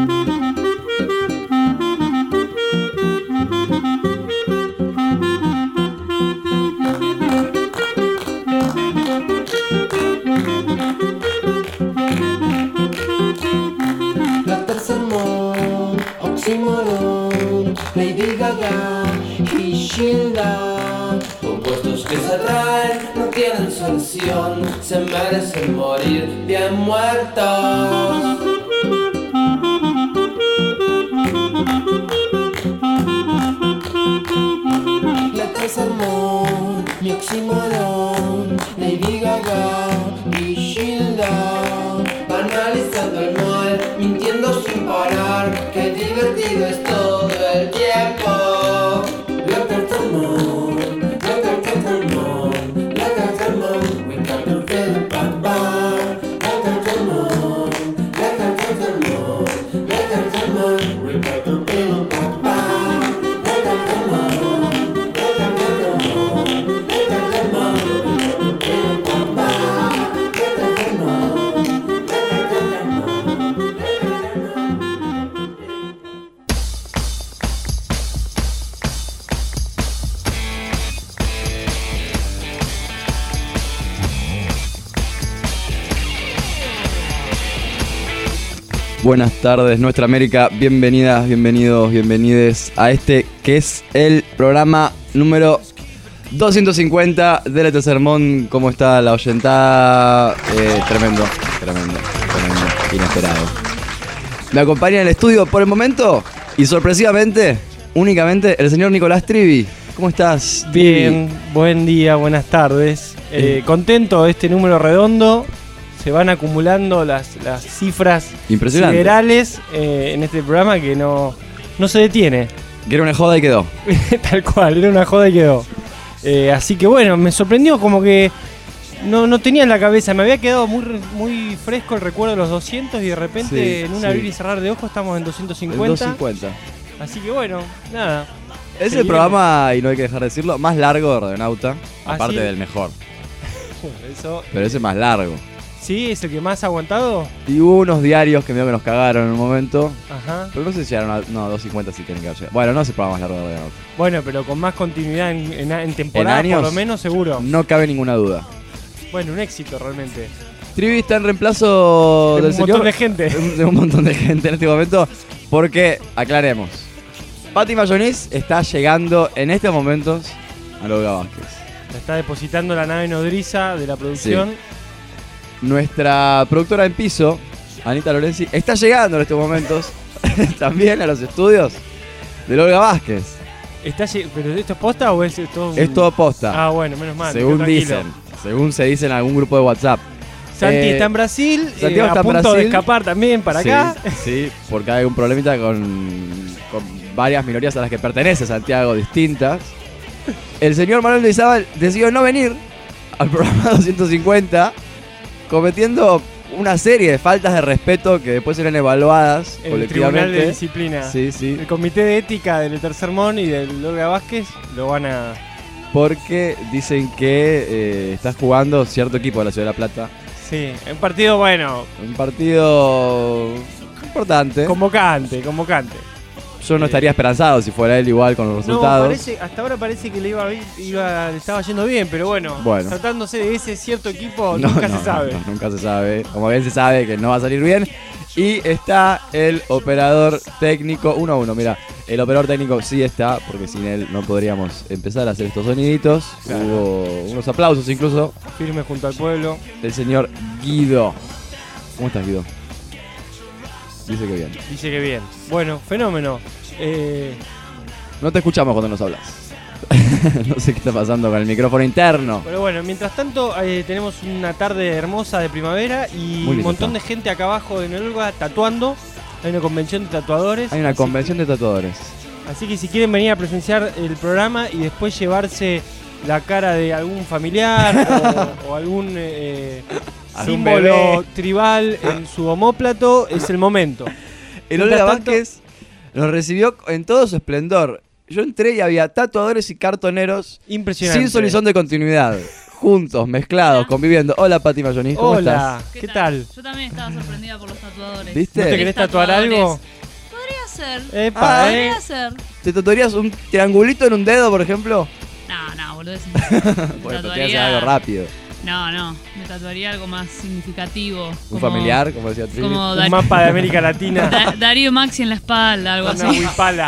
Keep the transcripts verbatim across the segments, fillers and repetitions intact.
La Tercermón, Oxímoron, Lady Gaga y Sheila. Opuestos que se atraen, no tienen solución, se merecen morir bien muertos. La Tercermón, mi Oxímoron, Lady Gaga y Sheila. Banalizando el mal, mintiendo sin parar, qué divertido es todo el tiempo. La Tercermón, la Tercermón, la Tercermón, we got to feel it back back. La Tercermón, la Tercermón, la Tercermón, we got to feel it back back. La Tercermón, la Tercermón, la Tercermón, we got to feel it back back. La Tercermón. Buenas tardes, Nuestra América. Bienvenidas, bienvenidos, bienvenides a este que es el programa número doscientos cincuenta de La Tercermón. ¿Cómo está la oyentada? Eh, tremendo, tremendo, tremendo, inesperado. Me acompaña en el estudio por el momento y sorpresivamente, únicamente, el señor Nicolás Trivi. ¿Cómo estás? Bien, buen día, buenas tardes. Eh, contento de este número redondo. Se van acumulando las, las cifras siderales eh, en este programa que no, no se detiene. Que era una joda y quedó. Tal cual, era una joda y quedó. Eh, así que bueno, me sorprendió como que no, no tenía en la cabeza. Me había quedado muy, muy fresco el recuerdo de los doscientos y de repente Sí, en un sí. abrir y cerrar de ojos estamos en doscientos cincuenta. El doscientos cincuenta. Así que bueno, nada. Es Se el viene. programa, y no hay que dejar de decirlo, más largo de Radionauta. ¿Ah, Aparte sí? del mejor. Eso, Pero ese es más largo. ¿sí? ¿Es el que más ha aguantado? Y hubo unos diarios que medio que nos cagaron en un momento. Ajá. Pero no sé si llegaron a... No, doscientos cincuenta sí tienen que haber llegado. Bueno, no es el programa más largo de Radionauta. Bueno, pero con más continuidad en, en, en temporada, ¿En años? por lo menos, seguro. No cabe ninguna duda. Bueno, un éxito realmente. Trivi está en reemplazo De del un señor... montón de gente. De un montón de gente en este momento. Porque, aclaremos, Pati Mayoniz está llegando en estos momentos a Olga Vázquez. La está depositando la nave nodriza de la producción. Nuestra productora en piso, Anita Lorenzi, está llegando en estos momentos también a los estudios de Olga Vázquez. Está lle- ¿Pero esto es posta o es todo? un- Es todo posta, Ah, bueno, menos mal. según me quedo tranquilo. dicen, según se dice en algún grupo de WhatsApp. Santi Eh, está en Brasil, Santiago eh, a está en punto Brasil. de escapar también para Sí, acá. sí, porque hay un problemita con, con varias minorías a las que pertenece Santiago distintas. El señor Manuel de Izabal decidió no venir al programa doscientos cincuenta, cometiendo una serie de faltas de respeto que después serán evaluadas El colectivamente. Tribunal de Disciplina. Sí, sí. El Comité de Ética del Tercermón y del Olga Vázquez lo van a... Porque dicen que eh, estás jugando cierto equipo de la Ciudad de La Plata. Sí, un partido bueno, Un partido importante. convocante, convocante. Yo no estaría esperanzado si fuera él igual con los No, resultados. parece, hasta ahora parece que le iba, bi- iba le estaba yendo bien, pero bueno, Bueno. tratándose de ese cierto equipo, No, nunca no, se sabe. no, no, nunca se sabe. Como bien se sabe que no va a salir bien. Y está el operador técnico. Uno a uno, mira. El operador técnico sí está, porque sin él no podríamos empezar a hacer estos soniditos. Claro. Hubo unos aplausos incluso. Firme junto al pueblo. El señor Guido. ¿Cómo estás, Guido? Dice que bien. Dice que bien. Bueno, fenómeno. Eh, No te escuchamos cuando nos hablas. No sé qué está pasando con el micrófono interno. pero bueno, mientras tanto eh, tenemos una tarde hermosa de primavera y Muy un lindo montón está. de gente acá abajo en Olga tatuando. Hay una convención de tatuadores. Hay una así convención de tatuadores. que- Así que si quieren venir a presenciar el programa y después llevarse la cara de algún familiar o, o algún eh, Algún símbolo bebé. tribal en su omóplato, es el momento. El Mientras Olga tanto- Vázquez nos recibió en todo su esplendor. Yo entré y había tatuadores y cartoneros Impresionante. sin solución de continuidad. Juntos, mezclados, conviviendo. Hola, Pati Mayoniz, ¿cómo Hola, estás? ¿qué tal? Yo también estaba sorprendida por los tatuadores. ¿Viste? ¿No te querés tatuar algo? ser. Epa, Ah, eh. podría ser. ¿Te tatuarías un triangulito en un dedo, por ejemplo? No, no, boludo. Bueno, te tatuarías algo rápido. No, no, me tatuaría algo más significativo. Un como, familiar, como decía Trivi. como Un Dar- mapa de América Latina. Da- Darío Maxi en la espalda, algo Una así. huipala.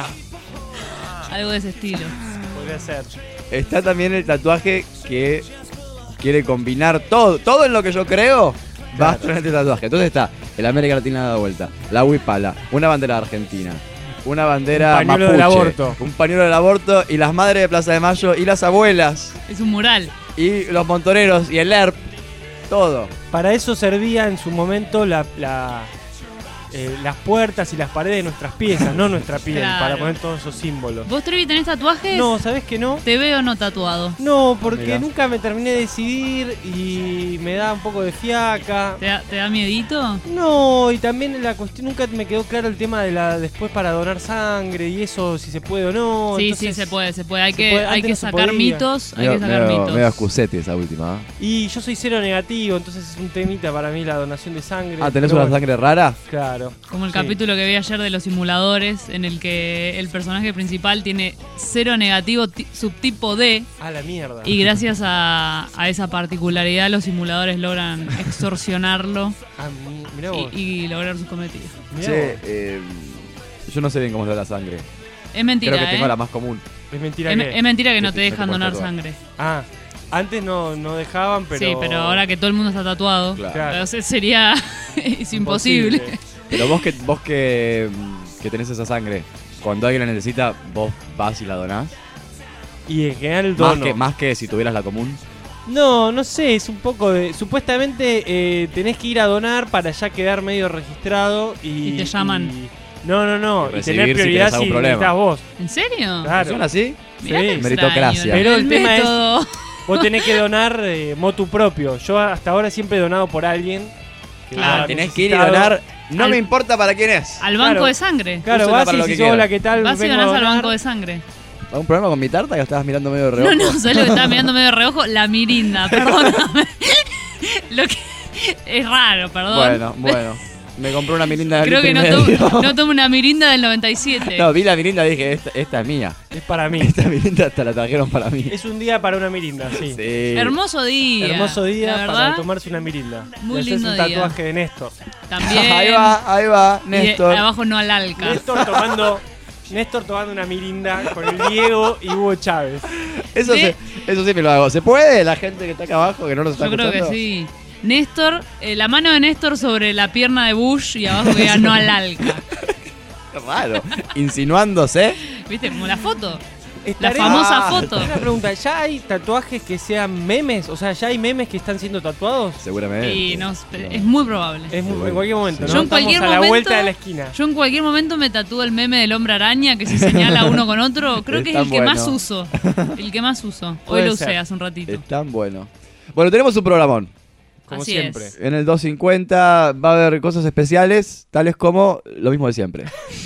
Algo de ese estilo. Podría ser. Está también el tatuaje que quiere combinar todo. Todo en lo que yo creo va a estar en este tatuaje. Entonces está el América Latina dada vuelta, la huipala, una bandera de Argentina, una bandera Un pañuelo mapuche, del aborto. un pañuelo del aborto y las madres de Plaza de Mayo y las abuelas Es un mural. y los montoneros y el E R P. Todo. Para eso servía en su momento la, la, eh, las puertas y las paredes de nuestras piezas, no nuestra piel, Claro. para poner todos esos símbolos. ¿Vos, Trevi, tenés tatuajes? No, ¿sabés que no? Te veo no tatuado. No, porque Mirá. nunca me terminé de decidir y me da un poco de fiaca. ¿Te da, te da miedito? No, y también la cuestión, nunca me quedó claro el tema de la después para donar sangre y eso, si se puede o no. Sí, entonces- sí, se puede, se puede. Hay se que, puede. hay Antes que no se sacar podía. mitos, hay Medio, que sacar medio, mitos. medio Scusetti esa última. ¿eh? Y yo soy cero negativo, entonces es un temita para mí la donación de sangre. Ah, ¿tenés Pero una bueno, sangre rara? Claro. Como el Sí. capítulo que vi ayer de los simuladores, en el que el personaje principal tiene cero negativo ti- subtipo D, A la mierda. y gracias a, a esa particularidad los simuladores logran extorsionarlo Ah, mi- mirá vos. y, y lograr sus cometidos. mirá Che, vos. eh, yo no sé bien cómo es lo de la sangre. Es mentira, Creo que tengo ¿eh? la más común. Es mentira Es, que. es mentira que no Sí, te sí, no dejan te puedes donar tatuar. sangre. Ah, antes no, no dejaban, pero. Sí, pero ahora que todo el mundo está tatuado, Claro. Claro. entonces sería es imposible. Pero vos que vos que, que tenés esa sangre, cuando alguien la necesita, vos vas y la donás. Y en general Más dono. que, más que si tuvieras la común. No, no sé, es un poco de. Supuestamente eh, tenés que ir a donar para ya quedar medio registrado y. Y te llaman. y- no, no, no. Y Y, recibir tener si prioridad tenés algún si problema. necesitas vos. ¿En serio? Claro. ¿Funciona así? Mirá Sí. qué Meritocracia. extraño, Pero el tema es- método. Vos tenés que donar eh, motu propio. Yo hasta ahora siempre he donado por alguien. que Claro, lo ha tenés que ir y necesitado. donar. No Al- me importa para quién es. Al banco Claro. de sangre. Claro, Úsela vas para y lo que decís, quieras. hola, ¿qué tal? Vas y Vengo a donás al donar. banco de sangre. ¿Algún problema con mi tarta que estabas mirando medio de reojo? No, no, ¿sabes lo que estaba mirando medio de reojo? La mirinda, perdóname. Lo que es raro, perdón. Bueno, bueno. Me compré una mirinda de Creo que litro no y medio. tomo, no tomo una mirinda del noventa y siete. No, vi la mirinda y dije, esta, esta es mía. Es para mí. Esta mirinda hasta la trajeron para mí. Es un día para una mirinda, sí. Sí. Hermoso día. Hermoso día la para verdad, tomarse una mirinda. Muy Y hacerse lindo un día. tatuaje de Néstor. También. Ahí va, ahí va, Y de- Néstor. abajo no al alca. Néstor tomando, Néstor tomando una mirinda con el Diego y Hugo Chávez. Eso, De- sí, eso sí me lo hago. ¿Se puede? La gente que está acá abajo, que no nos está Yo creo que escuchando. sí. Néstor, eh, la mano de Néstor sobre la pierna de Bush y abajo que no al alca. Qué raro. Insinuándose. ¿Viste? Como la foto. La Estaré- famosa Ah. foto. Una pregunta, ¿ya hay tatuajes que sean memes? O sea, ¿ya hay memes que están siendo tatuados? Seguramente. Y no, es muy probable. Es muy- bueno. en cualquier momento, ¿no? Yo en cualquier Estamos a la momento- vuelta de la esquina. Yo en cualquier momento me tatúo el meme del hombre araña que se señala uno con otro. Creo que es Es el tan que más bueno. uso. El que más uso. Hoy Puede lo usé ser. hace un ratito. Es tan bueno. Bueno, tenemos un programón. Como Así siempre. es. En el doscientos cincuenta va a haber cosas especiales, tales como lo mismo de siempre.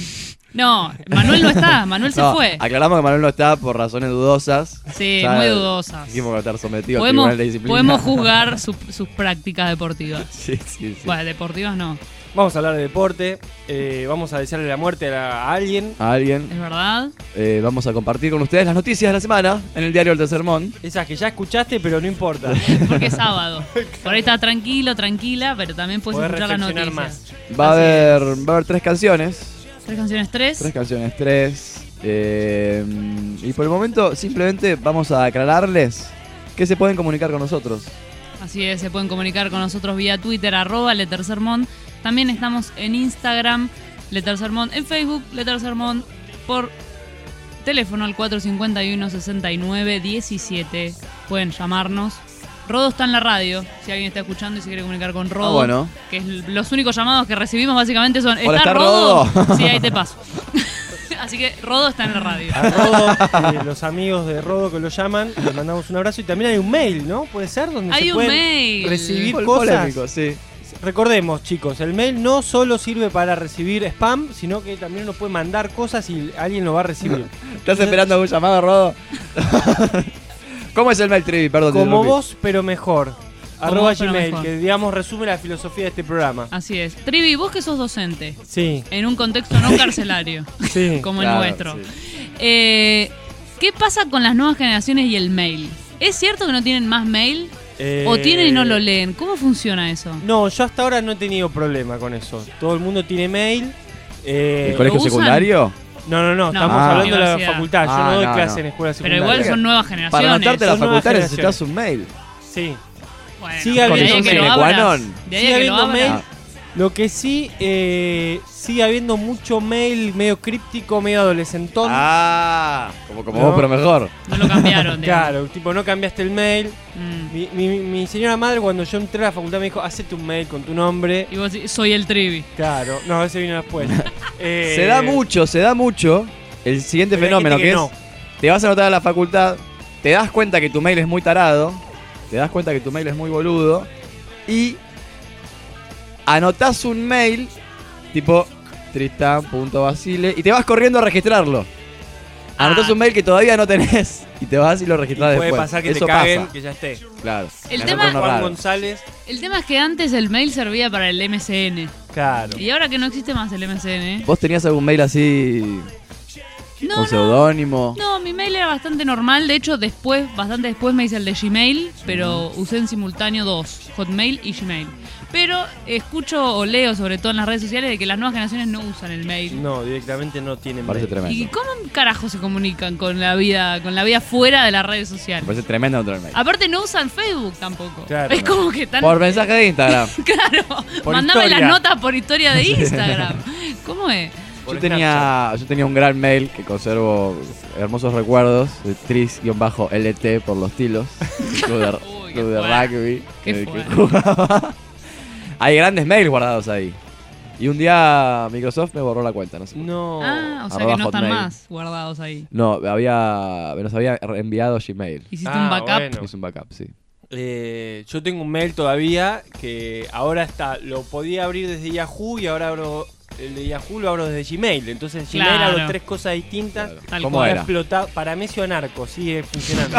No, Manuel no está. Manuel se No, fue. aclaramos que Manuel no está por razones dudosas. Sí, Ya muy dudosas. Dijimos que va a estar sometido al Podemos, Tribunal de Disciplina. podemos juzgar su- sus prácticas deportivas. Sí, sí, sí. Bueno, deportivas no. Vamos a hablar de deporte. eh, vamos a desearle la muerte a, a alguien. A alguien. ¿Es verdad? Eh, vamos a compartir con ustedes las noticias de la semana en el diario El Tercermón. Esas que ya escuchaste, pero no importa. Porque es sábado. Por ahí estás tranquilo, tranquila, pero también puedes Podés escuchar las reflexionar noticias. más. Va a Así haber, va a haber tres canciones. Tres canciones, tres. Tres canciones, tres. Eh, y por el momento simplemente vamos a aclararles que se pueden comunicar con nosotros. Así es, se pueden comunicar con nosotros vía Twitter, arroba Letercermon. También estamos en Instagram, Letercermon, en Facebook, Letercermon, por teléfono al cuatro cinco uno, seis nueve uno siete. Pueden llamarnos. Rodo está en la radio, si alguien está escuchando y se quiere comunicar con Rodo. Ah, bueno. Que es l- los únicos llamados que recibimos básicamente son, Hola, ¿está ¿está Rodo? Rodo? Sí, ahí te paso. Así que Rodo está en la radio. A Rodo, eh, los amigos de Rodo que lo llaman, le mandamos un abrazo. Y también hay un mail, ¿no? ¿Puede ser? Donde Hay se un pueden mail. recibir Pol- cosas. Polémico, sí. Recordemos, chicos, el mail no solo sirve para recibir spam, sino que también uno puede mandar cosas y alguien lo va a recibir. ¿Estás esperando algún llamado, Rodo? ¿Cómo es el mail, Trivi? Perdón, te Como interrumpí. vos, pero mejor. Arroba Gmail, que digamos resume la filosofía de este programa. Así es. Trivi, vos que sos docente. Sí. En un contexto no carcelario. Sí. Como claro, el nuestro. Sí. Eh, ¿Qué pasa con las nuevas generaciones y el mail? ¿Es cierto que no tienen más mail? Eh, ¿O tienen y no lo leen? ¿Cómo funciona eso? No, yo hasta ahora no he tenido problema con eso. Todo el mundo tiene mail. Eh, ¿El colegio ¿lo usan? secundario? No, no, no, No, estamos ah. hablando de la Universidad. facultad. Yo Ah, no doy no, clase no. en escuela Pero secundaria. igual son nuevas generaciones. Para anotarte a la Son nuevas facultad generaciones. necesitas un mail. Sí. Bueno, Sigue de ahí habiendo a que mail. lo Sine abras, qua non. de ahí Sigue a que lo habiendo abras. mail. Lo que sí, eh, sigue habiendo mucho mail medio críptico, medio adolescentón. Ah, como, como ¿No? vos, pero mejor. No lo cambiaron. digamos. Claro, tipo, no cambiaste el mail. Mm. Mi, mi, mi señora madre, cuando yo entré a la facultad, me dijo: hacete un mail con tu nombre. Y vos decís, soy el Trivi. Claro, no, ese vino después. Eh, Se da mucho, se da mucho el siguiente pero hay fenómeno gente que, que es, no. te vas a anotar a la facultad, te das cuenta que tu mail es muy tarado, te das cuenta que tu mail es muy boludo y anotás un mail tipo tristan.basile y te vas corriendo a registrarlo. Anotás Ah. un mail que todavía no tenés y te vas y lo Y registrás puede después. pasar que Eso te caguen, pasa. que ya esté. Claro. El Me tema- anoto uno Juan raro. González, El tema es que antes el mail servía para el M S N. claro. Y ahora que no existe más el M S N. ¿Vos tenías algún mail así No, con no. seudónimo? No, mi mail era bastante normal. De hecho, después, bastante después me hice el de Gmail, pero usé en simultáneo dos, Hotmail y Gmail. Pero escucho o leo, sobre todo en las redes sociales, de que las nuevas generaciones no usan el mail. No, directamente no tienen Parece mail. tremendo. ¿Y cómo carajo se comunican con la vida, con la vida fuera de las redes Me sociales? parece tremendo no tener mail. Aparte no usan Facebook tampoco. Claro, es no. como que están. Por mensaje de Instagram. Claro. Por Mandame historia. las notas por historia de Instagram. ¿Cómo es? Por Yo tenía, yo tenía un gran mail que conservo hermosos recuerdos, de tris-L T por los tilos, club de, Uy, qué club de fuerte. rugby Qué en el que fuerte. jugaba. Hay grandes mails guardados ahí. Y un día Microsoft me borró la cuenta, no sé. por qué. No. Ah, o sea Arroba que no están Hotmail. más guardados ahí. No, había, nos había enviado Gmail. Hiciste Ah, un backup. bueno. Hice un backup, sí. Eh, yo tengo un mail todavía que ahora está, lo podía abrir desde Yahoo y ahora abro el de Yahoo, lo abro desde Gmail. Entonces en Gmail Claro. abro tres cosas distintas. Claro. Tal ¿Cómo cual. era? Explotado. Paramesio anarco, sigue funcionando.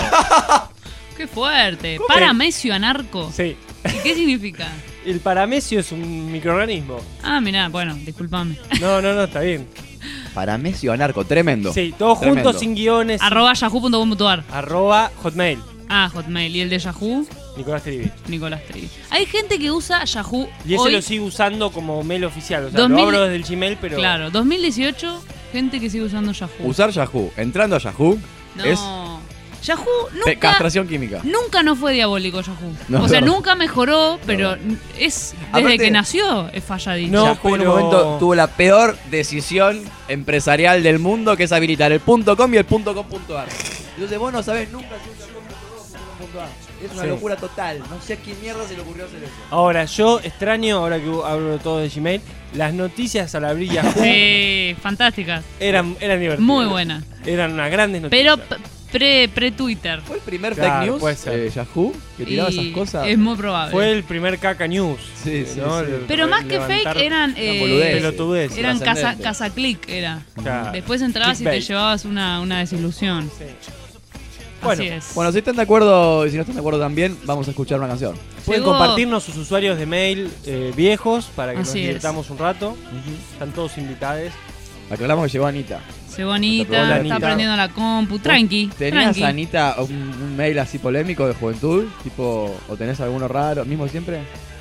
Qué fuerte. ¿Cómo? Paramesio anarco. Sí. ¿Y qué significa? El paramesio es un microorganismo. Ah, mirá, bueno, discúlpame. No, no, no, está bien. Paramesio anarco, tremendo. Sí, todos Tremendo. juntos, sin guiones. Arroba yahoo punto com punto ar. Arroba Hotmail. Ah, Hotmail. ¿Y el de Yahoo? Nicolás Trivi. Nicolás Trivi. Hay gente que usa Yahoo Y ese hoy. lo sigo usando como mail oficial. O sea, dos mil lo abro desde el Gmail, pero. Claro, dos mil dieciocho, gente que sigue usando Yahoo. Usar Yahoo, entrando a Yahoo, No. es Yahoo pe- nunca, castración química. nunca no fue diabólico Yahoo. No, o sea, no. nunca mejoró, pero es desde Aparte- que nació es falladito. No, Yahoo en un pero- momento tuvo la peor decisión empresarial del mundo, que es habilitar el .com y el .com.ar. Entonces vos no sabés nunca si usa .com o .com.ar. Es una Sí. locura total. No sé a quién mierda se le ocurrió hacer eso. Ahora, yo extraño, ahora que abro todo de Gmail, las noticias al abrir Yahoo Sí, fantásticas. eran, eran divertidas. Muy buena. Eran unas grandes noticias. Pero p- pre, pre-Twitter. ¿Fue el primer Claro, fake news puede ser. eh, Yahoo que tiraba Y esas cosas? Es muy probable. Fue el primer caca news. Sí, sí, ¿no? sí. El- Pero más que levantar fake eran Una eh, boludez. pelotudeces. eran casa, Trascendente. casa click era. Claro. Después entrabas y te Clickbait. llevabas una, una desilusión. Sí. Bueno, Así es. Bueno, si están de acuerdo y si no están de acuerdo también, vamos a escuchar una canción. Pueden Llegó- compartirnos sus usuarios de mail eh, viejos para que nos Así es. divirtamos un rato. Están todos invitados. Aclaramos que llegó Anita. Se bonita, Hola, está Anita. aprendiendo la compu, tranqui. ¿Tenías, tranqui. Anita, un, un mail así polémico de juventud? Tipo, ¿o tenés alguno raro? ¿Mismo siempre?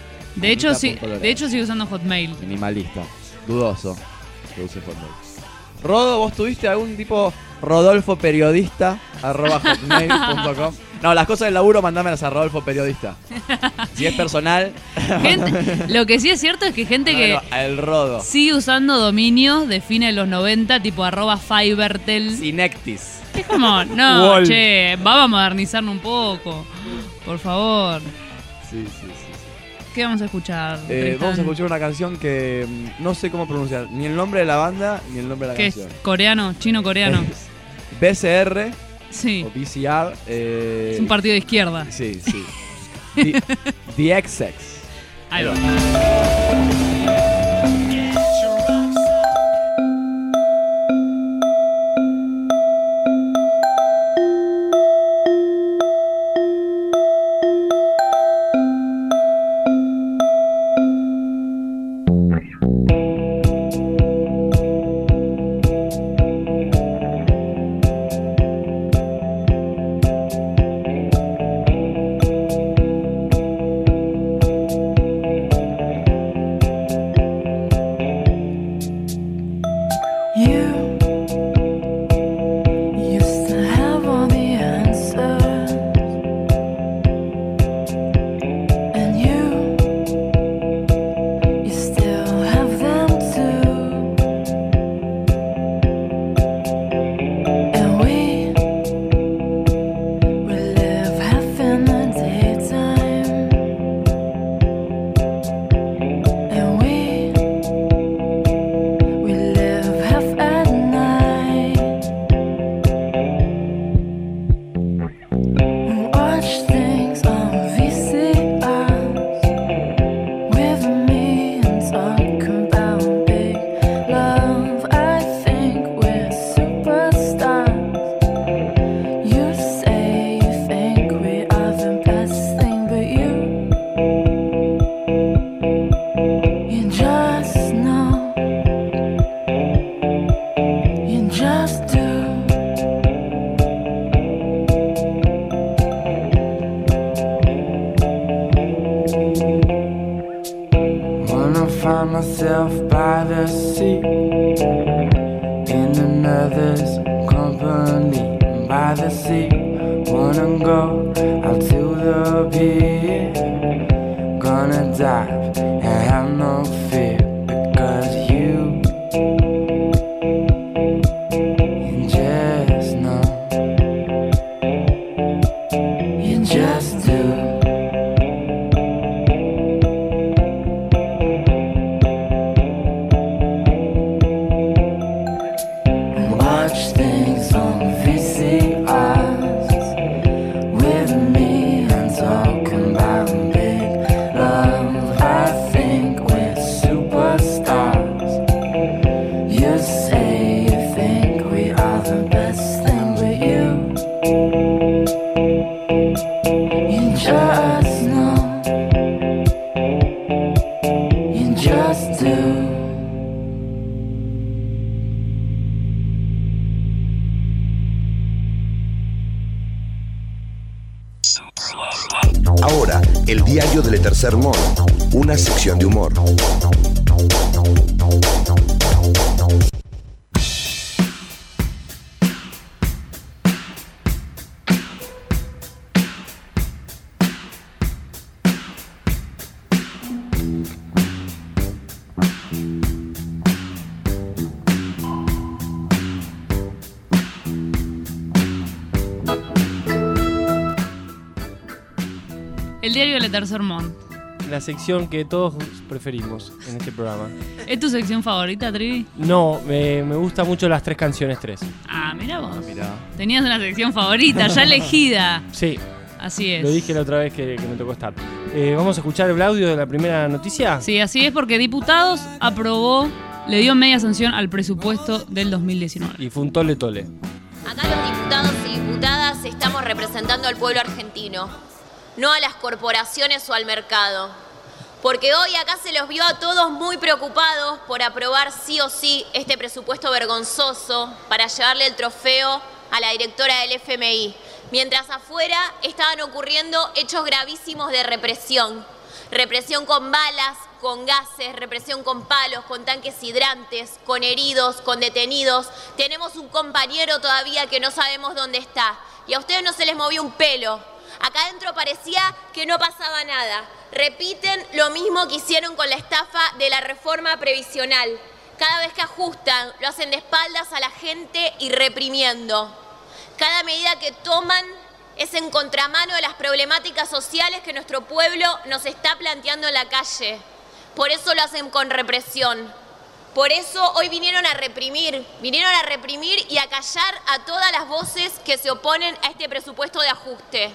De hecho, sí, Anita punto de hecho sigo usando Hotmail. Minimalista. Dudoso que use Hotmail. Rodo, ¿vos tuviste algún tipo Rodolfo Periodista arroba hotmail punto com? No, las cosas del laburo mandámelas a Rodolfo Periodista. Si es personal, Gente- lo que sí es cierto es que gente que mándalo al Rodo. sigue usando dominios de fines de los noventa, tipo arroba Fivertel. Sinectis. Es como, no, Wall. che, vamos a modernizarnos un poco. Por favor. Sí, sí, sí. ¿Qué vamos a escuchar? Eh, Tristan? vamos a escuchar una canción que mm, no sé cómo pronunciar. Ni el nombre de la banda, ni el nombre de la ¿Qué es? canción. ¿Coreano? ¿Chino-coreano? B C R Sí. o B C R. Eh, Es un partido de izquierda. Sí, sí. The, The X X. Ahí va. We'll be right back. in another's company by the sea. Wanna go out to the pier, gonna dive and have no fear, because you, you just know, you just do. Watch things on V C R with me and talking about big love. I think we're superstars. You say you think we are the best thing, but you, you just know, you just do. Ahora, el diario del Tercer Mon, una sección de humor. El diario del Tercer Mon. La sección que todos preferimos en este programa. ¿Es tu sección favorita, Trivi? No, me, me gustan mucho las tres canciones tres. Ah, mira vos. Mirá. Tenías una sección favorita, ya elegida. Sí, Así es. lo dije la otra vez que, que me tocó estar. Eh, ¿Vamos a escuchar el audio de la primera noticia? Sí, así es, porque Diputados aprobó, le dio media sanción al presupuesto del dos mil diecinueve. Y fue un tole tole. Acá los diputados y diputadas estamos representando al pueblo argentino, no a las corporaciones o al mercado. Porque hoy acá se los vio a todos muy preocupados por aprobar sí o sí este presupuesto vergonzoso para llevarle el trofeo a la directora del F M I, mientras afuera estaban ocurriendo hechos gravísimos de represión. Represión con balas, con gases, represión con palos, con tanques hidrantes, con heridos, con detenidos. Tenemos un compañero todavía que no sabemos dónde está. Y a ustedes no se les movió un pelo. Acá adentro parecía que no pasaba nada. Repiten lo mismo que hicieron con la estafa de la reforma previsional. Cada vez que ajustan, lo hacen de espaldas a la gente y reprimiendo. Cada medida que toman es en contramano de las problemáticas sociales que nuestro pueblo nos está planteando en la calle. Por eso lo hacen con represión. Por eso hoy vinieron a reprimir, vinieron a reprimir y a callar a todas las voces que se oponen a este presupuesto de ajuste.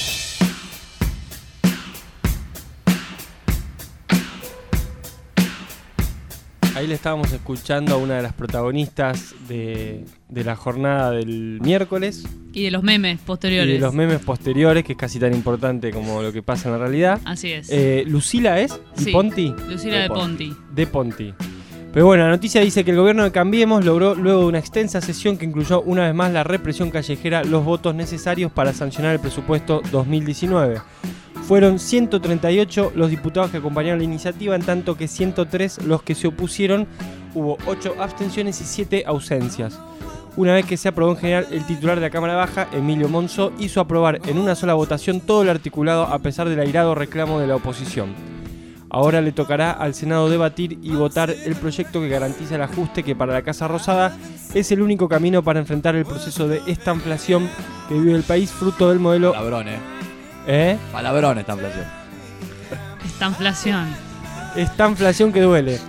Ahí le estábamos escuchando a una de las protagonistas de, de la jornada del miércoles. Y de los memes posteriores. Y de los memes posteriores, que es casi tan importante como lo que pasa en la realidad. Así es. Eh, ¿Lucila es? ¿De Sí, Ponti? Lucila de, de Ponti. De Ponti. Pero bueno, la noticia dice que el gobierno de Cambiemos logró, luego de una extensa sesión que incluyó una vez más la represión callejera, los votos necesarios para sancionar el presupuesto dos mil diecinueve. Fueron ciento treinta y ocho los diputados que acompañaron la iniciativa, en tanto que ciento tres los que se opusieron. Hubo ocho abstenciones y siete ausencias. Una vez que se aprobó en general, el titular de la Cámara Baja, Emilio Monzó, hizo aprobar en una sola votación todo el articulado a pesar del airado reclamo de la oposición. Ahora le tocará al Senado debatir y votar el proyecto que garantiza el ajuste, que para la Casa Rosada es el único camino para enfrentar el proceso de estanflación que vive el país, fruto del modelo... Palabrón, eh. ¿Eh? Palabrón, estanflación. Estanflación. Estanflación que duele.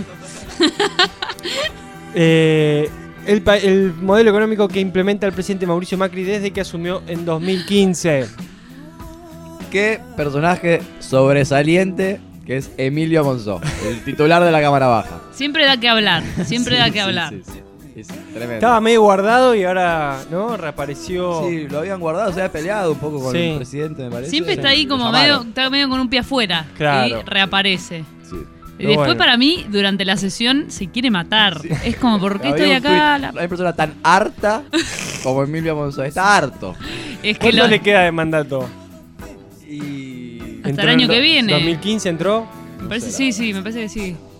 eh, el, el modelo económico que implementa el presidente Mauricio Macri desde que asumió en dos mil quince. Qué personaje sobresaliente que es Emilio Monzó, el titular de la Cámara Baja. Siempre da que hablar, siempre Sí, da que sí, hablar. sí, sí. Es tremendo. Estaba medio guardado y ahora, ¿no? Reapareció. Sí, lo habían guardado, se había peleado un poco con Sí. el presidente, me parece. Siempre está ahí Lo como llamaron. medio, está medio con un pie afuera. Claro. Y reaparece. Sí. Y después bueno. para mí, durante la sesión, se quiere matar. Es como, ¿por qué Había estoy un acá? tuit, La- No hay persona tan harta como Emilio Monzó. Está harto. Es que ¿Cuánto lo- le queda de mandato? Y... Hasta Entró el en año do- que viene. dos mil quince entró. me parece, sí, sí, me parece que sí.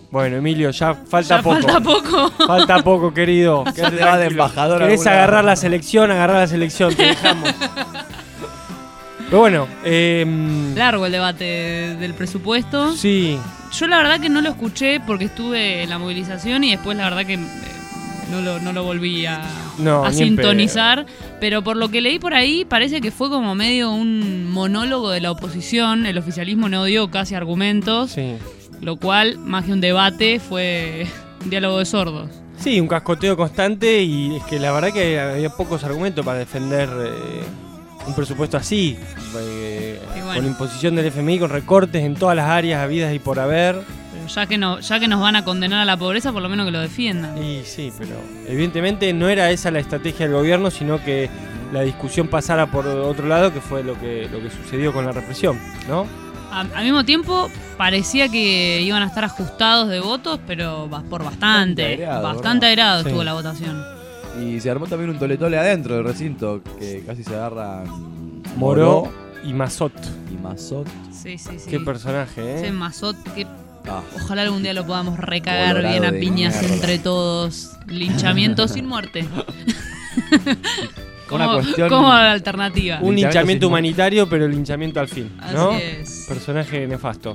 Bueno, Emilio, ya falta ya poco. Falta poco. Falta poco, querido. Ya te va de embajador. ¿Querés agarrar la selección? Agarrar la selección, te dejamos. Pero bueno, eh, largo el debate del presupuesto. Sí. Yo la verdad que no lo escuché porque estuve en la movilización y después la verdad que eh, no, lo, no lo volví a, no, a sintonizar. Pero por lo que leí por ahí parece que fue como medio un monólogo de la oposición. El oficialismo no dio casi argumentos. Sí. Lo cual, más que un debate, fue un diálogo de sordos. Sí, un cascoteo constante y es que la verdad que había pocos argumentos para defender... Eh, un presupuesto así, eh, bueno. Con imposición del F M I, con recortes en todas las áreas habidas y por haber. Pero ya que no, ya que nos van a condenar a la pobreza, por lo menos que lo defiendan. Y sí, pero evidentemente no era esa la estrategia del gobierno, sino que la discusión pasara por otro lado, que fue lo que, lo que sucedió con la represión, ¿no? A, al mismo tiempo, parecía que iban a estar ajustados de votos, pero por bastante. Bastante airado, bastante airado estuvo sí. la votación. Y se armó también un toletole adentro del recinto, que casi se agarran Moró, Moró y Mazot. Y Mazot. Sí, sí, sí. Qué personaje, ¿eh? Ese Mazot, que ah. ojalá algún día lo podamos recagar bien a piñas mierda. Entre todos. Linchamiento sin muerte. como, Una cuestión, como alternativa. Un linchamiento humanitario, pero linchamiento al fin, ¿no? Así es. Personaje nefasto.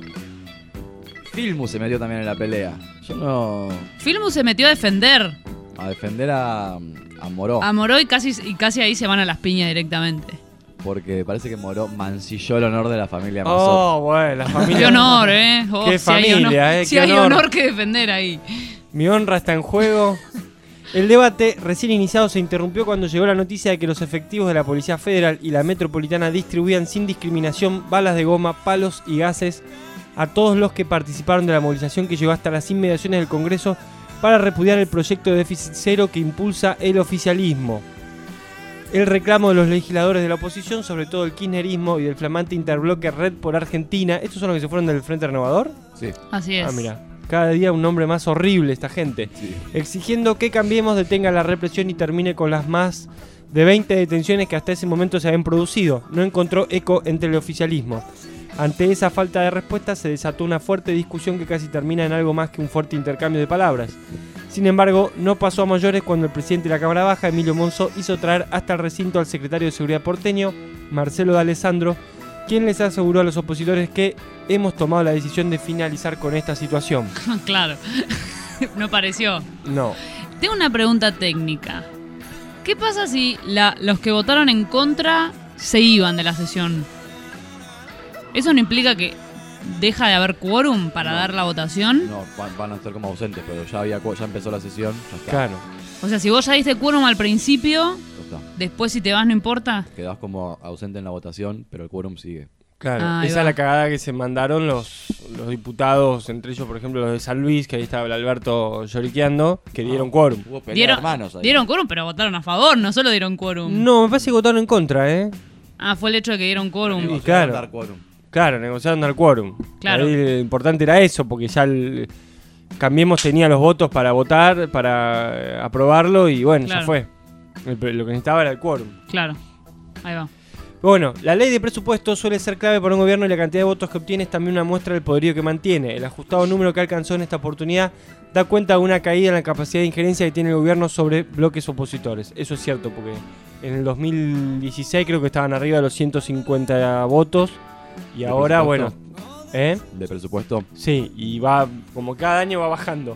Filmus se metió también en la pelea. Yo no... Filmus se metió a defender. A defender a, a Moró. A Moró y casi, y casi ahí se van a las piñas directamente. Porque parece que Moró mancilló el honor de la familia Mazot. Oh, bueno, la familia. Qué honor, ¿eh? Oh, Qué si familia, hay honor, ¿eh? Si Qué hay honor. honor que defender ahí. Mi honra está en juego. El debate recién iniciado se interrumpió cuando llegó la noticia de que los efectivos de la Policía Federal y la Metropolitana distribuían sin discriminación balas de goma, palos y gases a todos los que participaron de la movilización que llegó hasta las inmediaciones del Congreso para repudiar el proyecto de déficit cero que impulsa el oficialismo. El reclamo de los legisladores de la oposición, sobre todo el kirchnerismo y del flamante interbloque Red por Argentina. ¿Estos son los que se fueron del Frente Renovador? Sí. Así es. Ah, mira. Cada día un nombre más horrible esta gente. Sí. Exigiendo que Cambiemos detenga la represión y termine con las más de veinte detenciones que hasta ese momento se habían producido. No encontró eco entre el oficialismo. Ante esa falta de respuesta se desató una fuerte discusión que casi termina en algo más que un fuerte intercambio de palabras. Sin embargo, no pasó a mayores cuando el presidente de la Cámara Baja, Emilio Monzó, hizo traer hasta el recinto al secretario de Seguridad porteño, Marcelo D'Alessandro, quien les aseguró a los opositores que hemos tomado la decisión de finalizar con esta situación. Claro, no pareció. No. Tengo una pregunta técnica. ¿Qué pasa si la, los que votaron en contra se iban de la sesión? ¿Eso no implica que deja de haber quórum para no, dar la votación? No, van, van a estar como ausentes, pero ya había ya empezó la sesión. Ya está. Claro. O sea, si vos ya diste quórum al principio, después si te vas no importa. Quedás como ausente en la votación, pero el quórum sigue. Claro, ah, esa es la cagada que se mandaron los, los diputados, entre ellos, por ejemplo, los de San Luis, que ahí estaba el Alberto lloriqueando, que dieron quórum. Hubo pelea dieron, de hermanos ahí. Dieron quórum, pero votaron a favor, no solo dieron quórum. No, me parece que votaron en contra, ¿eh? Ah, fue el hecho de que dieron quórum. Sí, claro. Dar quórum. Claro, negociaron dar quórum. Claro. Ahí lo importante era eso, porque ya el Cambiemos tenía los votos para votar, para eh, aprobarlo, y bueno, claro. ya fue. El, lo que necesitaba era el quórum. Claro, ahí va. Bueno, la ley de presupuesto suele ser clave para un gobierno y la cantidad de votos que obtiene es también una muestra del poderío que mantiene. El ajustado número que alcanzó en esta oportunidad da cuenta de una caída en la capacidad de injerencia que tiene el gobierno sobre bloques opositores. Eso es cierto, porque en el dos mil dieciséis creo que estaban arriba de los ciento cincuenta votos y ahora, bueno... ¿Eh? ¿De presupuesto? Sí, y va, como cada año va bajando.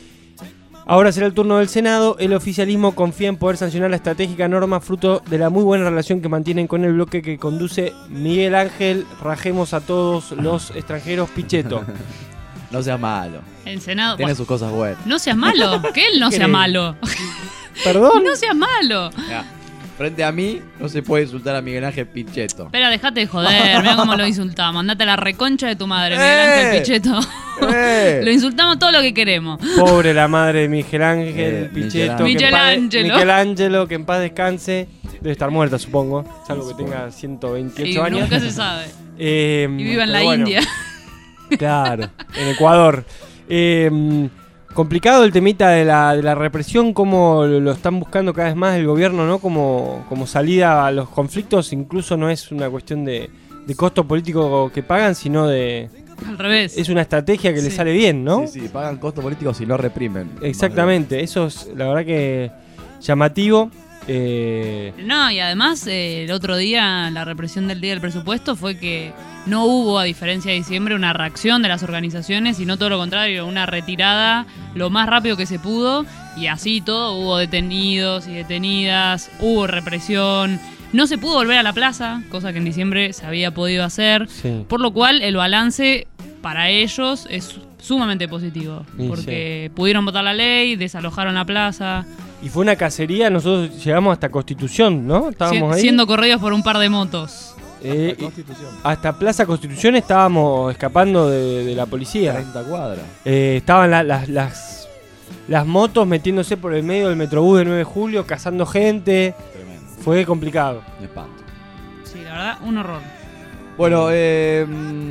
Ahora será el turno del Senado. El oficialismo confía en poder sancionar la estratégica norma fruto de la muy buena relación que mantienen con el bloque que conduce Miguel Ángel Rajemos a todos los extranjeros Pichetto. No seas malo. El Senado... Tiene bueno, sus cosas buenas. No seas malo, que él no sea malo. ¿Perdón? No seas malo. Ya. Frente a mí no se puede insultar a Miguel Ángel Pichetto. Espera, dejate de joder, mira cómo lo insultamos. Andate a la reconcha de tu madre, Miguel Ángel Pichetto. Eh. Lo insultamos todo lo que queremos. Pobre la madre de Miguel Ángel Eh, Pichetto. Michelangelo. Michelangelo, que en paz descanse. Debe estar muerta, supongo. Salvo que tenga ciento veintiocho Y años. nunca se sabe. Eh, Y viva en la pero bueno, India. Claro, en Ecuador. Eh, complicado el temita de la, de la represión, como lo están buscando cada vez más el gobierno, ¿no? Como, como salida a los conflictos, incluso no es una cuestión de, de costo político que pagan, sino de, Al revés. Es una estrategia que sí. le sale bien, ¿no? Sí, sí, pagan costos políticos y no reprimen. Exactamente, eso es la verdad que llamativo. Eh... No, y además eh, el otro día, la represión del día del presupuesto fue que no hubo, a diferencia de diciembre, una reacción de las organizaciones, sino todo lo contrario, una retirada lo más rápido que se pudo, y así todo, hubo detenidos y detenidas, hubo represión, no se pudo volver a la plaza, cosa que en diciembre se había podido hacer, sí. Por lo cual el balance para ellos es sumamente positivo, sí, porque sí. pudieron votar la ley, desalojaron la plaza. Y fue una cacería, nosotros llegamos hasta Constitución, ¿no? Estábamos si, ahí. Siendo corridos por un par de motos. Eh, hasta Plaza Constitución estábamos escapando de, de la policía. treinta cuadras. Eh, estaban la, la, las, las motos metiéndose por el medio del Metrobús de nueve de julio, cazando gente. Tremendo. Fue complicado. Me espanto. Sí, la verdad, un horror. Bueno, eh,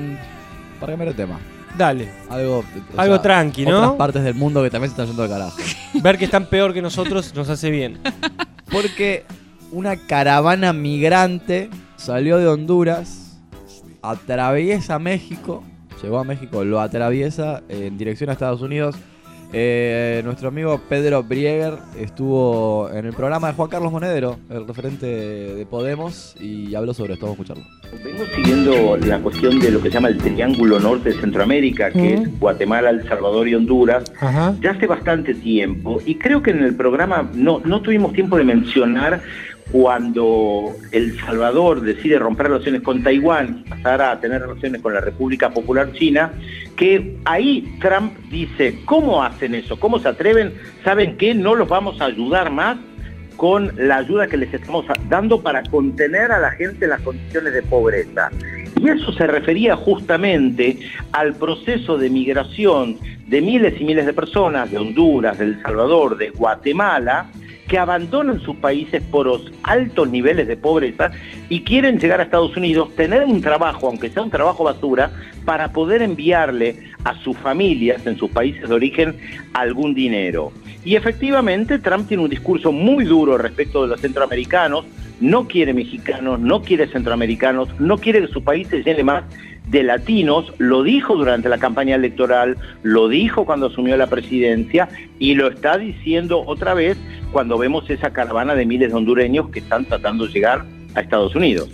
para cambiar el tema. Dale. Algo, Algo sea, tranqui, ¿no? Otras partes del mundo que también se están yendo al carajo. Ver que están peor que nosotros nos hace bien. Porque una caravana migrante salió de Honduras, atraviesa México, llegó a México, lo atraviesa en dirección a Estados Unidos. Eh, nuestro amigo Pedro Brieger estuvo en el programa de Juan Carlos Monedero, el referente de Podemos, y habló sobre esto. Vamos a escucharlo. Vengo siguiendo la cuestión de lo que se llama el Triángulo Norte de Centroamérica, que uh-huh. es Guatemala, El Salvador y Honduras, uh-huh. ya hace bastante tiempo, y creo que en el programa no, no tuvimos tiempo de mencionar cuando El Salvador decide romper relaciones con Taiwán y pasar a tener relaciones con la República Popular China, que ahí Trump dice, ¿cómo hacen eso? ¿Cómo se atreven? ¿Saben qué? No los vamos a ayudar más con la ayuda que les estamos dando para contener a la gente en las condiciones de pobreza. Y eso se refería justamente al proceso de migración de miles y miles de personas de Honduras, de El Salvador, de Guatemala, que abandonan sus países por los altos niveles de pobreza y quieren llegar a Estados Unidos, tener un trabajo, aunque sea un trabajo basura, para poder enviarle a sus familias en sus países de origen algún dinero. Y efectivamente Trump tiene un discurso muy duro respecto de los centroamericanos, no quiere mexicanos, no quiere centroamericanos, no quiere que su país se llene más de latinos, lo dijo durante la campaña electoral, lo dijo cuando asumió la presidencia y lo está diciendo otra vez cuando vemos esa caravana de miles de hondureños que están tratando de llegar a Estados Unidos.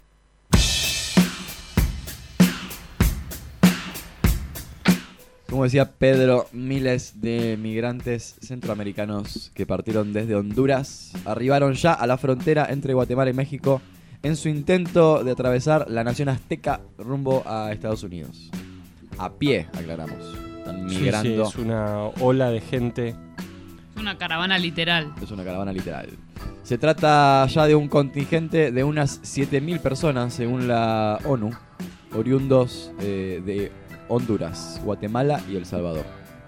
Como decía Pedro, miles de migrantes centroamericanos que partieron desde Honduras arribaron ya a la frontera entre Guatemala y México en su intento de atravesar la nación azteca rumbo a Estados Unidos. A pie, aclaramos. Están migrando. Sí, sí, es una ola de gente. Es una caravana literal. Es una caravana literal. Se trata ya de un contingente de unas siete mil personas, según la ONU, oriundos eh, de Honduras, Guatemala y El Salvador.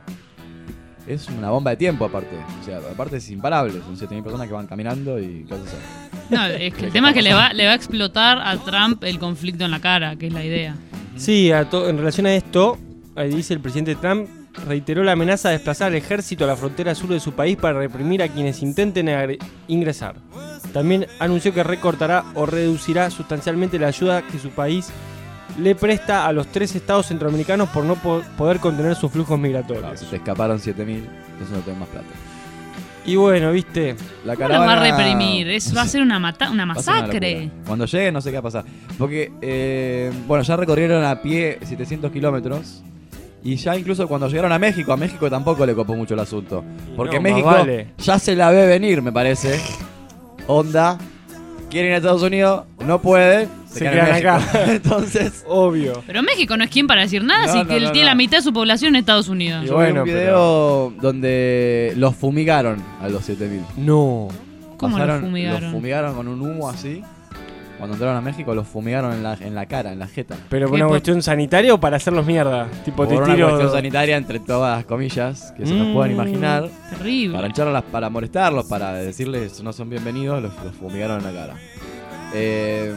Es una bomba de tiempo aparte. O sea, aparte es imparable. Son siete mil personas que van caminando y cosas así. No, es que el tema es que le va, le va a explotar a Trump el conflicto en la cara, que es la idea. Sí, a to- en relación a esto, ahí dice el presidente Trump, reiteró la amenaza de desplazar al ejército a la frontera sur de su país para reprimir a quienes intenten agre- ingresar. También anunció que recortará o reducirá sustancialmente la ayuda que su país le presta a los tres estados centroamericanos por no po- poder contener sus flujos migratorios. Claro, si te escaparon siete mil, entonces no tenés más plata. Y bueno, viste, la caravana... ¿Cómo lo va a reprimir? Eso va a ser una, mata- una masacre. Una Cuando llegue no sé qué va a pasar. Porque, eh, bueno, ya recorrieron a pie setecientos kilómetros. Y ya incluso cuando llegaron a México, a México tampoco le copó mucho el asunto. Porque no, México vale. ya se la ve venir, me parece. Onda, quieren ir a Estados Unidos, no puede, se, se quedan acá. Entonces, obvio. Pero México no es quien para decir nada, no, si no, él no, tiene no. la mitad de su población en Estados Unidos. Yo bueno, vi un video pero... donde los fumigaron a los siete mil. No. ¿Cómo Pasaron, los fumigaron? Los fumigaron con un humo así. Cuando entraron a México los fumigaron en la, en la cara, en la jeta. ¿Pero por una por... cuestión sanitaria o para hacerlos mierda? Tipo, por te una tiro... cuestión sanitaria, entre todas las comillas, que mm, se nos puedan imaginar. Terrible. Para hincharlos, para molestarlos, para decirles no son bienvenidos, los, los fumigaron en la cara. Eh,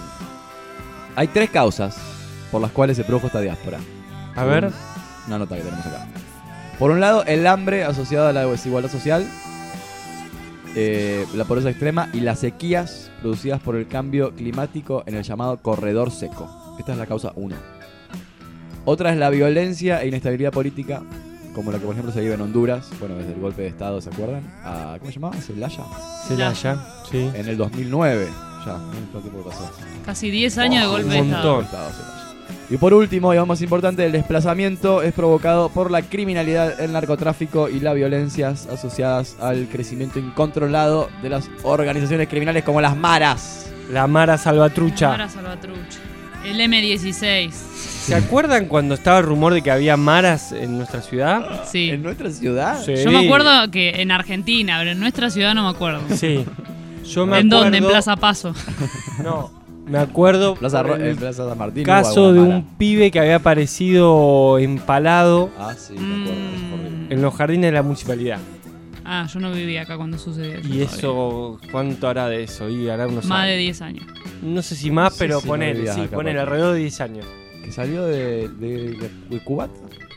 hay tres causas por las cuales se produjo esta diáspora. A ver. Una nota que tenemos acá. Por un lado, el hambre asociado a la desigualdad social, eh, la pobreza extrema y las sequías producidas por el cambio climático en el llamado corredor seco. Esta es la causa uno. Otra es la violencia e inestabilidad política, como la que por ejemplo se vive en Honduras, bueno, desde el golpe de Estado, ¿se acuerdan? A, ¿Cómo se llamaba? ¿Celaya? Celaya, sí. En el dos mil nueve, ya, ¿cuánto tiempo pasó? Casi diez años oh, de golpe de Estado. Y por último, y aún más importante, el desplazamiento es provocado por la criminalidad, el narcotráfico y las violencias asociadas al crecimiento incontrolado de las organizaciones criminales como las maras. La Mara Salvatrucha. La Mara Salvatrucha. El eme dieciséis. ¿Se acuerdan cuando estaba el rumor de que había maras en nuestra ciudad? Sí. ¿En nuestra ciudad? Sí. Yo me acuerdo que en Argentina, pero en nuestra ciudad no me acuerdo. Sí. Yo me ¿En acuerdo... dónde? ¿En Plaza Paso? No. Me acuerdo Plaza, el en Plaza San Martín, caso de un pibe que había aparecido empalado ah, sí, me acuerdo, mm. en los jardines de la municipalidad. Ah, yo no vivía acá cuando sucedió eso. ¿Y eso cuánto hará de eso? Y hará unos más años. de diez años. No sé si más, no pero sé si ponele, no sí, ponele alrededor de diez años. ¿Que salió de, de, de, de Cubat?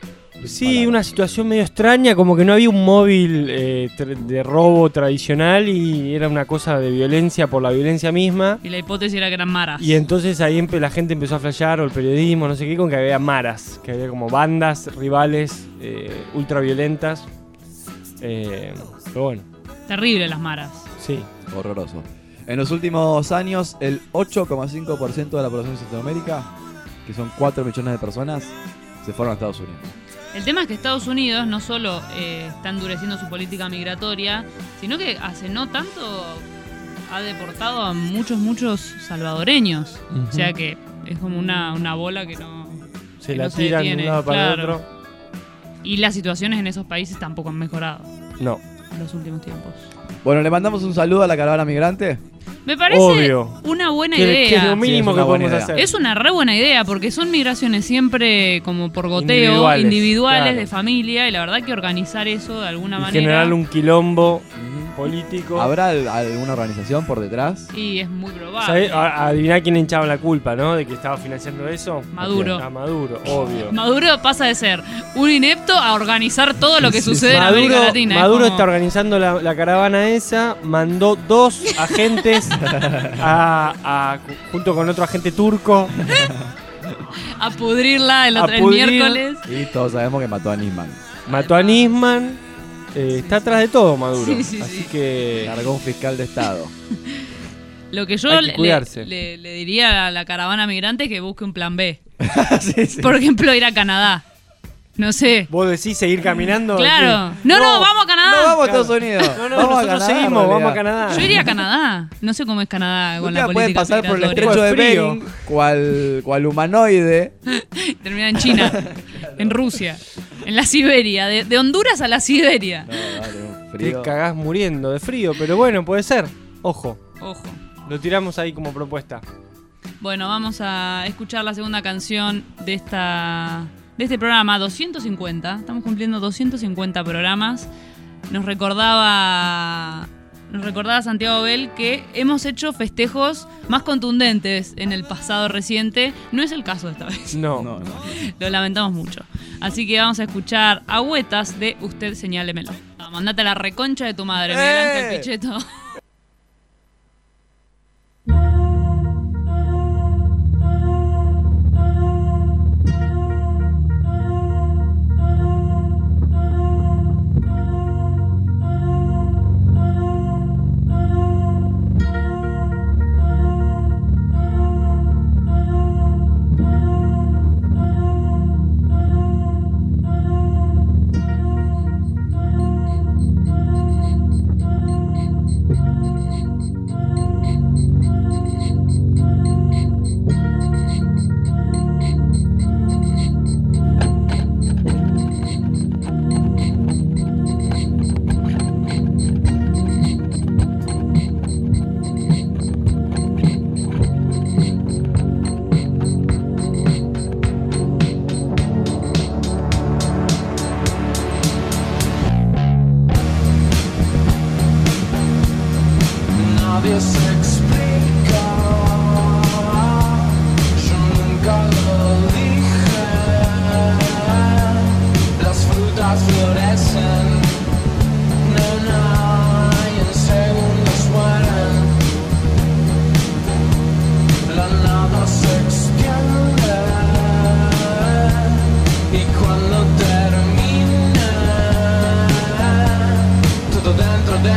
Sí, una situación medio extraña, como que no había un móvil eh, de robo tradicional y era una cosa de violencia por la violencia misma. Y la hipótesis era que eran maras. Y entonces ahí empe- la gente empezó a flashear, o el periodismo, no sé qué, con que había maras, que había como bandas rivales eh, ultraviolentas. Eh, pero bueno. Terrible las maras. Sí. Horroroso. En los últimos años, el ocho coma cinco por ciento de la población de Centroamérica, que son cuatro millones de personas, se fueron a Estados Unidos. El tema es que Estados Unidos no solo eh, está endureciendo su política migratoria, sino que hace no tanto ha deportado a muchos, muchos salvadoreños. Uh-huh. O sea que es como una, una bola que no se que la no tiran se de un lado para el claro. otro. Y las situaciones en esos países tampoco han mejorado. No. En los últimos tiempos. Bueno, le mandamos un saludo a la caravana migrante. Me parece Obvio. una buena ¿Qué, idea. ¿Qué es lo mínimo sí, es que podemos idea. hacer? Es una re buena idea porque son migraciones siempre como por goteo, individuales, individuales claro. de familia, y la verdad que organizar eso de alguna y manera. generar un quilombo político. ¿Habrá alguna organización por detrás? Y es muy probable. ¿Sabés? A- Adiviná quién le hinchaba la culpa, ¿no? De que estaba financiando eso. Maduro. A Maduro, obvio. Maduro pasa de ser un inepto a organizar todo lo que sucede Maduro, en América Latina. Maduro como... está organizando la, la caravana esa, mandó dos agentes a, a- junto con otro agente turco. a pudrirla el, A otro, el pudrir. miércoles. Y todos sabemos que mató a Nisman. Mató a Nisman. Eh, está atrás de todo Maduro. Sí, sí, Así sí. que Largó un fiscal de Estado. Lo que yo Hay que le, cuidarse. le- le diría a la caravana migrante es que busque un plan B. sí, sí. Por ejemplo, ir a Canadá. No sé. vos decís seguir caminando. Claro. ¿Qué? No, no, vamos a Canadá. No vamos a Claro. Estados Unidos. No, no, vamos nosotros a Canadá, seguimos, en vamos a realidad. Canadá. Yo iría a Canadá. No sé cómo es Canadá con la Ustedes pueden política pasar por el migratoria. estrecho de Frío. Bering, cual, cual humanoide. Termina en China, en Rusia, en la Siberia, de, de Honduras a la Siberia. No, dale, un Te frío. cagás muriendo de frío, pero bueno, puede ser. Ojo, Ojo. lo tiramos ahí como propuesta. Bueno, vamos a escuchar la segunda canción de esta de este programa, doscientos cincuenta. Estamos cumpliendo doscientos cincuenta programas. Nos recordaba nos recordaba Santiago Bell que hemos hecho festejos más contundentes en el pasado reciente. No es el caso de esta vez. No. No, no. Lo lamentamos mucho. Así que vamos a escuchar Agüetas de Usted Señálemelo. Ah, mandate a la reconcha de tu madre, Miguel ¡Eh! Ángel Pichetto. Nadie se explica, yo nunca lo dije. Las frutas florecen, nena, y en segundos mueren. La nada se extiende,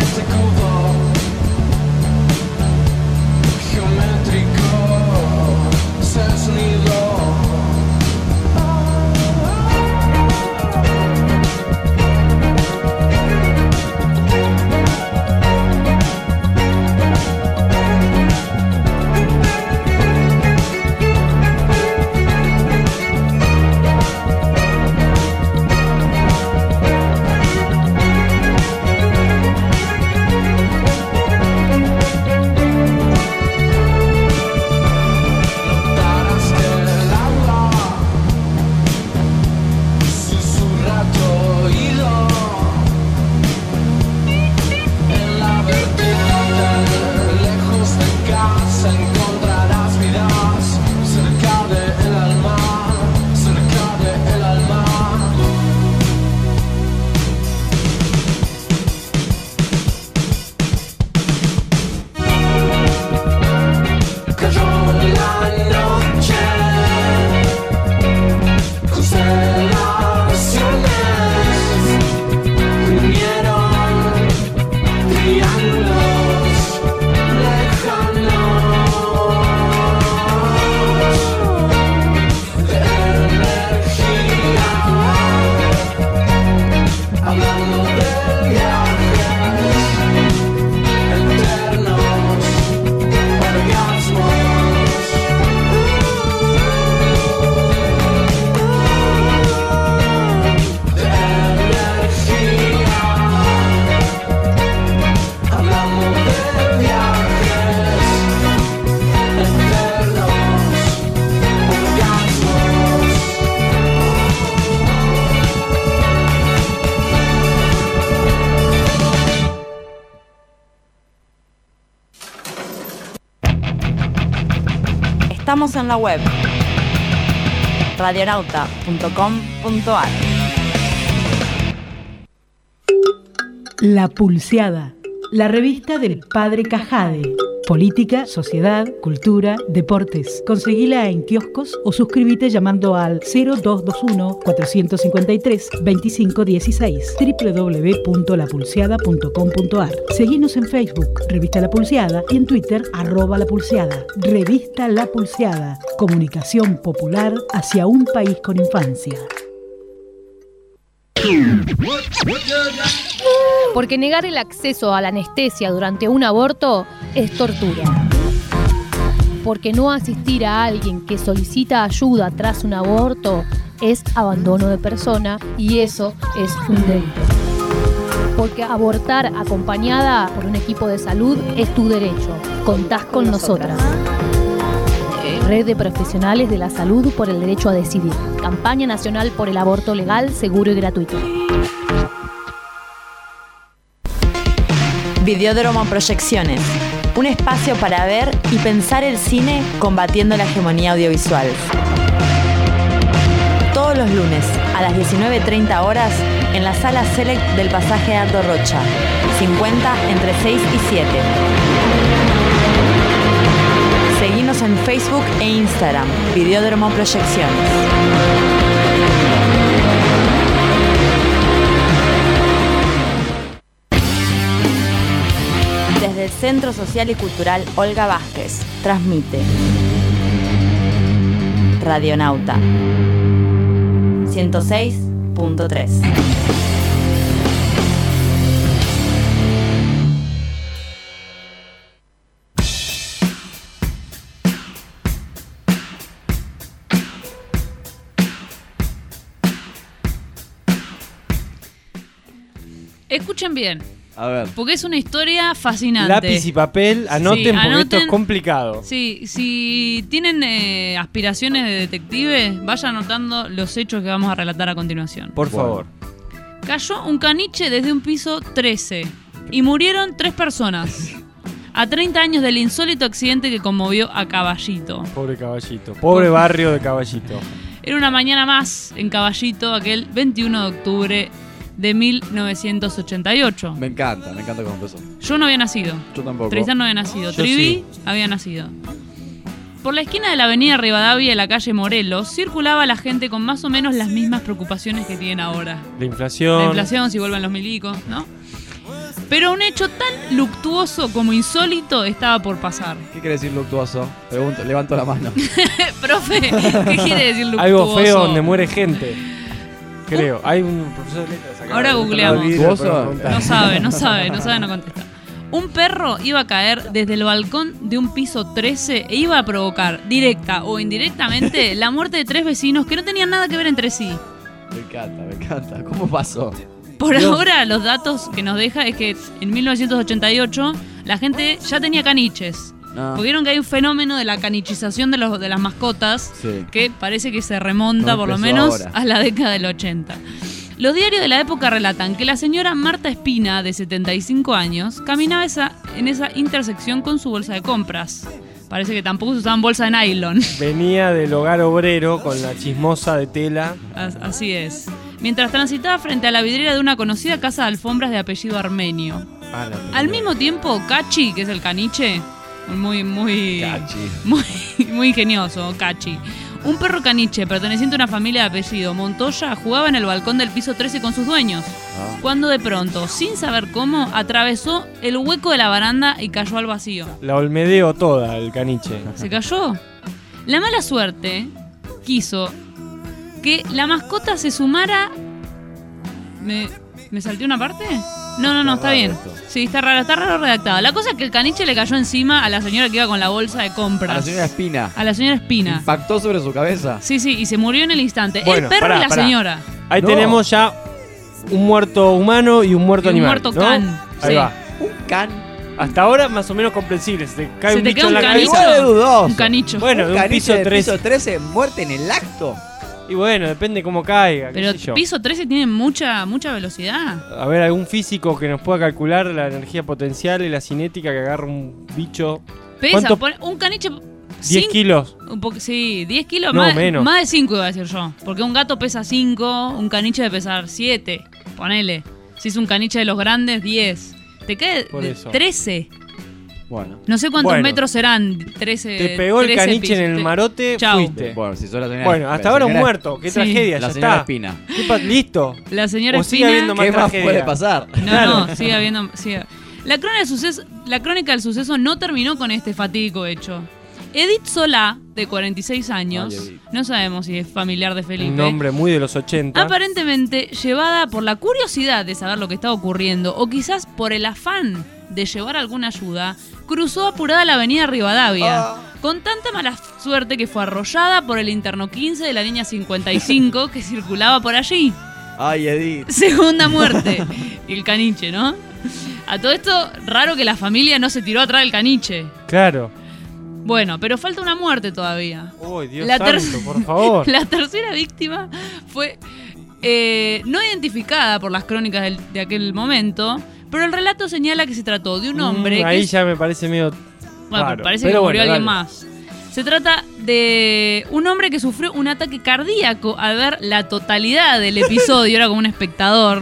Estamos en la web radionauta punto com punto a r. La Pulseada, la revista del Padre Cajade. Política, sociedad, cultura, deportes. Conseguila en kioscos o suscríbete llamando al cero dos dos uno, cuatro cinco tres, dos cinco uno seis doble u doble u doble u punto la pulseada punto com punto a r. Seguinos en Facebook, Revista La Pulseada, y en Twitter, arroba La Pulseada. Revista La Pulseada, comunicación popular hacia un país con infancia. Porque negar el acceso a la anestesia durante un aborto es tortura. Porque no asistir a alguien que solicita ayuda tras un aborto es abandono de persona y eso es un delito. Porque abortar acompañada por un equipo de salud es tu derecho. Contás con nosotras. Red de Profesionales de la Salud por el Derecho a Decidir. Campaña Nacional por el Aborto Legal, Seguro y Gratuito. Videódromo Proyecciones. Un espacio para ver y pensar el cine combatiendo la hegemonía audiovisual. Todos los lunes a las diecinueve treinta horas en la sala Select del Pasaje Aldo Rocha. cincuenta entre seis y siete. Seguinos en Facebook e Instagram, Videódromo Proyecciones. Desde el Centro Social y Cultural Olga Vázquez, transmite Radionauta ciento seis punto tres. Escuchen bien. A ver. Porque es una historia fascinante. Lápiz y papel, anoten, sí, porque anoten, esto es complicado. Sí, si tienen eh, aspiraciones de detective, vayan anotando los hechos que vamos a relatar a continuación. Por Bueno. favor. Cayó un caniche desde un piso trece y murieron tres personas. A treinta años del insólito accidente que conmovió a Caballito. Pobre Caballito. Pobre barrio de Caballito. Era una mañana más en Caballito, aquel veintiuno de octubre de mil novecientos ochenta y ocho. Me encanta, me encanta cómo empezó. Yo no había nacido. Yo tampoco. Tristán no había nacido. Yo Trivi había nacido. Por la esquina de la avenida Rivadavia y la calle Morelos circulaba la gente con más o menos las mismas preocupaciones que tienen ahora. La inflación. La inflación, si vuelven los milicos, ¿no? Pero un hecho tan luctuoso como insólito estaba por pasar. ¿Qué quiere decir luctuoso? Pregunto, levanto la mano. Profe, ¿qué quiere decir luctuoso? Algo feo donde muere gente. Creo. Hay un profesor de letras acá. Ahora googleamos. ¿Luctuoso? No sabe, no sabe, no sabe, no contesta. Un perro iba a caer desde el balcón de un piso trece e iba a provocar, directa o indirectamente, la muerte de tres vecinos que no tenían nada que ver entre sí. Me encanta, me encanta. ¿Cómo pasó? Por ahora, los datos que nos deja es que en mil novecientos ochenta y ocho la gente ya tenía caniches. No. Porque vieron que hay un fenómeno de la canichización de, los, de las mascotas, sí, que parece que se remonta no por lo menos ahora a la década del ochenta. Los diarios de la época relatan que la señora Marta Espina, de setenta y cinco años, caminaba esa, en esa intersección con su bolsa de compras. Parece que tampoco se usaban bolsa de nylon. Venía del hogar obrero con la chismosa de tela. Así es. Mientras transitaba frente a la vidriera de una conocida casa de alfombras de apellido armenio. Ah, Al mismo tiempo, Cachi, que es el caniche, muy, muy, Cachi. muy, muy ingenioso, Cachi. Un perro caniche perteneciente a una familia de apellido Montoya jugaba en el balcón del piso trece con sus dueños. Ah. Cuando de pronto, sin saber cómo, atravesó el hueco de la baranda y cayó al vacío. La olmedeó toda el caniche. ¿Se cayó? La mala suerte quiso que la mascota se sumara... ¿Me, ¿me salté una parte? No, no, no, está, está bien. Esto. Sí, está raro, está raro redactado. La cosa es que el caniche le cayó encima a la señora que iba con la bolsa de compras. A la señora Espina. A la señora Espina. Impactó sobre su cabeza. Sí, sí, y se murió en el instante. Bueno, el perro pará, y la pará. señora. Ahí no. tenemos ya un muerto humano y un muerto y un animal. Un muerto ¿no? can. Ahí sí. va. Un can. Hasta ahora más o menos comprensible. Se te cae Se un te bicho cae en un la canicho. cabeza. Igual de dudoso. Un canicho. Bueno, un de un caniche piso de trece. piso trece, muerte en el acto. Y bueno, depende cómo caiga. Pero qué sé yo. piso trece tiene mucha, mucha velocidad. A ver, algún físico que nos pueda calcular la energía potencial y la cinética que agarra un bicho. Pesa, pone, un caniche... diez kilos. Un po- sí, diez kilos, No, más, menos. más de cinco iba a decir yo. Porque un gato pesa cinco, un caniche debe pesar siete. Ponele. Si es un caniche de los grandes, diez. Te cae Por de eso. trece. Bueno. No sé cuántos Bueno. metros serán. trece. Te pegó el trece caniche pisos. en el marote, Chau. fuiste. Bueno, si sos la señora, Bueno, hasta la ahora un señora- muerto. Qué Sí. tragedia, La ya señora está. Espina. ¿Qué pa- ¿Listo? La señora O sigue Espina. habiendo más ¿Qué más tragedia. puede pasar? No, no, sigue habiendo. Sigue. La, crónica del suceso, la crónica del suceso no terminó con este fatídico hecho. Edith Solá, de cuarenta y seis años, Ay, Edith. no sabemos si es familiar de Felipe. Un nombre muy de los ochenta. Aparentemente, llevada por la curiosidad de saber lo que estaba ocurriendo, o quizás por el afán de llevar alguna ayuda, cruzó apurada la avenida Rivadavia, Oh. con tanta mala suerte que fue arrollada por el interno quince de la línea cincuenta y cinco que circulaba por allí. Ay, Edith. Segunda muerte. Y el caniche, ¿no? A todo esto, raro que la familia no se tiró atrás del caniche. Claro. Bueno, pero falta una muerte todavía. Uy, Dios La ter- santo, por favor. La tercera víctima fue eh, no identificada por las crónicas del- de aquel momento, pero el relato señala que se trató de un hombre Mm, ahí que... ya me parece medio Bueno, raro. parece Pero que murió bueno, alguien dale. más. Se trata de un hombre que sufrió un ataque cardíaco al ver la totalidad del episodio, era como un espectador,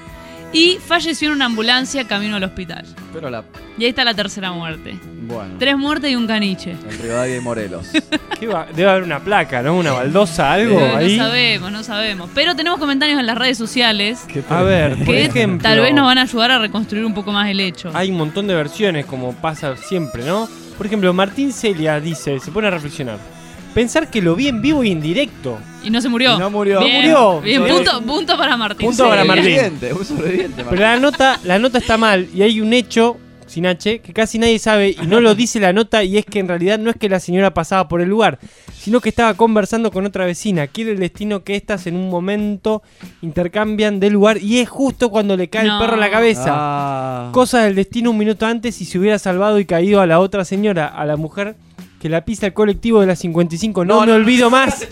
y falleció en una ambulancia camino al hospital. Pero la... Y ahí está la tercera muerte. Bueno. Tres muertes y un caniche. En Rivadavia y Morelos. ¿Qué va? Debe haber una placa, ¿no? Una baldosa, algo Eh, ahí. No sabemos, no sabemos. Pero tenemos comentarios en las redes sociales A ver, por que ejemplo, tal vez nos van a ayudar a reconstruir un poco más el hecho. hay un montón de versiones, como pasa siempre, ¿no? Por ejemplo, Martín Celia dice, se pone a reflexionar. Pensar que lo vi en vivo y en directo. Y no se murió. Y no murió. Bien, No murió. Bien, Sí. punto, punto para Martín. Punto para Sí. Martín. Sobreviviente, un sobreviviente. Pero la nota, la nota está mal y hay un hecho, sin H, que casi nadie sabe y no lo dice la nota, y es que en realidad no es que la señora pasaba por el lugar, sino que estaba conversando con otra vecina. Quiere el destino que éstas en un momento intercambian de lugar y es justo cuando le cae No. el perro en la cabeza. Ah. Cosa del destino un minuto antes y se hubiera salvado y caído a la otra señora, a la mujer que la pisa el colectivo de la cincuenta y cinco. No, me olvido más.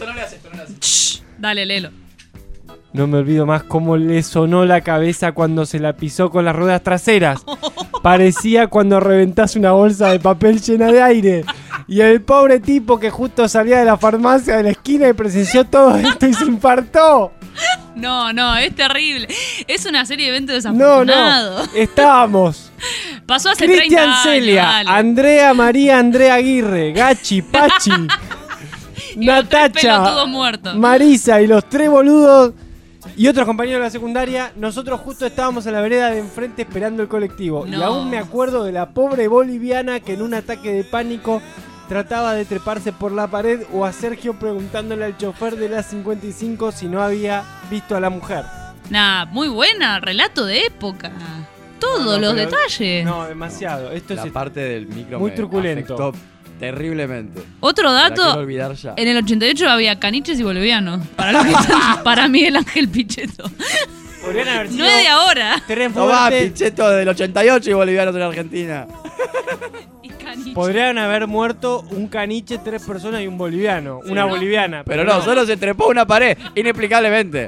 Dale, léelo. No me olvido más cómo le sonó la cabeza cuando se la pisó con las ruedas traseras. Parecía cuando reventás una bolsa de papel llena de aire. Y el pobre tipo que justo salía de la farmacia de la esquina y presenció todo esto y se infartó. No, no, es terrible. Es una serie de eventos No, desafortunados. no. Estábamos. Pasó hace Cristian treinta Celia, años. dale. Andrea María Andrea Aguirre, Gachi, Pachi, Y los tres Natacha, pelotudos muertos. Marisa y los tres boludos Y otros compañeros de la secundaria, nosotros justo estábamos en la vereda de enfrente esperando el colectivo. No. Y aún me acuerdo de la pobre boliviana que en un ataque de pánico trataba de treparse por la pared, o a Sergio preguntándole al chofer de la cincuenta y cinco si no había visto a la mujer. Nah, muy buena, relato de época. Todos No, no, los pero- detalles. No, demasiado. Esto La es parte del micro muy me truculento. afectó terriblemente. Otro La dato, quiero olvidar ya. en el ochenta y ocho había caniches y bolivianos. Para, los que están- para Miguel Ángel Pichetto. Podrían haber sido No es de ahora. tres Tomá, muertes. Pichetto del ochenta y ocho y bolivianos en Argentina. Y caniche. Podrían haber muerto un caniche, tres personas y un boliviano. Sí, una no. boliviana. Pero no, solo se trepó una pared, inexplicablemente.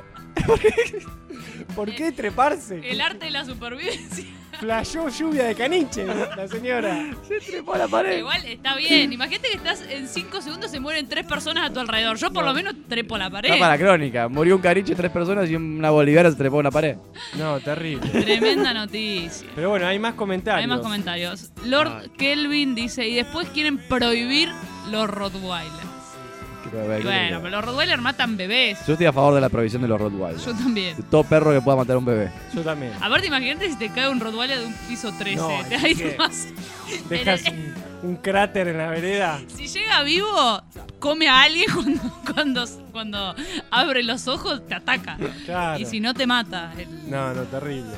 ¿Por qué treparse? El arte de la supervivencia. Flashó lluvia de caniche la señora. Se trepó a la pared. Igual está bien. Imagínate que estás en cinco segundos se mueren tres personas a tu alrededor. Yo por No. lo menos trepo la pared. No para la crónica. Murió un caniche, tres personas y una boliviana se trepó a una pared. No, terrible. Tremenda noticia. Pero bueno, hay más comentarios. Hay más comentarios. Lord Ay. Kelvin dice, y después quieren prohibir los Rottweilers. Quiero ver, Y quiero bueno, ver. pero los Rottweilers matan bebés. Yo estoy a favor de la prohibición de los Rottweilers. Yo también. De todo perro que pueda matar a un bebé. Yo también. Aparte, imagínate si te cae un Rottweiler de un piso trece. No, te es ahí que- nomás. Dejas En el- un, un cráter en la vereda. Si llega vivo, come a alguien cuando, cuando, cuando abre los ojos, te ataca. Claro. Y si no, te mata. El- No, no, terrible.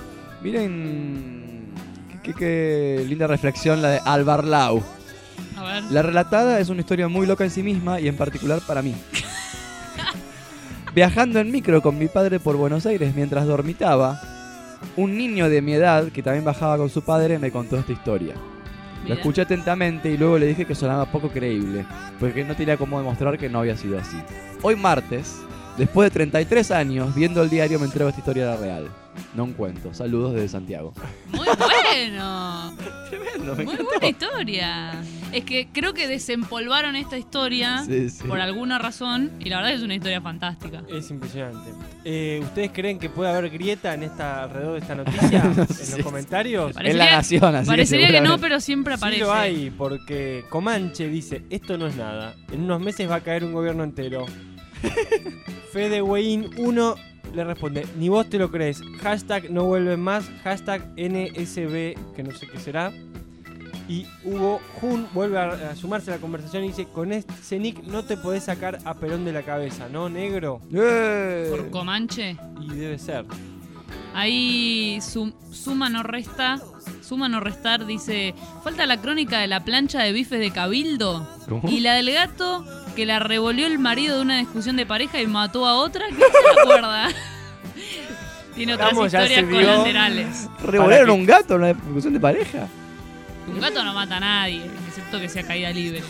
Miren qué, qué- qué linda reflexión la de Alvar Lau. A ver. La relatada es una historia muy loca en sí misma y en particular para mí. Viajando en micro con mi padre por Buenos Aires mientras dormitaba, un niño de mi edad que también bajaba con su padre me contó esta historia. Lo Bien. escuché atentamente y luego le dije que sonaba poco creíble, porque no tenía cómo demostrar que no había sido así. Hoy martes, después de treinta y tres años, viendo el diario me entero que esta historia era real. No un cuento. Saludos desde Santiago. Muy bueno. Tremendo, me Muy encantó. buena historia. Es que creo que desempolvaron esta historia Sí, sí. por alguna razón y la verdad es una historia fantástica. Es impresionante. Eh, ¿Ustedes creen que puede haber grieta en esta alrededor de esta noticia? No En sé. los comentarios. Es la nación, así que Parecería que, no, seguramente. pero siempre aparece. Sí lo hay, porque Comanche dice, esto no es nada. En unos meses va a caer un gobierno entero. Fede Wein uno le responde, ni vos te lo crees. Hashtag no vuelven más. Hashtag N S B, que no sé qué será. Y Hugo Jun vuelve a, a sumarse a la conversación y dice, con ese nick no te podés sacar a Perón de la cabeza, ¿no, negro? ¡Eh! Por Comanche. Y debe ser. Ahí sum- suma no resta. Suma no restar dice, falta la crónica de la plancha de bifes de Cabildo. ¿Cómo? Y la del gato que la revolvió el marido de una discusión de pareja y mató a otra. ¿Quién se acuerda? Tiene otras Vamos, ya historias se vio. colaterales. ¿Revolvieron Para que- un gato en una discusión de pareja? Un gato no mata a nadie, excepto que sea caída libre.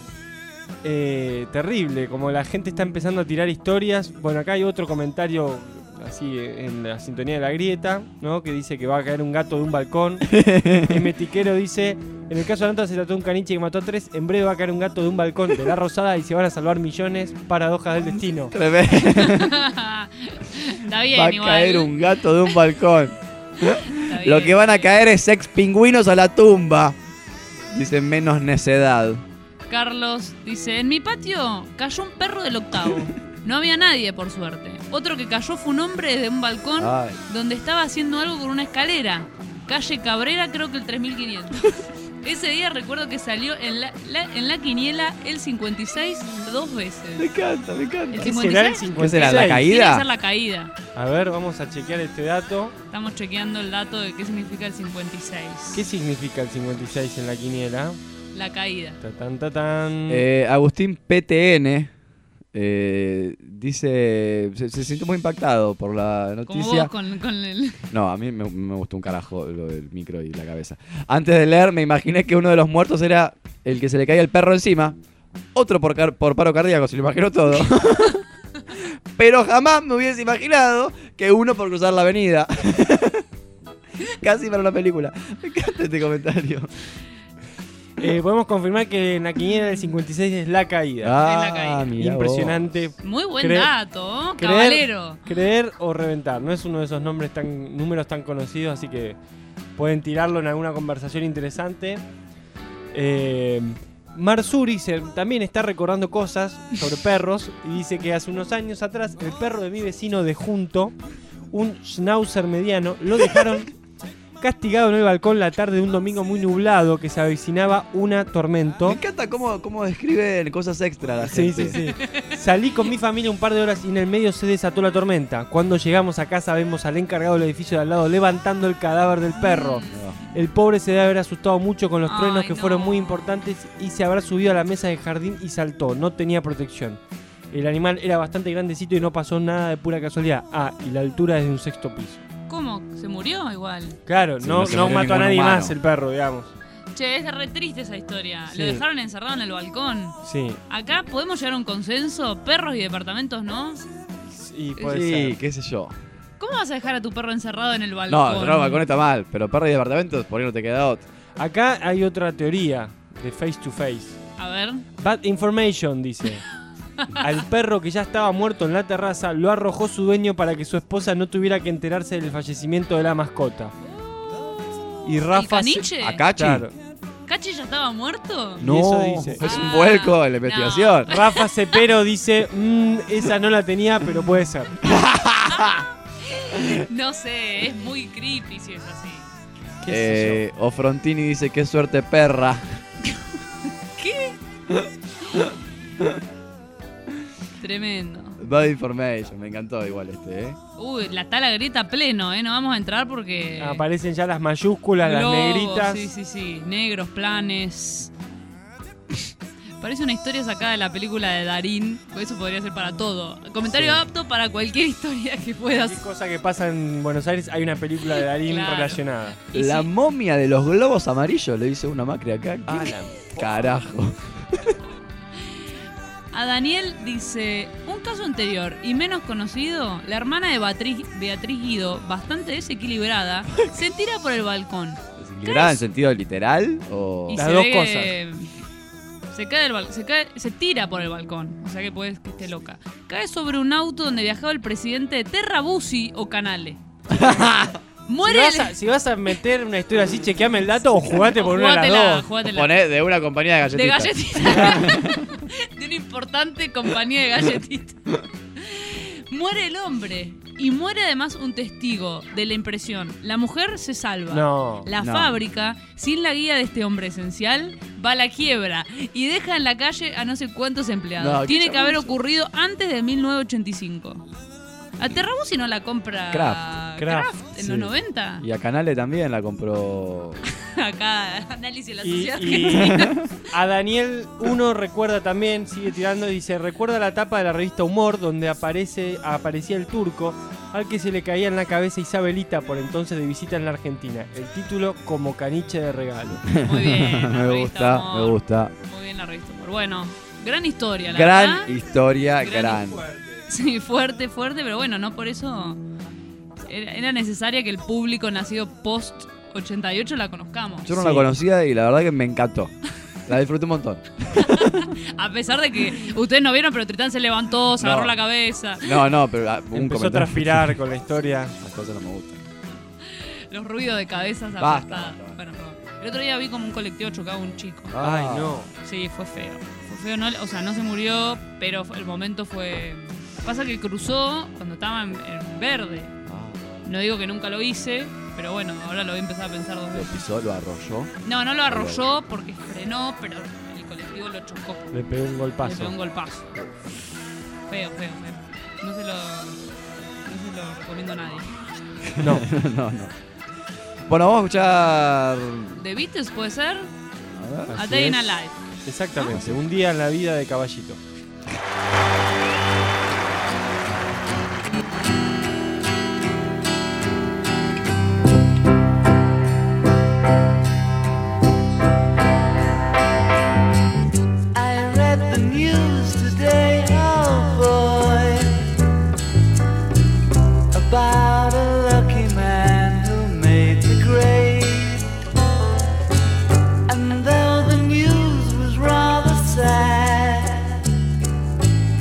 Eh, terrible, como la gente está empezando a tirar historias. Bueno, acá hay otro comentario así en la sintonía de la grieta, ¿no? Que dice que va a caer un gato de un balcón. M. Tiquero dice, en el caso de Anota se trató de un caniche que mató a tres, en breve va a caer un gato de un balcón de la Rosada y se van a salvar millones. Paradojas del destino. Tremendo. Está bien, Va a igual. caer un gato de un balcón. Está Lo bien. que van a caer es sex pingüinos a la tumba. Dicen menos necedad. Carlos dice, en mi patio cayó un perro del octavo. No había nadie, por suerte. Otro que cayó fue un hombre desde un balcón Ay. donde estaba haciendo algo con una escalera. Calle Cabrera, creo que el tres mil quinientos. Ese día recuerdo que salió en la, la- en la quiniela el cincuenta y seis dos Me veces. encanta, me encanta. ¿El ¿Qué será el cincuenta y seis? ¿Qué será, la cincuenta y seis? caída? Tiene que ser la caída. A ver, vamos a chequear este dato. Estamos chequeando el dato de qué significa el cincuenta y seis. ¿Qué significa el cincuenta y seis en la quiniela? La caída. Tatán, tatán. Eh, Agustín P T N eh, dice. Se, se sintió muy impactado por la Como noticia. vos con, con el... No, a mí me, me gustó un carajo lo del micro y la cabeza. Antes de leer, me imaginé que uno de los muertos era el que se le caía el perro encima. Otro por, car- por paro cardíaco, se lo imaginó todo. Pero jamás me hubiese imaginado que uno por cruzar la avenida. Casi para una película. Me encanta este comentario. Eh, podemos confirmar que en la quiniela del cincuenta y seis es la caída. Ah, la caída. mirá Impresionante. Muy buen Cre- dato, ¿eh? creer- Caballero. Creer o reventar. No es uno de esos nombres tan, números tan conocidos, así que pueden tirarlo en alguna conversación interesante. Eh, Marzuri se, también está recordando cosas sobre perros y dice que hace unos años atrás el perro de mi vecino de junto, un schnauzer mediano, lo dejaron castigado en el balcón la tarde de un domingo muy nublado que se avecinaba una tormenta. Me encanta cómo, cómo describen cosas extra la sí, gente. Sí, sí. Salí con mi familia un par de horas y en el medio se desató la tormenta. Cuando llegamos a casa vemos al encargado del edificio de al lado levantando el cadáver del perro. No. El pobre se debe haber asustado mucho con los Ay, truenos que no. fueron muy importantes y se habrá subido a la mesa del jardín y saltó. No tenía protección. El animal era bastante grandecito y no pasó nada de pura casualidad. Ah, y la altura es de un sexto piso. ¿Cómo? ¿Se murió igual? Claro, sí, no, no, no mató a nadie humano. más el perro, digamos. Che, es re triste esa historia. Sí. Lo dejaron encerrado en el balcón. Sí. Acá podemos llegar a un consenso, perros y departamentos, ¿no? Sí, puede sí, ser. qué sé yo. ¿Cómo vas a dejar a tu perro encerrado en el balcón? No, encerrado en el balcón está mal, pero perro y departamentos, por ahí no te queda otro. Acá hay otra teoría de face to face. A ver. Bad information, dice. Al perro que ya estaba muerto en la terraza lo arrojó su dueño para que su esposa no tuviera que enterarse del fallecimiento de la mascota. Y Rafa... ¿El caniche? ¿A Cachi? Claro. ¿Cachi ya estaba muerto? No, Y eso dice. es un Ah, vuelco en la investigación. no. Rafa Cepero dice, mmm, esa no la tenía, pero puede ser. No sé, es muy creepy si es así. ¿Qué sé Eh, o Frontini dice, qué suerte perra. ¿Qué? Tremendo. Bad information, me encantó igual este, ¿eh? Uy, la está la grieta a pleno, ¿eh? No vamos a entrar porque... yo? Aparecen ya las mayúsculas, las Globos, negritas. Sí, sí, sí. Negros, planes. Parece una historia sacada de la película de Darín. Eso podría ser para todo. Comentario Sí. apto para cualquier historia que puedas. Qué cosa que pasa en Buenos Aires, hay una película de Darín Claro. relacionada. Y La sí. momia de los globos amarillos, le dice una Macri acá. ¿Qué Ah, la- carajo? A Daniel dice, un caso anterior y menos conocido, la hermana de Beatriz, Beatriz Guido, bastante desequilibrada, se tira por el balcón. ¿Desequilibrada en sentido literal? O... Y Las se dos ve- Se cae del bal- se cae, se tira por el balcón, o sea que puede que esté loca. Cae sobre un auto donde viajaba el presidente de Terra Bussi o Canale. Muere Si vas, a, si vas a meter una historia así, chequeame el dato o jugate por una de Jugátela, las dos. jugátela. Poné de una compañía de De galletitas. galletitas. De una importante compañía de galletitas. Muere el hombre. Y muere además un testigo de la impresión. La mujer se salva. No. La no. fábrica, sin la guía de este hombre esencial, va a la quiebra y deja en la calle a no sé cuántos empleados. No, qué Tiene que haber chamuyo. ocurrido antes de mil novecientos ochenta y cinco. A Terrabusi no la compra Kraft. Kraft, en sí. los noventa. Y a Canale también la compró. Acá, análisis de la Y, sociedad y argentina. a Daniel uno recuerda también, sigue tirando, dice, recuerda la tapa de la revista Humor donde aparece aparecía el turco al que se le caía en la cabeza Isabelita por entonces de visita en la Argentina. El título como caniche de regalo. Muy bien. la me revista gusta, Humor. me gusta. Muy bien la revista Humor. Bueno, gran historia, la Gran verdad. historia, Gran gran. Sí, fuerte, fuerte, pero bueno, no por eso era, era necesaria que el público nacido post ochenta y ocho la conozcamos. Yo no Sí. la conocía y la verdad que me encantó. La disfruté un montón. A pesar de que ustedes no vieron, pero Tritán se levantó, se No. agarró la cabeza. No, no, pero ah, un Empezó a comentario. transpirar con la historia. Las cosas no me gustan. Los ruidos de cabezas Basta, aplastadas. basta, basta. Bueno, perdón. El otro día vi como un colectivo chocaba a un chico. Ay, Ah. no. Sí, fue feo. Fue feo, no, o sea, no se murió, pero el momento fue... Pasa que cruzó cuando estaba en, en verde. Ah, No digo que nunca lo hice, pero bueno, ahora lo voy a empezar a pensar dos lo veces. pisó, lo arrolló. No, no lo arrolló porque frenó, pero el colectivo lo chocó. Le pegó un Le golpazo. pegó un golpazo. Feo, feo, feo. No se lo, no se lo recomiendo a nadie. No. no, no. Bueno, vamos a escuchar. ¿The Beatles puede ser? A ver. A Así Day in es. a Life. Exactamente. Un día en la vida de Caballito. I read the news today, oh boy, about a lucky man who made the grade. And though the news was rather sad,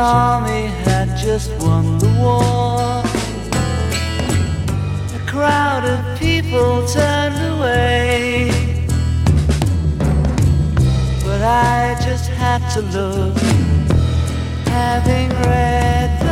army had just won the war. A crowd of people turned away, but I just had to look, having read the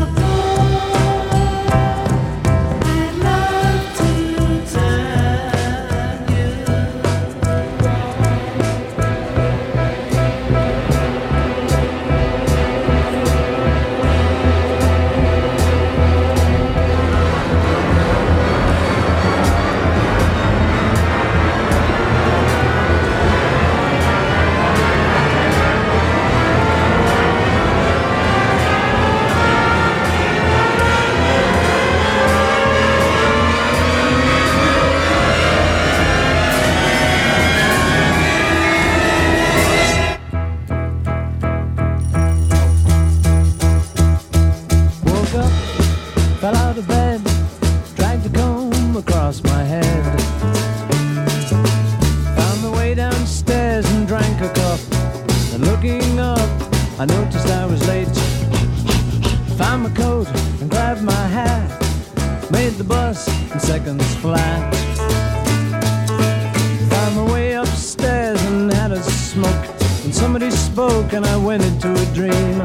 I noticed I was late. Found my coat and grabbed my hat. Made the bus in seconds flat. Found my way upstairs and had a smoke. And somebody spoke and I went into a dream.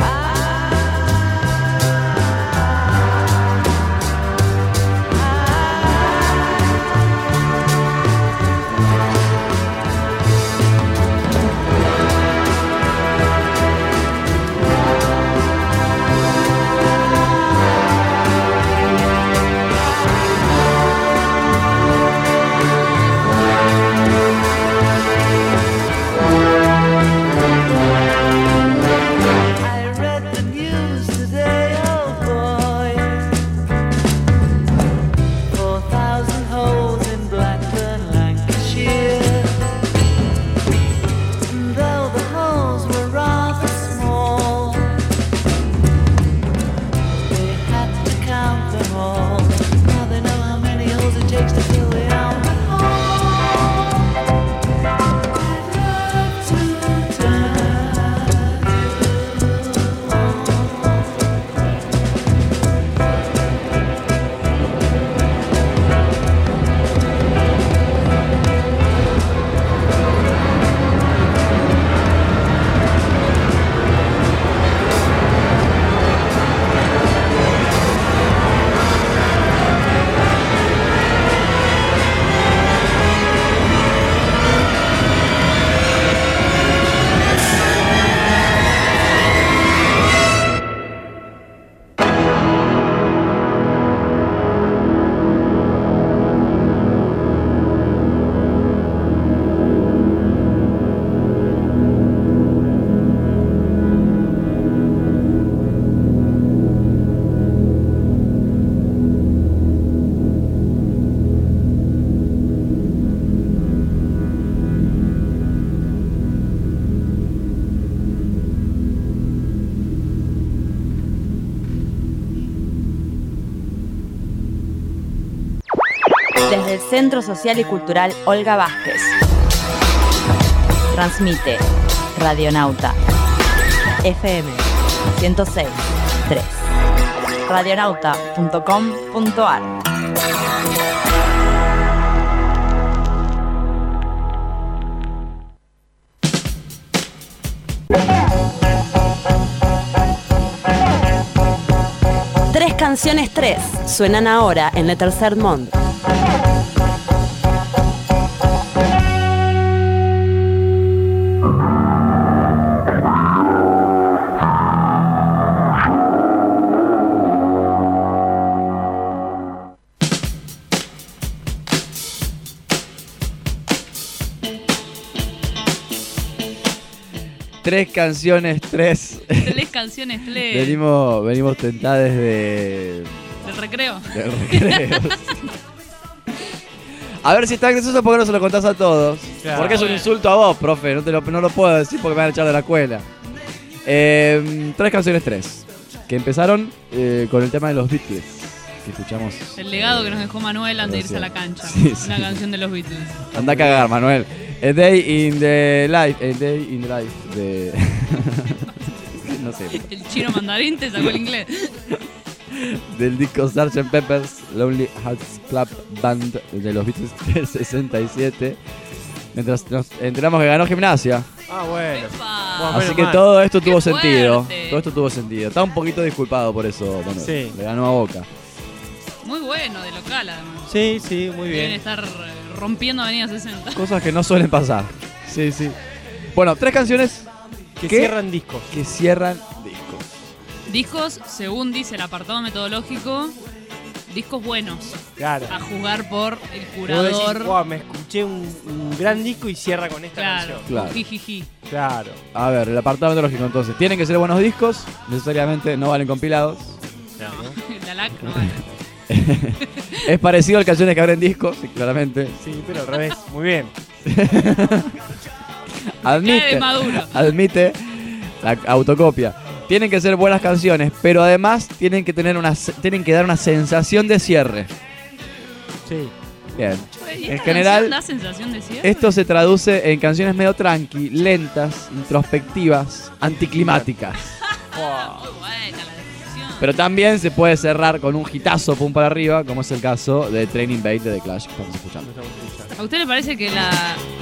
Desde el Centro Social y Cultural Olga Vázquez. Transmite Radionauta F M ciento seis punto tres. radionauta punto com punto a r. Tres canciones tres suenan ahora en Le Tercer Monde. Tres canciones, tres. Tres canciones, tres. venimos, venimos tentadas de... ¿Del recreo? Del recreo. A ver si está gracioso porque no se lo contás a todos. Claro, porque es un insulto a vos, profe. No, te lo, no lo puedo decir porque me van a echar de la escuela. Eh, tres canciones, tres. Que empezaron eh, con el tema de los Beatles. Que escuchamos. El legado que nos dejó Manuel antes de irse a la cancha. Sí, Una sí. canción de los Beatles. Anda a cagar, Manuel. A Day in the Life. A Day in the Life de... no sé. El chino mandarín te sacó el inglés. Del disco sergeant Pepper's Lonely Hearts Club Band de los Beatles del sesenta y siete. Mientras nos enteramos que ganó Gimnasia. Ah, bueno. bueno Así que mal. todo esto tuvo sentido. Todo esto tuvo sentido. Está un poquito disculpado por eso. Bueno, sí. Le ganó a Boca. Muy bueno, de local además. Sí, sí, muy bien. Deben estar rompiendo Avenida sesenta. Cosas que no suelen pasar. Sí, sí. Bueno, tres canciones que, que cierran discos. Que cierran discos. Discos, según dice el apartado metodológico, discos buenos. Claro. A jugar por el curador. Decís, wow, me escuché un, un gran disco y cierra con esta claro, canción. Claro. Jijiji. Claro. A ver, el apartado metodológico entonces. Tienen que ser buenos discos, necesariamente no valen compilados. Claro. La lac no vale. Es parecido al canciones que abren discos, sí, claramente. Sí, pero al revés. Muy bien. Admite, admite la autocopia. Tienen que ser buenas canciones, pero además tienen que tener una, tienen que dar una sensación de cierre. Sí. Bien. ¿Y en general, da sensación de cierre? Esto se traduce en canciones medio tranqui, lentas, introspectivas, anticlimáticas. Muy buena la descripción. Pero también se puede cerrar con un hitazo pum para arriba, como es el caso de Training Bait de The Clash que estamos escuchando. ¿A usted le parece que la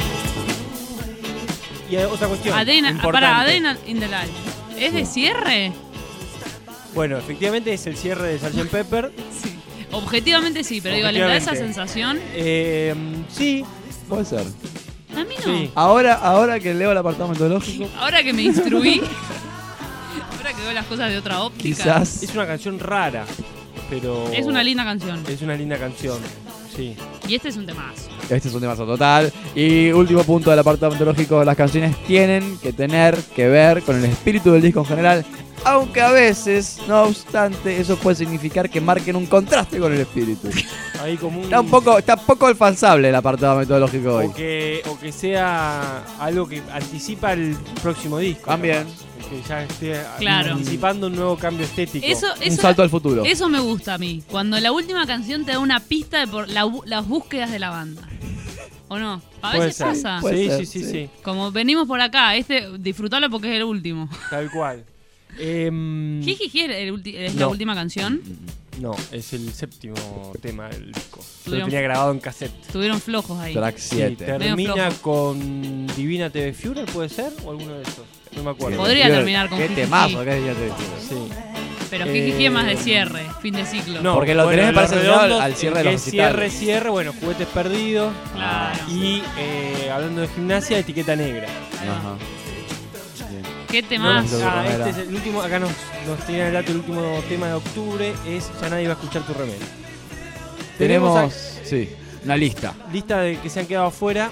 y hay otra cuestión Adena, importante. Para Adena in the Light, ¿es de cierre? Bueno, efectivamente es el cierre de sergeant Pepper. Sí. Objetivamente sí, pero digo, ¿les da esa sensación? Eh, sí. Puede ser. A mí no. Sí. Ahora, ahora que leo el apartado metodológico. Ahora que me instruí. Ahora que veo las cosas de otra óptica. Quizás. Es una canción rara, pero... Es una linda canción. Es una linda canción, sí. Y este es un temazo. Este es un temazo total. Y último punto del apartado metodológico, las canciones tienen que tener que ver con el espíritu del disco en general, aunque a veces, no obstante, eso puede significar que marquen un contraste con el espíritu. Ahí como un... Está un poco, está poco alcanzable el apartado metodológico hoy. O que, o que sea algo que anticipa el próximo disco. También. Que ya esté claro. anticipando un nuevo cambio estético. Eso, eso, un salto al futuro. Eso me gusta a mí. Cuando la última canción te da una pista de por la, las búsquedas de la banda. ¿O no? A veces ser. pasa. Sí, ser, sí, sí, sí, sí. Como venimos por acá, este disfrutalo porque es el último. Tal cual. Eh, Jijiji es, el ulti- es no. la última canción. No, es el séptimo tema del disco. Yo lo Tuvieron- tenía grabado en cassette. Estuvieron flojos ahí. Track Sí, siete. termina Medio con Divina T V Führer, ¿puede ser? ¿O alguno de esos? No me acuerdo. Podría terminar con Qué Jijiji. temazo, qué día te Sí. Pero Eh, Jijiji es más de cierre, fin de ciclo. No, Porque lo bueno, tenés Los para asociado al- Redondos, al cierre el de que los es Cierre, recitales. cierre, bueno, Juguetes Perdidos. Claro. Y eh, hablando de gimnasia, Etiqueta Negra. Ajá. Bien. Qué temazo. Bueno, Ah, remera. este es el último, acá nos, nos tiene el dato, el último tema de octubre es Ya nadie va a escuchar tu remera. Tenemos, Tenemos sí, una lista. lista de que se han quedado afuera.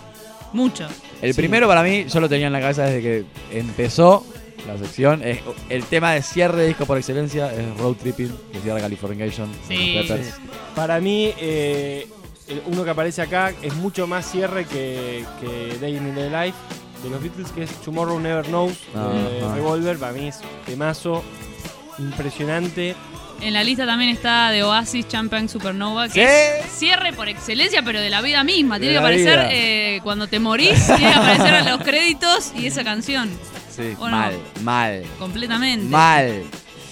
Mucho. El Sí. primero para mí, yo lo tenía en la cabeza desde que empezó la sección. Es, el tema de cierre de disco por excelencia es Road Tripping, que cierra Californication. Sí. de los Peppers. Para mí, eh, el- uno que aparece acá es mucho más cierre que, que Day in the Life de los Beatles, que es Tomorrow Never Knows de Ajá. Revolver. Para mí es temazo impresionante. En la lista también está de Oasis Champagne Supernova, que ¿Sí? es cierre por excelencia, pero de la vida misma. Tiene De que la aparecer vida. eh, cuando te morís, tiene que aparecer en los créditos y esa canción. Sí, ¿O no? mal, mal, Completamente. mal.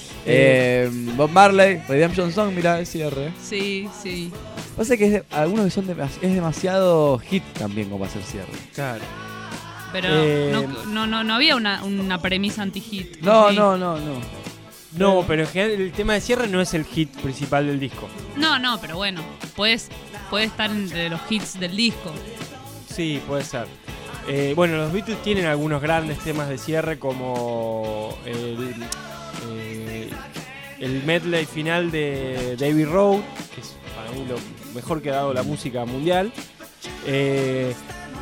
Eh, Bob Marley, Redemption Song, mira, el cierre. Sí, sí. Pasa que es de- algunos que son demas- es demasiado hit también como para hacer cierre. Claro. Pero Eh, no, no, no, no había una, una premisa anti-hit. No, Sí. no, no, no. No, pero en general el tema de cierre no es el hit principal del disco. No, no, pero bueno, puedes, puede estar entre los hits del disco. Sí, puede ser. Eh, bueno, los Beatles tienen algunos grandes temas de cierre como el, eh, el medley final de Abbey Road, que es para mí lo mejor que ha dado la música mundial. Eh,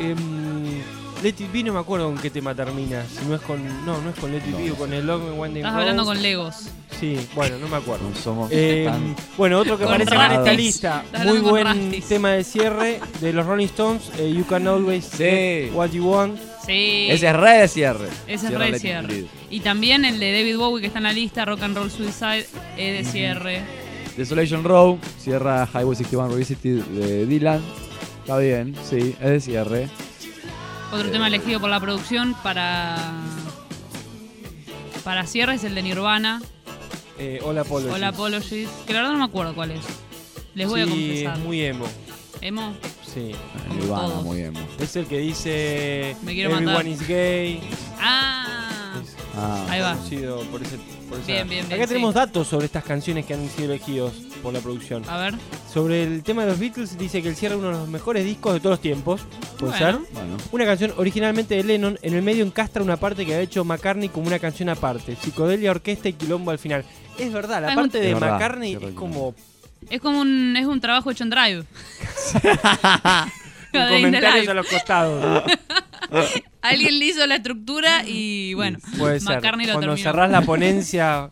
em, Let It Be no me acuerdo con qué tema termina. Si no es con. No, no es con Let It Be o con el Long and Winding Estás Road. hablando con Legos. Sí, bueno, no me acuerdo. No somos Eh, tan- bueno, otro que Con aparece acá en esta Rastis. lista, Está muy hablando con buen Rastis. tema de cierre de los Rolling Stones, eh, You Can Always Sí. Get What You Want. Sí. Ese es re de cierre. Ese es Cierra re Let de It cierre. Bleed. Y también el de David Bowie que está en la lista, Rock and Roll Suicide, es de cierre. Desolation Row, cierra Highway sesenta y uno Revisited de Dylan. Está bien, sí, es de cierre. Otro tema elegido por la producción para para cierre es el de Nirvana. Eh, All Apologies. All Apologies. Que la verdad no me acuerdo cuál es. Les voy sí, a confesar. Es muy emo. ¿Emo? Sí. Nirvana, muy emo. Es el que dice Me quiero Everyone matar. is gay. Ah. Es Ah. Ahí va. conocido por ese, por esa- Bien, bien, bien, Acá tenemos sí. datos sobre estas canciones que han sido elegidos por la producción. A ver. Sobre el tema de los Beatles, dice que el cierre es uno de los mejores discos de todos los tiempos. ¿Puede Bueno. ser? Bueno. Una canción originalmente de Lennon, en el medio encastra una parte que había hecho McCartney como una canción aparte. Psicodelia, orquesta y quilombo al final. Es verdad, la Es parte un- de Es verdad, McCartney sí, es como Es como un, es un trabajo hecho en Drive. con Day in the comentarios life. a los costados. Alguien le hizo la estructura y bueno, Puede ser. McCartney lo Cuando terminó. cerrás la ponencia.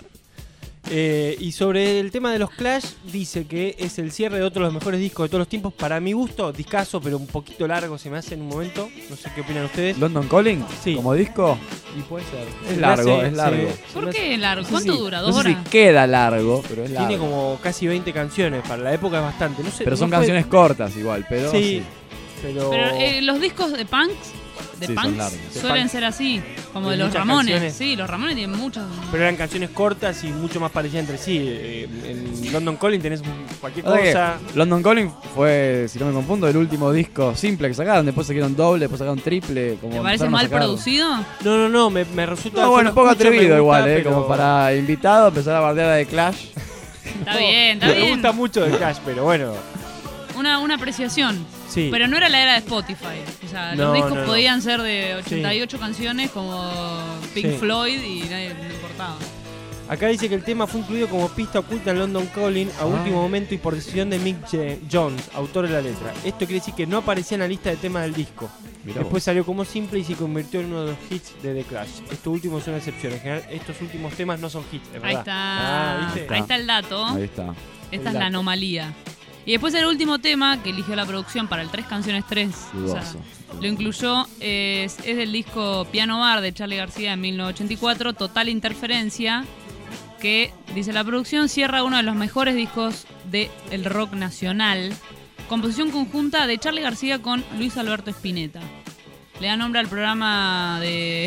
Eh, y sobre el tema de los Clash, dice que es el cierre de otro de los mejores discos de todos los tiempos. Para mi gusto, discazo, pero un poquito largo se me hace en un momento. No sé qué opinan ustedes. ¿London Calling? Sí. ¿Como disco? Y puede ser. Es Se me largo, hace- es largo. se- se ¿Por me hace- qué largo? No sé ¿Cuánto si- dura? No ¿Dos sé horas? si queda largo, pero es largo. Tiene como casi veinte canciones. Para la época es bastante. No sé, Pero son no fue- canciones cortas igual, pero Sí, sí. pero. Pero eh, los discos de punks, de Sí, son punks largos. De suelen punk. ser así, como De de los muchas Ramones. canciones. Sí, los Ramones tienen muchas. Pero eran canciones cortas y mucho más parecidas entre sí. Eh, en London Calling tenés cualquier O sea que cosa. London Calling fue, si no me confundo, el último disco simple que sacaron. Después sacaron doble, después sacaron triple. Como ¿Te parece empezaron a mal sacar- producido? No, no, no, me, me resulta. No, yo bueno, lo poco escucho, me atrevido gusta, igual, eh, pero- como para invitado empezar a bardear a The Clash. Está bien, está Me bien. gusta mucho The Clash, pero bueno. Una, una apreciación. Sí. Pero no era la era de Spotify. O sea, No, los discos no, no. podían ser de ochenta y ocho canciones como Pink Sí. Floyd y nadie le importaba. Acá dice que el tema fue incluido como pista oculta en London Calling a último momento y por decisión de Mick J- Jones, autor de la letra. Esto quiere decir que no aparecía en la lista de temas del disco. Mirá Después vos. salió como simple y se convirtió en uno de los hits de The Clash. Esto último es una excepción. En general, estos últimos temas no son hits, es verdad. Ahí está. Ah, ¿viste? Ahí está el dato. Ahí está. Esta el es la dato. anomalía. Y después el último tema que eligió la producción para el Tres Canciones tres. O sea, Dudoso. lo incluyó, es, es del disco Piano Bar de Charly García en mil novecientos ochenta y cuatro, Total Interferencia, que, dice la producción, cierra uno de los mejores discos del rock nacional. Composición conjunta de Charly García con Luis Alberto Spinetta. Le da nombre al programa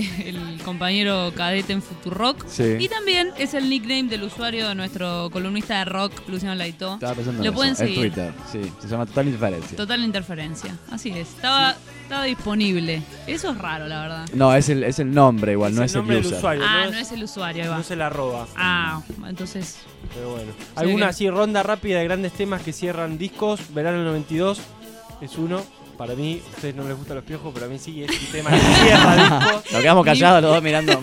del compañero cadete en Futurock. Sí. Y también es el nickname del usuario de nuestro columnista de rock, Luciano Laito. Estaba pensando Lo en pueden eso, en seguir. Twitter, sí. Se llama Total Interferencia. Total Interferencia. Así es. Estaba, estaba disponible. Eso es raro, la verdad. No, es el, es el nombre igual, Es no el es el nombre del user. usuario. Ah, no no es- es el usuario, ahí va. No se la roba. Ah, entonces. Pero bueno. Sí, ¿Alguna que- así ronda rápida de grandes temas que cierran discos? Verano noventa y dos es uno. Para mí, a ustedes no les gustan los piojos, pero a mí sí es un tema que cierra discos. Nos quedamos callados los dos mirando.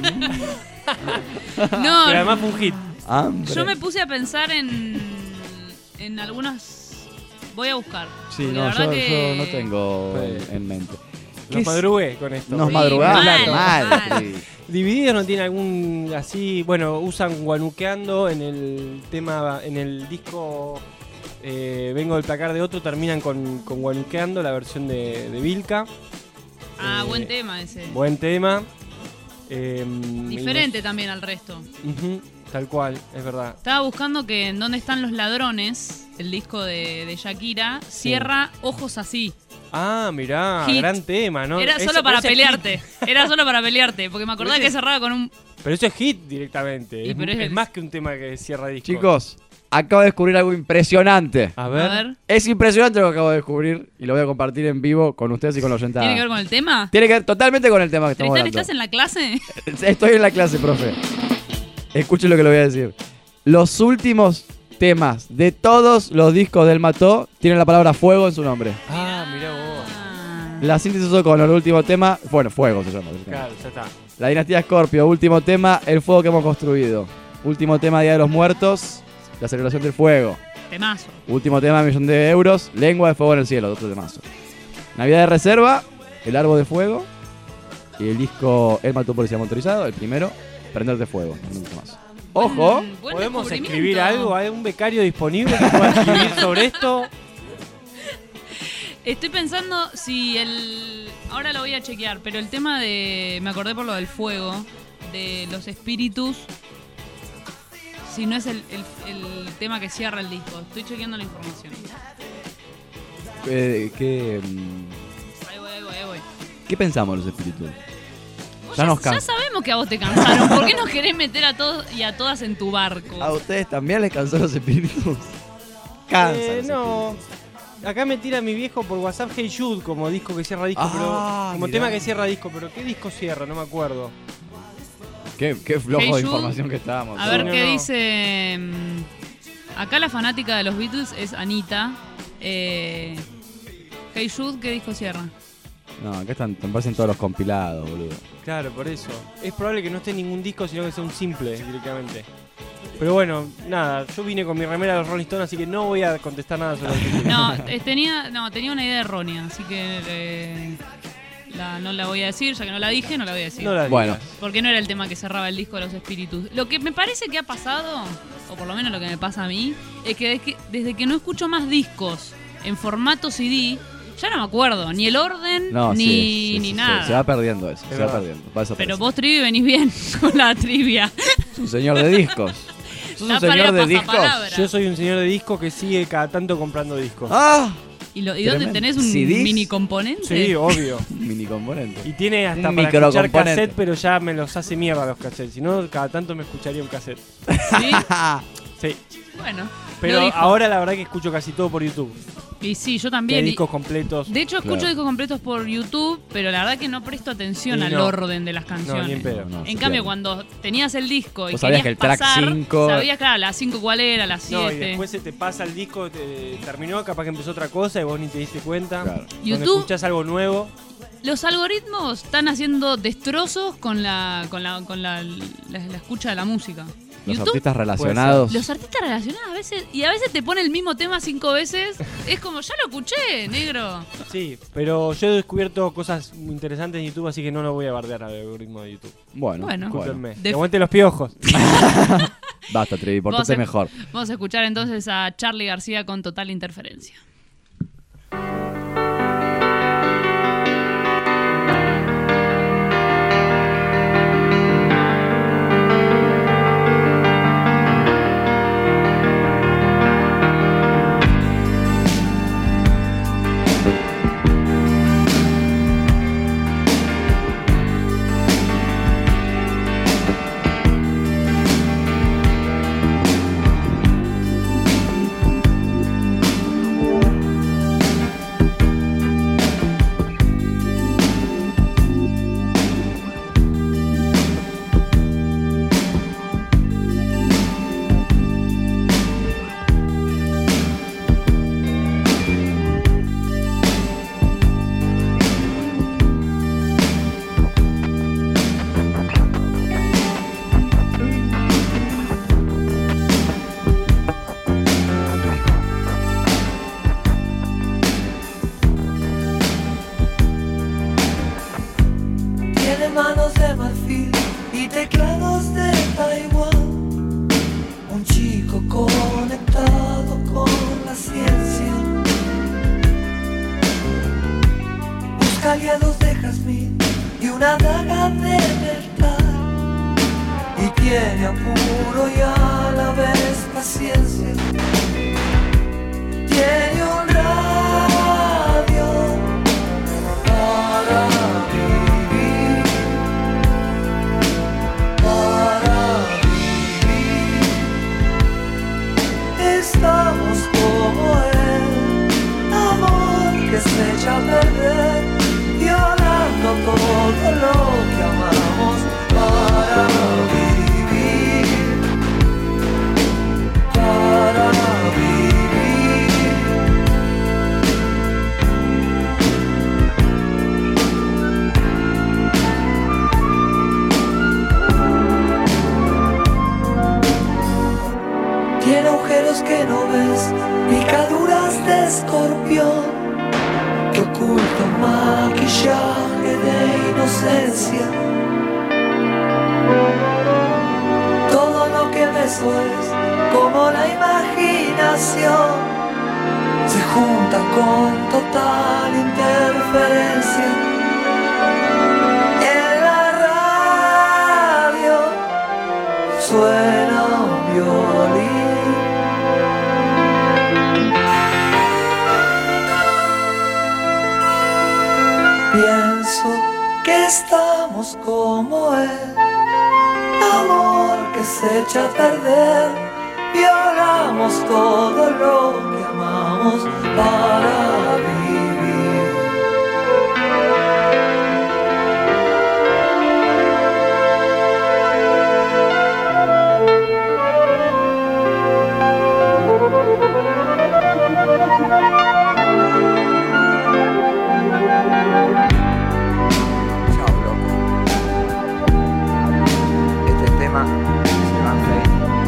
No, Pero además fue un hit. Hambre. yo me puse a pensar en. En algunas. Voy a buscar. Sí, porque no, la verdad yo, que- yo no tengo Sí. en, en mente. ¿Qué Nos es? madrugué con esto. Nos Sí, madrugamos mal, mal. mal. sí. Divididos no tiene algún así, bueno, usan Guanuqueando en el tema, en el disco eh, Vengo del placar de otro, terminan con, con Guanuqueando, la versión de, de Vilca. Ah, Eh, buen tema ese. Buen tema. Eh, Diferente también al resto. y nos- Ujú, tal cual, es verdad. Estaba buscando que en Dónde están los ladrones, el disco de, de Shakira, cierra Ojos así. Ah, mirá, Hit. gran tema, ¿no? Era Ese- solo para ese es pelearte. hit. Era solo para pelearte. Porque me acordaba Pero que ese- cerraba con un. Pero eso es hit directamente. Y es, pero es es- más que un tema que cierra discos. Chicos, acabo de descubrir algo impresionante. a A ver. ver. Es impresionante lo que acabo de descubrir y lo voy a compartir en vivo con ustedes y con los oyentes. ¿Tiene que ver con el tema? Tiene que ver totalmente con el tema que estamos Tristán, hablando. ¿estás en la clase? Estoy en la clase, profe. Escuchen lo que le voy a decir. Los últimos temas de todos los discos del Mató tienen la palabra fuego en su nombre. Ah, mirá vos. Ah. La síntesis con el último tema, bueno, fuego se llama. Claro, ya está. La dinastía Scorpio, último tema, el fuego que hemos construido. Último tema, Día de los Muertos, la celebración del fuego. Temazo. Último tema, millón de euros, lengua de fuego en el cielo, otro temazo. Navidad de reserva, el árbol de fuego. Y el disco El Mató Policía Motorizado, el primero, prender de fuego, un temazo. Ojo, Buen- buen ¿Podemos descubrimiento. escribir algo? ¿Hay un becario disponible que pueda escribir sobre esto? Estoy pensando si el... Ahora lo voy a chequear, pero el tema de... Me acordé por lo del fuego, de los espíritus, si no es el, el- el tema que cierra el disco. Estoy chequeando la información. eh, ¿qué, mm, Ahí voy, ahí voy, ahí voy. ¿qué pensamos los espíritus? Ya, nos ya sabemos que a vos te cansaron. ¿Por qué nos querés meter a todos y a todas en tu barco? ¿A ustedes también les cansó los espíritus? Cansan. Eh, los no. espíritus. Acá me tira mi viejo por WhatsApp Hey Jude como disco que cierra disco, Ah, pero como mirá. tema que cierra disco, pero ¿qué disco cierra? No me acuerdo. Qué, qué flojo Hey de Jude. información que estábamos. A ver No, qué no. dice. mm, Acá la fanática de los Beatles es Anita. Eh, Hey Jude, ¿qué disco cierra? No, acá están, me parecen todos los compilados, boludo. Claro, por eso. Es probable que no esté ningún disco, sino que sea un simple directamente. Pero bueno, nada, yo vine con mi remera de los Rolling Stones, así que no voy a contestar nada sobre el No, eh, tenía, no, tenía una idea errónea, así que eh, la, no la voy a decir, ya que no la dije, no la voy a decir. No la Bueno, Porque no era el tema que cerraba el disco de los espíritus. Lo que me parece que ha pasado, o por lo menos lo que me pasa a mí, es que, es que desde que no escucho más discos en formato C D, ya no me acuerdo, ni el orden, no, ni, sí, sí, ni sí, nada. Se, se va perdiendo eso, se va verdad. perdiendo. Va Pero desapareciendo. vos, Trivi, venís bien con la trivia. Es un señor de discos. ¿Sos Está un señor para de ir a discos? pasapalabra. Yo soy un señor de disco que sigue cada tanto comprando discos. ¡Ah! ¿Y, lo, y dónde Tremendo. tenés un ¿C Ds? mini componente? Sí, obvio. Un mini componente. Y tiene hasta Un para escuchar microcomponente. cassette, pero ya me los hace mierda los cassettes. Si no, cada tanto me escucharía un cassette. ¿Sí? Sí. Bueno. Pero lo dijo. ahora la verdad que escucho casi todo por YouTube. Y sí, yo Que hay también. Y- discos completos. De hecho, escucho Claro. discos completos por YouTube, pero la verdad que no presto atención Y al no. orden de las canciones. No, ni en pedo. No, no, En se cambio, pierde. cuando tenías el disco y Vos sabías querías que el track pasar, cinco sabías, claro, la cinco cuál era, la No, y siete. después se te pasa el disco, te terminó, capaz que empezó otra cosa y vos ni te diste cuenta. Claro. Cuando YouTube- escuchás algo nuevo. Los algoritmos están haciendo destrozos con la con la, con la, la- la escucha de la música. Los YouTube, artistas relacionados. los artistas relacionados a veces, y a veces te pone el mismo tema cinco veces, es como, ya lo escuché, negro. Sí, pero yo he descubierto cosas muy interesantes en YouTube, así que no lo voy a bardear al algoritmo de YouTube. Bueno, Bueno. bueno. Discúlpenme. De- Que aguante los piojos. Basta, Trevi, Vamos portate a- mejor. Vamos a escuchar entonces a Charly García con Total Interferencia. Tiene manos de marfil y teclados de Taiwán. Un chico conectado con la ciencia. Busca aliados de jazmín y una daga de metal. Y tiene apuro y a la vez paciencia. Tiene un radio para vivir, para vivir. Estamos como él, amor que se echa a perder, violando todo lo que amamos para vivir, para vivir. Tiene agujeros que no ves, picaduras de escorpión, que oculta un maquillaje de inocencia. Todo lo que beso es como la imaginación, se junta con total interferencia. En la radio suena un violín. Pienso que estamos como él. Amor que se echa a perder, violamos todo lo que amamos para vivir. Chao, loco. Este tema se va a hacer.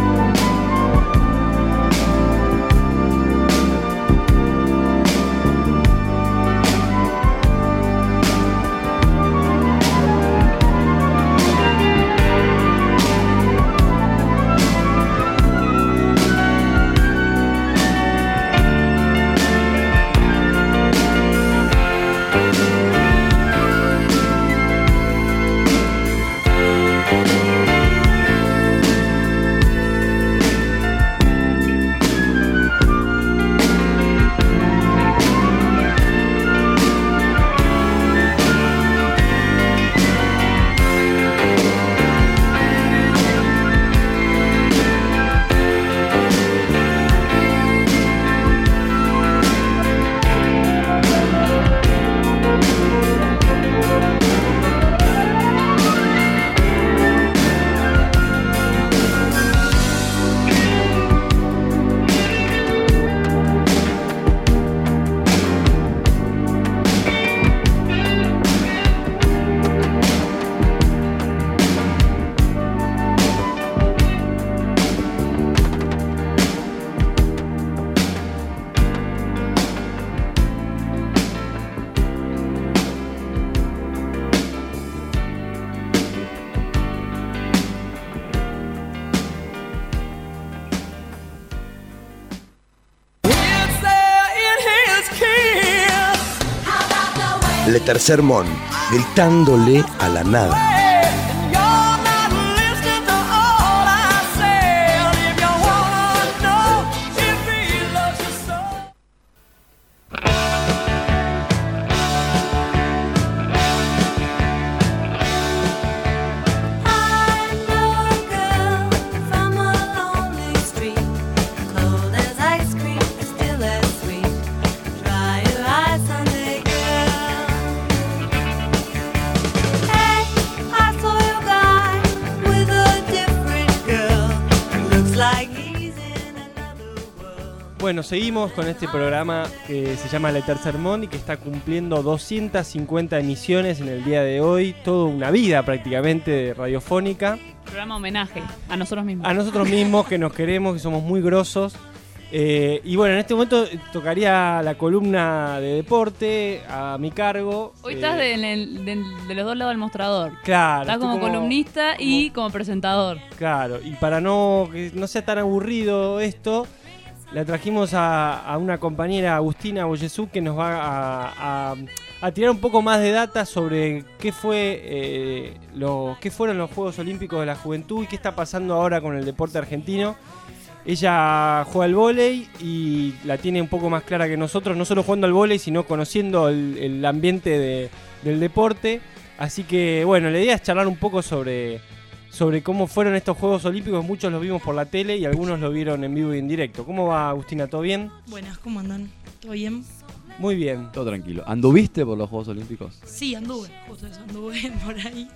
Lettersermon, gritándole a la nada. Bueno, seguimos con este programa que se llama Lettersermon y que está cumpliendo doscientas cincuenta emisiones en el día de hoy. Toda una vida prácticamente radiofónica. Programa homenaje a nosotros mismos. A nosotros mismos, que nos queremos, que somos muy grosos. Eh, y bueno, en este momento tocaría la columna de deporte a mi cargo. Hoy eh, estás de, de, de, de los dos lados del mostrador. Claro. Estás como, como columnista como, y como presentador. Claro, y para no que no sea tan aburrido esto, la trajimos a, a una compañera, Agustina Boyesú, que nos va a, a, a tirar un poco más de data sobre qué fue eh, lo, qué fueron los Juegos Olímpicos de la Juventud y qué está pasando ahora con el deporte argentino. Ella juega al vóley y la tiene un poco más clara que nosotros, no solo jugando al vóley, sino conociendo el, el ambiente de, del deporte. Así que, bueno, la idea es charlar un poco sobre, sobre cómo fueron estos Juegos Olímpicos. Muchos los vimos por la tele y algunos lo vieron en vivo y en directo. ¿Cómo va, Agustina? ¿Todo bien? Buenas, ¿cómo andan? ¿Todo bien? Muy bien. Todo tranquilo. ¿Anduviste por los Juegos Olímpicos? Sí, anduve, justo eso, anduve por ahí.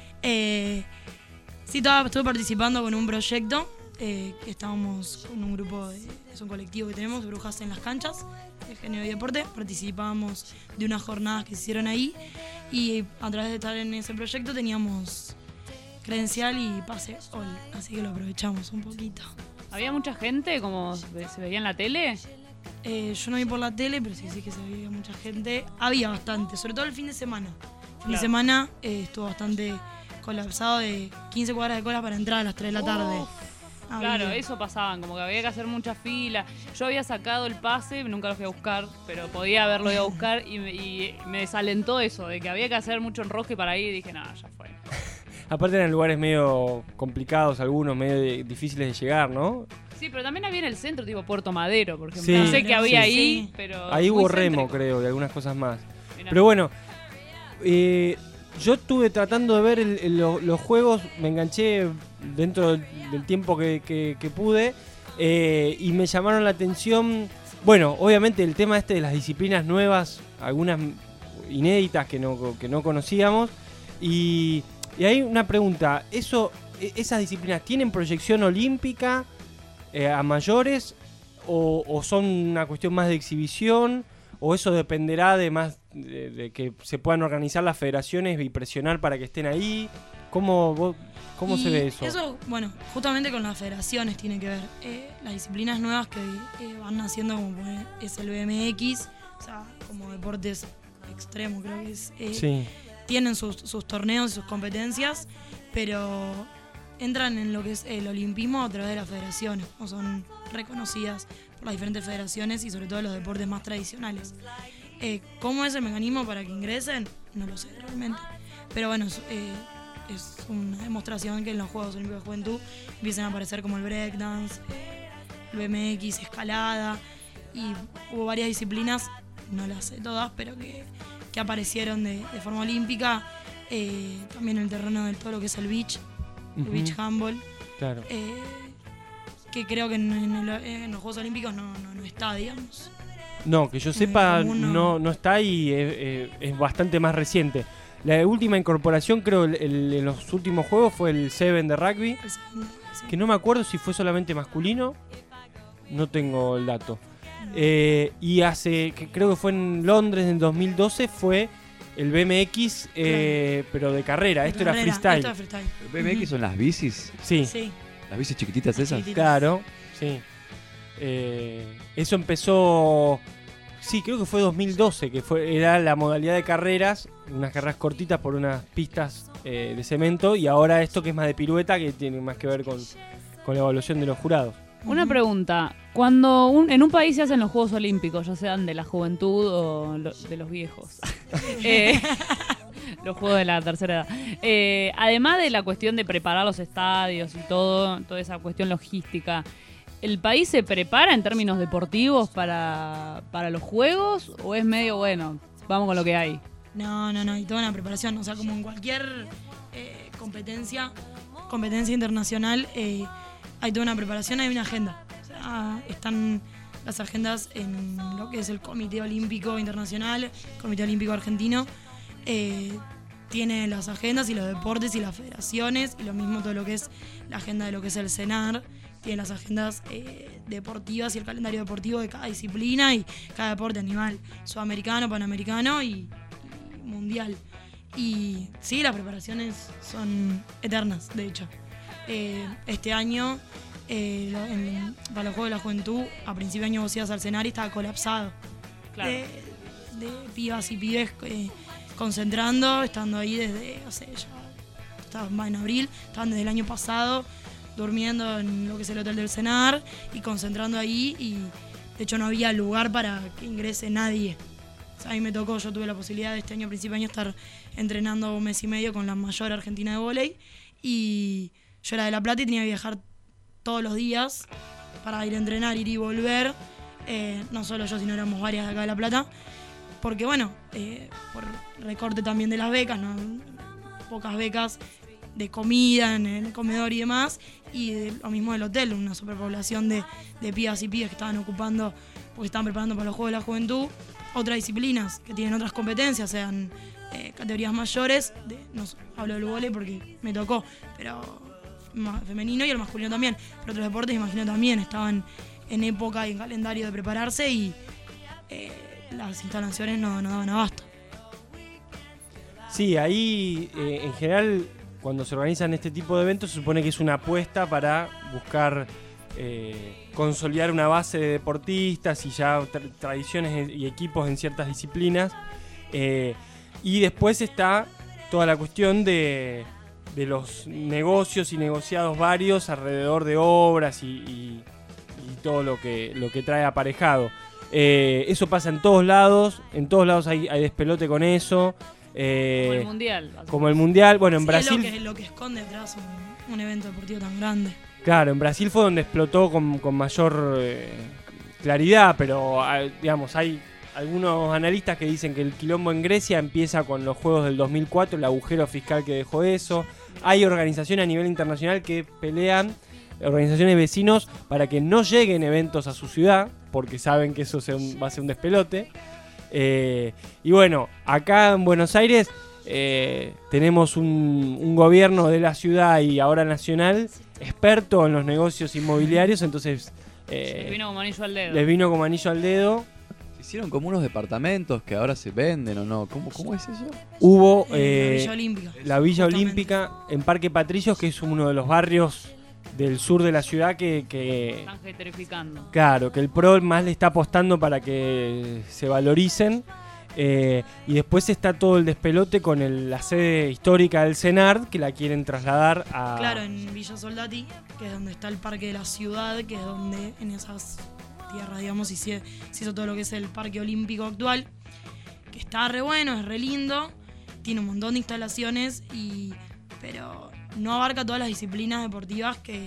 Eh, sí, estaba, estuve participando con un proyecto. Eh, que estábamos con un grupo, de, es un colectivo que tenemos, Brujas en las Canchas, de Género y Deporte. Participábamos de unas jornadas que se hicieron ahí y a través de estar en ese proyecto teníamos credencial y pase All, así que lo aprovechamos un poquito. ¿Había mucha gente como se veía en la tele? Eh, yo no vi por la tele, pero sí, sí que se veía mucha gente. Había bastante, sobre todo el fin de semana. El fin claro. de semana eh, estuvo bastante colapsado, de quince cuadras de cola para entrar a las tres de la tarde. Oh. Claro, eso pasaban, como que había que hacer mucha fila. Yo había sacado el pase, nunca lo fui a buscar, pero podía haberlo ido a buscar y me, y me desalentó eso, de que había que hacer mucho enrosque para ir y dije, nada, ya fue. Aparte eran lugares medio complicados, algunos medio de, difíciles de llegar, ¿no? Sí, pero también había en el centro, tipo Puerto Madero, por ejemplo. Sí. No sé qué había sí, ahí, sí. pero... Ahí hubo remo, céntrico. creo, y algunas cosas más. Mirá. Pero bueno, eh, yo estuve tratando de ver el, el, los, los juegos, me enganché dentro del, del tiempo que, que, que pude eh, y me llamaron la atención. Bueno, obviamente el tema este de las disciplinas nuevas, algunas inéditas que no, que no conocíamos. Y, y hay una pregunta, ¿eso, ¿esas disciplinas tienen proyección olímpica eh, a mayores o, o son una cuestión más de exhibición? ¿O eso dependerá de más de, de que se puedan organizar las federaciones y presionar para que estén ahí? ¿Cómo, vos, cómo se ve eso? Eso, bueno, justamente con las federaciones tiene que ver. Eh, las disciplinas nuevas que eh, van naciendo, como es el B M X, o sea, como deportes extremos, creo que es. Eh, sí. Tienen sus, sus torneos y sus competencias, pero entran en lo que es el olimpismo a través de las federaciones, o son reconocidas por las diferentes federaciones y sobre todo los deportes más tradicionales. Eh, ¿Cómo es el mecanismo para que ingresen? No lo sé realmente. Pero bueno, es, eh, es una demostración que en los Juegos Olímpicos de Juventud empiezan a aparecer como el breakdance, eh, el B M X, escalada, y hubo varias disciplinas, no las sé todas, pero que, que aparecieron de, de forma olímpica. Eh, también en el terreno de todo lo que es el beach, el Uh-huh. beach handball. Claro. Eh, que creo que en, en, el- en los Juegos Olímpicos no, no, no está, digamos. No, que yo En el sepa, común no. no, no está y es, eh, es bastante más reciente. La última incorporación, creo, el- el- en los últimos juegos fue el Seven de rugby, que no me acuerdo si fue solamente masculino, no tengo el dato. Eh, y hace, que creo que fue en Londres en dos mil doce, fue el B M X, eh, pero de carrera. De Esto carrera, era freestyle. esto es freestyle. ¿El B M X son las bicis? Sí. Sí. ¿Las bicis chiquititas esas? chiquititas. Claro, sí. Eh, eso empezó, sí, creo que fue dos mil doce, que fue era la modalidad de carreras, unas carreras cortitas por unas pistas eh, de cemento, y ahora esto que es más de pirueta, que tiene más que ver con, con la evaluación de los jurados. Una pregunta, cuando un- en un país se hacen los Juegos Olímpicos, ya sean de la juventud o lo- de los viejos, eh, los Juegos de la tercera edad, eh, además de la cuestión de preparar los estadios y todo, toda esa cuestión logística, ¿el país se prepara en términos deportivos para, para los Juegos o es medio, bueno, vamos con lo que hay? No, no, no, y toda una preparación. O sea, como en cualquier eh, competencia, competencia internacional, eh, hay toda una preparación, hay una agenda. O sea, están las agendas en lo que es el Comité Olímpico Internacional, Comité Olímpico Argentino. Eh, tiene las agendas y los deportes y las federaciones, y lo mismo todo lo que es la agenda de lo que es el CENAR. Tiene las agendas eh, deportivas y el calendario deportivo de cada disciplina y cada deporte animal, sudamericano, panamericano y, y mundial. Y sí, las preparaciones son eternas, de hecho. Eh, este año, eh, lo- en- para los Juegos de la Juventud, a principio de año vos ibas al escenario y estaba colapsado. Claro. De, de pibas y pibes eh, concentrando, estando ahí desde, no sé, ya estaba en abril, estaban desde el año pasado durmiendo en lo que es el hotel del CENAR y concentrando ahí, y de hecho no había lugar para que ingrese nadie. O sea, a mí me tocó, yo tuve la posibilidad de este año, a principio de año, estar entrenando un mes y medio con la mayor argentina de vóley, y yo era de La Plata y tenía que viajar todos los días para ir a entrenar, ir y volver. Eh, no solo yo, sino éramos varias de acá de La Plata, porque bueno, eh, por recorte también de las becas, ¿no? Pocas becas de comida en el comedor y demás, y de- lo mismo del hotel, una superpoblación de, de pibas y pibes que estaban ocupando, porque estaban preparando para los Juegos de la Juventud, otras disciplinas que tienen otras competencias, sean eh, categorías mayores, de, no sé, hablo del vóley porque me tocó, pero ma- femenino y el masculino también, pero otros deportes, imagino, también estaban en época y en calendario de prepararse, y eh, las instalaciones no, no daban abasto. Sí, ahí eh, en general cuando se organizan este tipo de eventos se supone que es una apuesta para buscar eh, consolidar una base de deportistas y ya tra- tradiciones y equipos en ciertas disciplinas. Eh, y después está toda la cuestión de, de los negocios y negociados varios alrededor de obras y, y- y todo lo que, lo que trae aparejado. Eh, eso pasa en todos lados, en todos lados hay, hay despelote con eso. Eh, Como el Mundial, básicamente. Como el Mundial, bueno, en Sí, Brasil... es lo que, lo que esconde atrás un, un evento deportivo tan grande. Claro, en Brasil fue donde explotó con, con mayor eh, claridad, pero ah, digamos, hay algunos analistas que dicen que el quilombo en Grecia empieza con los Juegos del dos mil cuatro, el agujero fiscal que dejó eso. Hay organizaciones a nivel internacional que pelean, organizaciones de vecinos, para que no lleguen eventos a su ciudad, porque saben que eso se, va a ser un despelote. Eh, y bueno, acá en Buenos Aires eh, tenemos un, un gobierno de la ciudad y ahora nacional experto en los negocios inmobiliarios, entonces eh, les vino como anillo al dedo. Les vino como anillo al dedo. Se hicieron como unos departamentos que ahora se venden o no. ¿Cómo, cómo es eso? Hubo Eh, eh, la Villa Olímpica. la Villa Justamente. Olímpica en Parque Patricios, que es uno de los barrios del sur de la ciudad que, que Están gentrificando. claro, que el P R O más le está apostando para que se valoricen. Eh, y después está todo el despelote con el- la sede histórica del CENARD, que la quieren trasladar a... Claro, en Villa Soldati, que es donde está el parque de la ciudad, que es donde en esas tierras, digamos, y se, se hizo todo lo que es el parque olímpico actual, que está re bueno, es re lindo, tiene un montón de instalaciones, y pero no abarca todas las disciplinas deportivas que,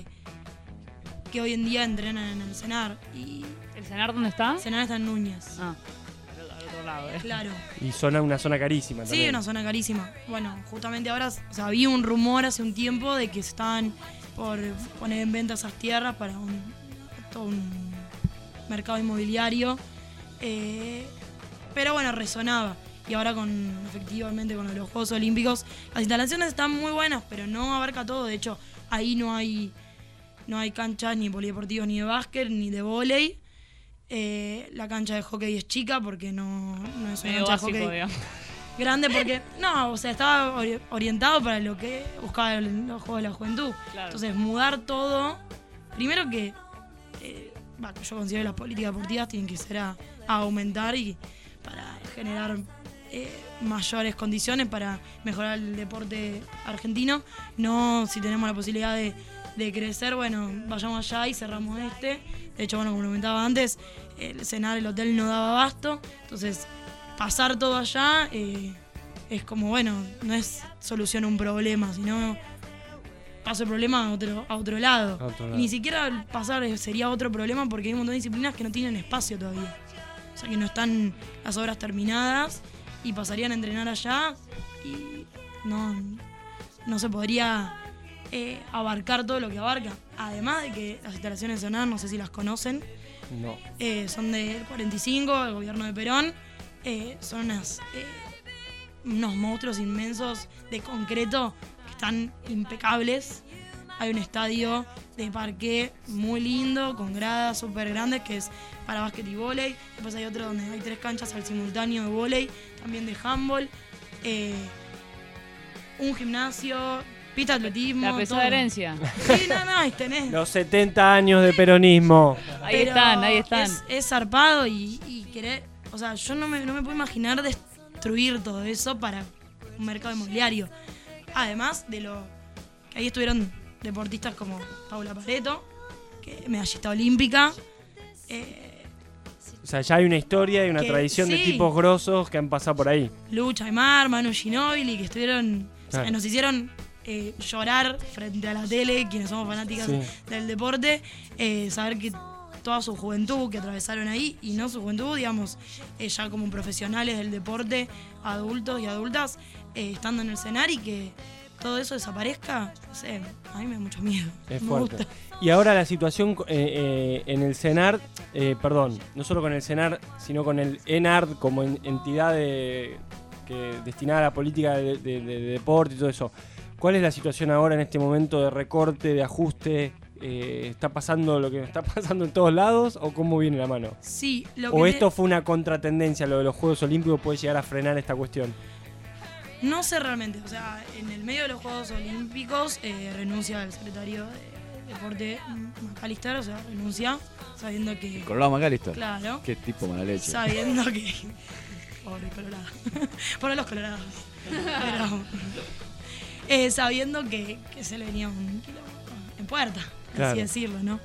que hoy en día entrenan en el CENAR. Y ¿El CENAR dónde está? El CENAR está en Núñez. Ah, al otro lado, ¿eh? Claro. Y zona, una zona carísima Sí, también. una zona carísima. Bueno, justamente ahora, o sea, había un rumor hace un tiempo de que estaban por poner en venta esas tierras para un, todo un mercado inmobiliario. Eh, pero bueno, resonaba. Y ahora con efectivamente con los Juegos Olímpicos, las instalaciones están muy buenas, pero no abarca todo. De hecho, ahí no hay no hay canchas ni polideportivos ni de básquet ni de vóley. Eh, la cancha de hockey es chica porque no, no es una Medio cancha básico, de hockey digamos. grande porque no, o sea, estaba ori- orientado para lo que buscaba el- los Juegos de la Juventud. Claro. Entonces, mudar todo, primero que eh, bah, yo considero que las políticas deportivas tienen que ser a, a aumentar y para generar eh, mayores condiciones para mejorar el deporte argentino. No, si tenemos la posibilidad de, de crecer, bueno, vayamos allá y cerramos este. De hecho, bueno, como lo comentaba antes, el cenar, el hotel no daba abasto, entonces pasar todo allá eh, es como, bueno, no es solución a un problema, sino paso el problema a otro, a otro lado. A otro Y lado. ni siquiera pasar sería otro problema porque hay un montón de disciplinas que no tienen espacio todavía. O sea, que no están las obras terminadas y pasarían a entrenar allá y no, no se podría eh, abarcar todo lo que abarca. Además de que las instalaciones de Sonar, no sé si las conocen, No. eh, son del cuarenta y cinco, del gobierno de Perón. Eh, son unas, eh, unos monstruos inmensos de concreto que están impecables. Hay un estadio de parqué muy lindo, con gradas súper grandes, que es para básquet y vóley. Después hay otro donde hay tres canchas al simultáneo de vóley, también de handball. Eh, un gimnasio, pista de atletismo. La pesada todo. herencia. Sí, no, no, ahí tenés. Los setenta años de peronismo. Ahí Pero están, ahí están. Es, es zarpado y, y querer. O sea, yo no me, no me puedo imaginar destruir todo eso para un mercado inmobiliario. Además de lo que ahí estuvieron deportistas como Paula Pareto, que es medallista olímpica. Eh, O sea, ya hay una historia y una Que tradición de sí. tipos grosos que han pasado por ahí. Lucha Aymar, Manu Ginóbili, que estuvieron. O sea, Claro. nos hicieron eh, llorar frente a la tele, quienes somos fanáticas Sí. del deporte, eh, saber que toda su juventud que atravesaron ahí, y no su juventud, digamos, eh, ya como profesionales del deporte, adultos y adultas, eh, estando en el escenario y que todo eso desaparezca, no sé, a mí me da mucho miedo. Es Me fuerte. gusta. Y ahora la situación eh, eh, en el CENAR, eh, perdón, no solo con el CENAR, sino con el ENARD como en- entidad de, que, destinada a la política de, de- de deporte y todo eso. ¿Cuál es la situación ahora en este momento de recorte, de ajuste? Eh, ¿Está pasando lo que está pasando en todos lados o cómo viene la mano? Sí, lo ¿O que esto te- fue una contratendencia, lo de los Juegos Olímpicos puede llegar a frenar esta cuestión? No sé realmente, o sea, en el medio de los Juegos Olímpicos eh, renuncia el secretario de Deporte McAllister, o sea, renuncia sabiendo que... Colorado McAllister. Claro. Qué tipo mala leche. Sabiendo que... Pobre Colorado. Pobre los colorados. Pero... eh, sabiendo que, que se le venía un quilombo en puerta, por Claro. así decirlo, ¿no?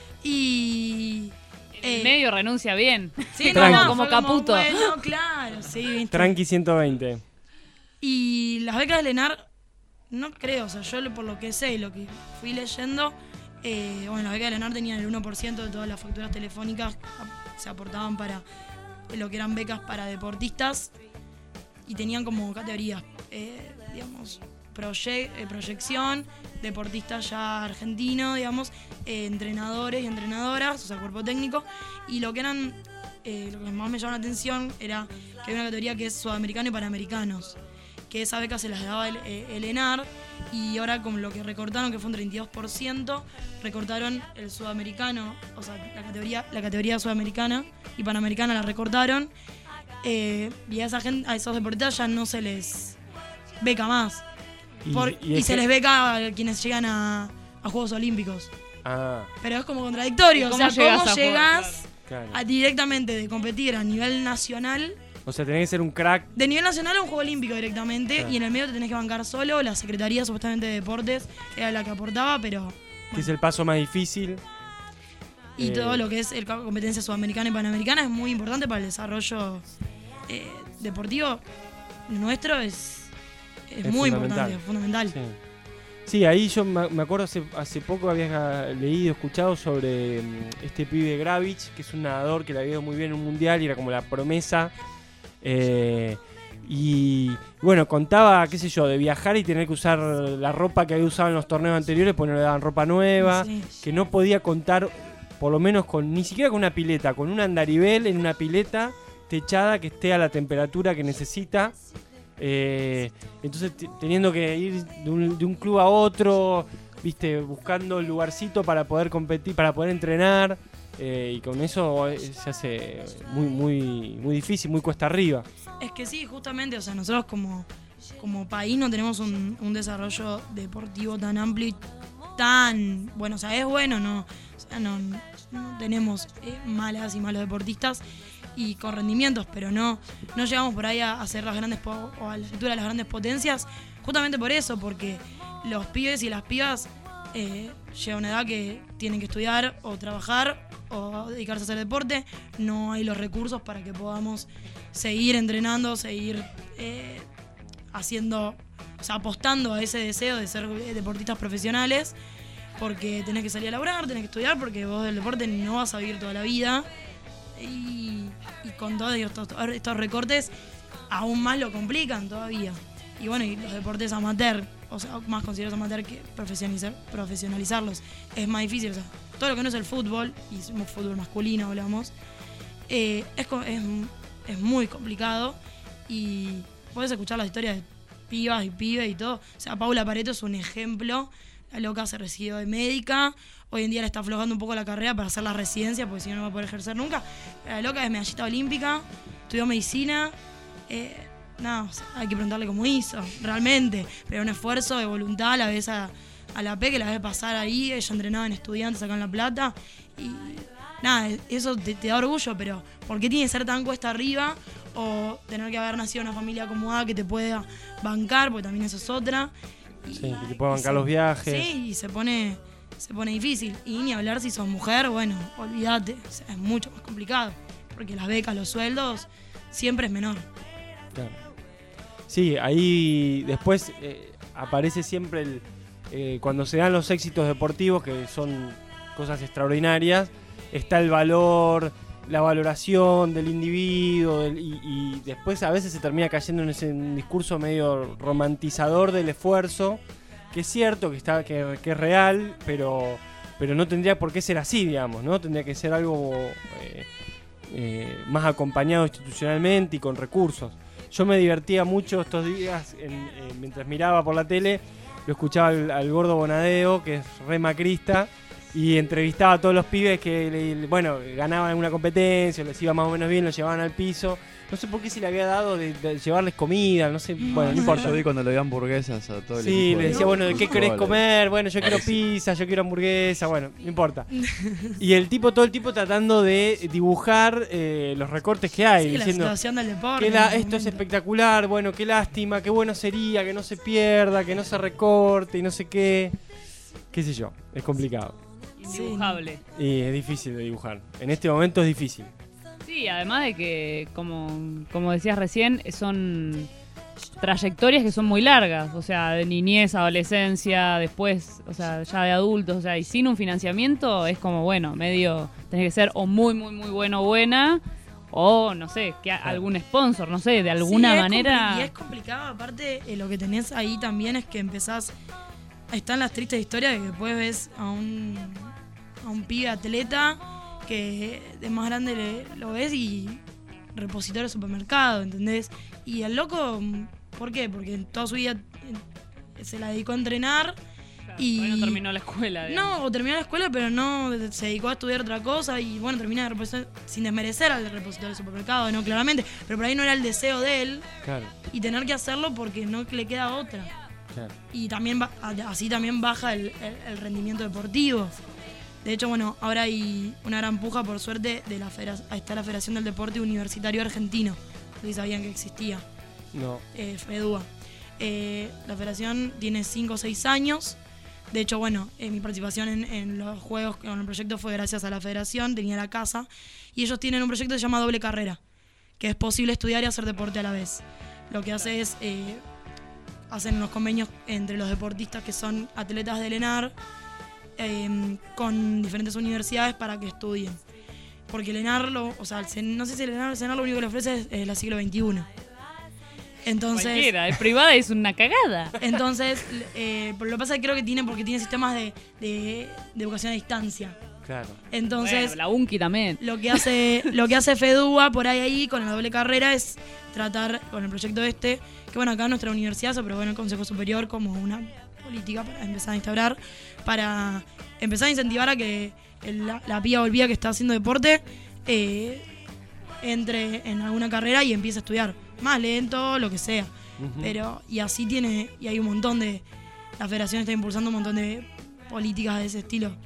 Y... En eh, medio renuncia bien. Sí, no, Tranqui. no, como fue Caputo. Bueno, claro, sí, viste. Tranqui ciento veinte. Y las becas de Lenar, no creo, o sea, yo lo- por lo que sé y lo que fui leyendo, eh, bueno, las becas de Lenar tenían el uno por ciento de todas las facturas telefónicas, ap- se aportaban para lo que eran becas para deportistas y tenían como categorías, eh, digamos, proye- eh, proyección, deportistas ya argentinos, digamos, eh, entrenadores y entrenadoras, o sea, cuerpo técnico, y lo que eran, eh, lo que más me llamó la atención era que hay una categoría que es sudamericano y panamericanos, que esa beca se las daba el, el ENAR, y ahora con lo que recortaron, que fue un treinta y dos por ciento, recortaron el sudamericano, o sea, la categoría, la categoría sudamericana y panamericana la recortaron, eh, y a esa gente, a esos deportistas ya no se les beca más. Y, Por, y, y se que... les beca a quienes llegan a, a Juegos Olímpicos. Ah. Pero es como contradictorio, o sea, ¿cómo llegas claro. a directamente de competir a nivel nacional? O sea, tenés que ser un crack. De nivel nacional a un juego olímpico directamente, claro. Y en el medio te tenés que bancar solo. La Secretaría supuestamente de Deportes era la que aportaba, pero... Bueno. Que es el paso más difícil. Y eh... todo lo que es el competencia sudamericana y panamericana es muy importante para el desarrollo eh, deportivo nuestro, es... Es, es muy fundamental. importante, fundamental. Sí. sí, ahí yo me acuerdo hace, hace poco había leído, escuchado sobre este pibe Gravich, que es un nadador que le había ido muy bien en un mundial y era como la promesa. Eh, y bueno, contaba, qué sé yo, de viajar y tener que usar la ropa que había usado en los torneos anteriores porque no le daban ropa nueva, sí. Que no podía contar, por lo menos con ni siquiera con una pileta, con un andarivel en una pileta techada que esté a la temperatura que necesita. Eh, entonces t- teniendo que ir de un, de un club a otro, viste, buscando el lugarcito para poder competir, para poder entrenar, eh, y con eso se hace muy muy muy difícil, muy cuesta arriba. Es que sí, justamente, o sea, nosotros como, como país no tenemos un, un desarrollo deportivo tan amplio y tan bueno, o sea, es bueno, no, o sea, no, no tenemos eh, malas y malos deportistas y con rendimientos, pero no, no llegamos por ahí a hacer las grandes po- o a la altura de las grandes potencias, justamente por eso, porque los pibes y las pibas eh, llega una edad que tienen que estudiar o trabajar o dedicarse a hacer deporte, no hay los recursos para que podamos seguir entrenando, seguir eh, haciendo, o sea, apostando a ese deseo de ser deportistas profesionales, porque tenés que salir a laburar, tenés que estudiar, porque vos del deporte no vas a vivir toda la vida. Y, y con todos estos, estos recortes aún más lo complican todavía. Y bueno, y los deportes amateur, o sea, más considerados amateur que profesionalizar, profesionalizarlos, es más difícil. O sea, todo lo que no es el fútbol, y fútbol masculino hablamos, eh, es, es, es muy complicado. Y podés escuchar las historias de pibas y pibes y todo. O sea, Paula Pareto es un ejemplo. La loca se recibió de médica. Hoy en día le está aflojando un poco la carrera para hacer la residencia, porque si no, no va a poder ejercer nunca. La loca es medallista olímpica, estudió medicina. Eh, nada, o sea, hay que preguntarle cómo hizo, realmente. Pero un esfuerzo de voluntad, la ves a, a la P, que la ves pasar ahí. Ella entrenaba en Estudiantes acá en La Plata. Y nada, eso te, te da orgullo, pero ¿por qué tiene que ser tan cuesta arriba? O tener que haber nacido en una familia acomodada que te pueda bancar, porque también eso es otra. Y, sí, que te pueda bancar se, los viajes. Sí, y se pone... se pone difícil. Y ni hablar si sos mujer, bueno, olvídate, o sea, es mucho más complicado, porque las becas, los sueldos, siempre es menor. Claro. Sí, ahí después eh, aparece siempre el, eh, cuando se dan los éxitos deportivos, que son cosas extraordinarias, está el valor, la valoración del individuo, del, y, y después a veces se termina cayendo en ese discurso medio romantizador del esfuerzo, que es cierto, que está que, que es real, pero pero no tendría por qué ser así, digamos, ¿no? Tendría que ser algo eh, eh, más acompañado institucionalmente y con recursos. Yo me divertía mucho estos días, en, eh, mientras miraba por la tele, lo escuchaba al, al Gordo Bonadeo, que es re macrista, y entrevistaba a todos los pibes que, le, bueno, ganaban en una competencia, les iba más o menos bien, los llevaban al piso. No sé por qué se le había dado de, de llevarles comida, no sé, bueno, no importa. Yo vi cuando le daban hamburguesas a todo el sí, equipo. Sí, le decía, bueno, ¿de qué querés comer? Bueno, yo quiero pizza, yo quiero hamburguesa, bueno, no importa. Y el tipo, todo el tipo tratando de dibujar eh, los recortes que hay, sí, diciendo la situación del deporte, que la, esto es espectacular, bueno, qué lástima, qué bueno sería, que no se pierda, que no se recorte y no sé qué. Qué sé yo, es complicado. Indibujable. Y es difícil de dibujar. En este momento es difícil. Sí, además de que, como, como decías recién, son trayectorias que son muy largas, o sea, de niñez, adolescencia, después, o sea, ya de adultos, o sea, y sin un financiamiento es como, bueno, medio, tenés que ser o muy, muy, muy bueno o buena, o no sé, que claro. algún sponsor, no sé, de alguna sí, es manera. Y es complicado, aparte eh, lo que tenés ahí también es que empezás, están las tristes historias de que después ves a un, a un pibe atleta que de más grande le, lo ves y repositor de supermercado, ¿entendés? Y el loco, ¿por qué? Porque toda su vida se la dedicó a entrenar. Claro, y no terminó la escuela. Digamos. No, terminó la escuela, pero no se dedicó a estudiar otra cosa y bueno, termina de repositor, sin desmerecer al repositor del supermercado, no, claramente, pero por ahí no era el deseo de él. Claro. Y tener que hacerlo porque no le queda otra. Claro. Y también así también baja el, el, el rendimiento deportivo. De hecho, bueno, ahora hay una gran puja, por suerte, de la federación, está la Federación del Deporte Universitario Argentino. No sé si sabían que existía. No. Eh, FEDUA. Eh, la federación tiene cinco o seis años. De hecho, bueno, eh, mi participación en, en los juegos, en el proyecto fue gracias a la federación, tenía la casa. Y ellos tienen un proyecto que se llama Doble Carrera, que es posible estudiar y hacer deporte a la vez. Lo que hace es, eh, hacen unos convenios entre los deportistas que son atletas del ENAR, Eh, con diferentes universidades para que estudien. Porque el ENAR, lo, o sea, el, no sé si el ENAR, el ENAR lo único que le ofrece es el siglo veintiuno. Entonces, cualquiera, el privado es una cagada. Entonces, eh, lo que pasa es que creo que tiene, porque tiene sistemas de, de, de educación a distancia. Claro. Entonces, bueno, la UNCI también. Lo que hace, lo que hace FEDUA por ahí ahí con la doble carrera es tratar con el proyecto este, que bueno, acá en nuestra universidad se aprobó en el Consejo Superior como una política para empezar a instaurar, para empezar a incentivar a que el, la, la piba o el piba que está haciendo deporte eh, entre en alguna carrera y empiece a estudiar. Más lento, lo que sea. Uh-huh. Pero, y así tiene, y hay un montón de, la federación está impulsando un montón de políticas de ese estilo.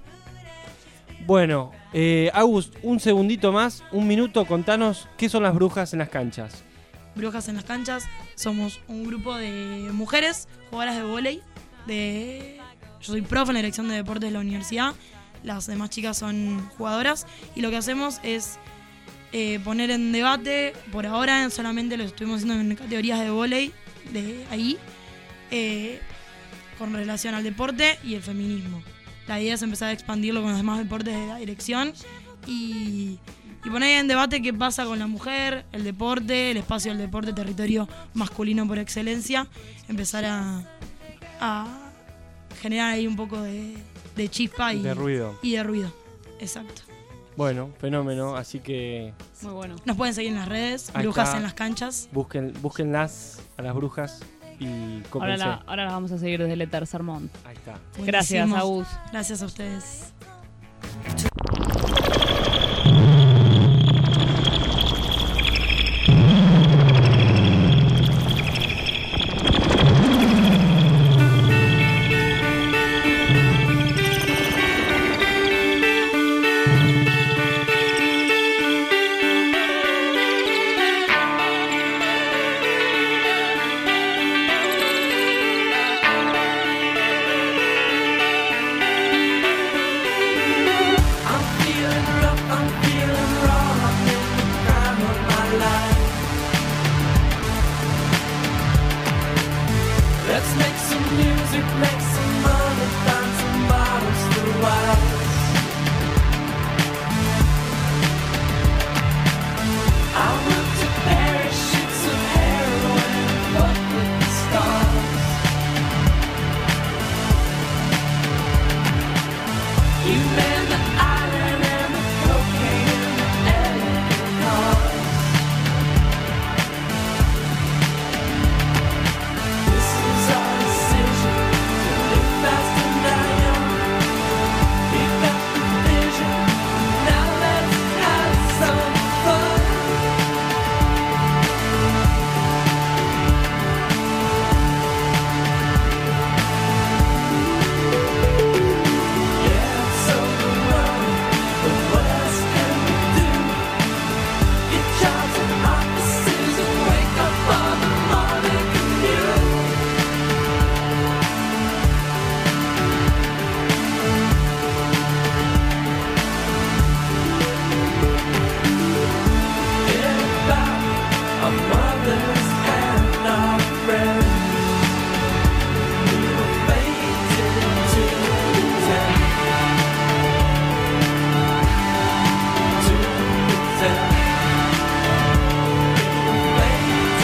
Bueno, eh, Agus, un segundito más, un minuto, contanos qué son las brujas en las canchas. Brujas en las canchas, somos un grupo de mujeres jugadoras de vóley. De, yo soy profe en la dirección de deportes de la universidad, las demás chicas son jugadoras y lo que hacemos es eh, poner en debate, por ahora solamente lo estuvimos haciendo en categorías de vóley, de ahí, eh, con relación al deporte y el feminismo. La idea es empezar a expandirlo con los demás deportes de la dirección y, y poner en debate qué pasa con la mujer, el deporte, el espacio del deporte, territorio masculino por excelencia, empezar a, a generar ahí un poco de, de chispa y de ruido. Y de ruido, exacto. Bueno, fenómeno, así que... Muy bueno. Nos pueden seguir en las redes, Ahí Brujas está. en las canchas. Busquen, búsquenlas a las brujas y cópense. Ahora, la, ahora las vamos a seguir desde el Tercer Mont. Ahí está. Gracias, Agus. Gracias a ustedes.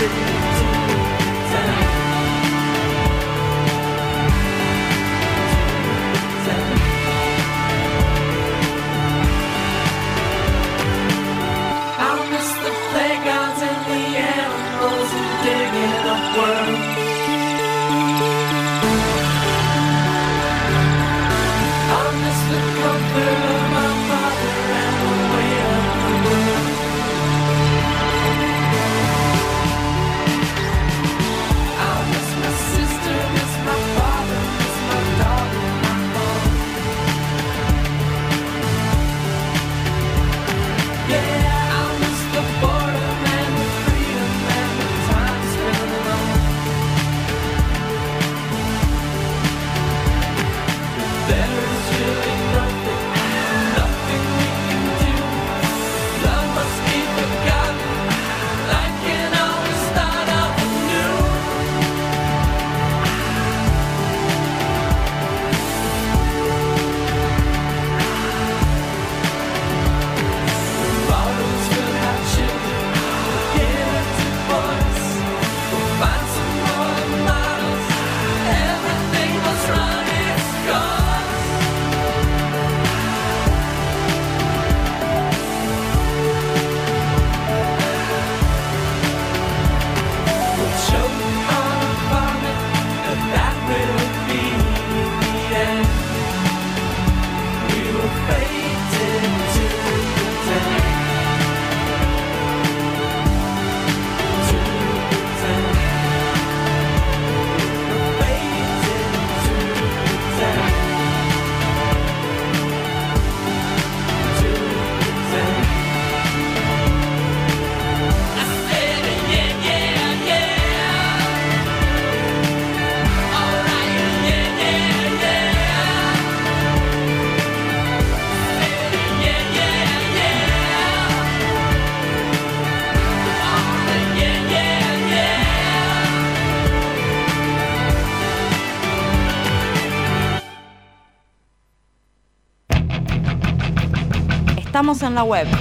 Estamos en la web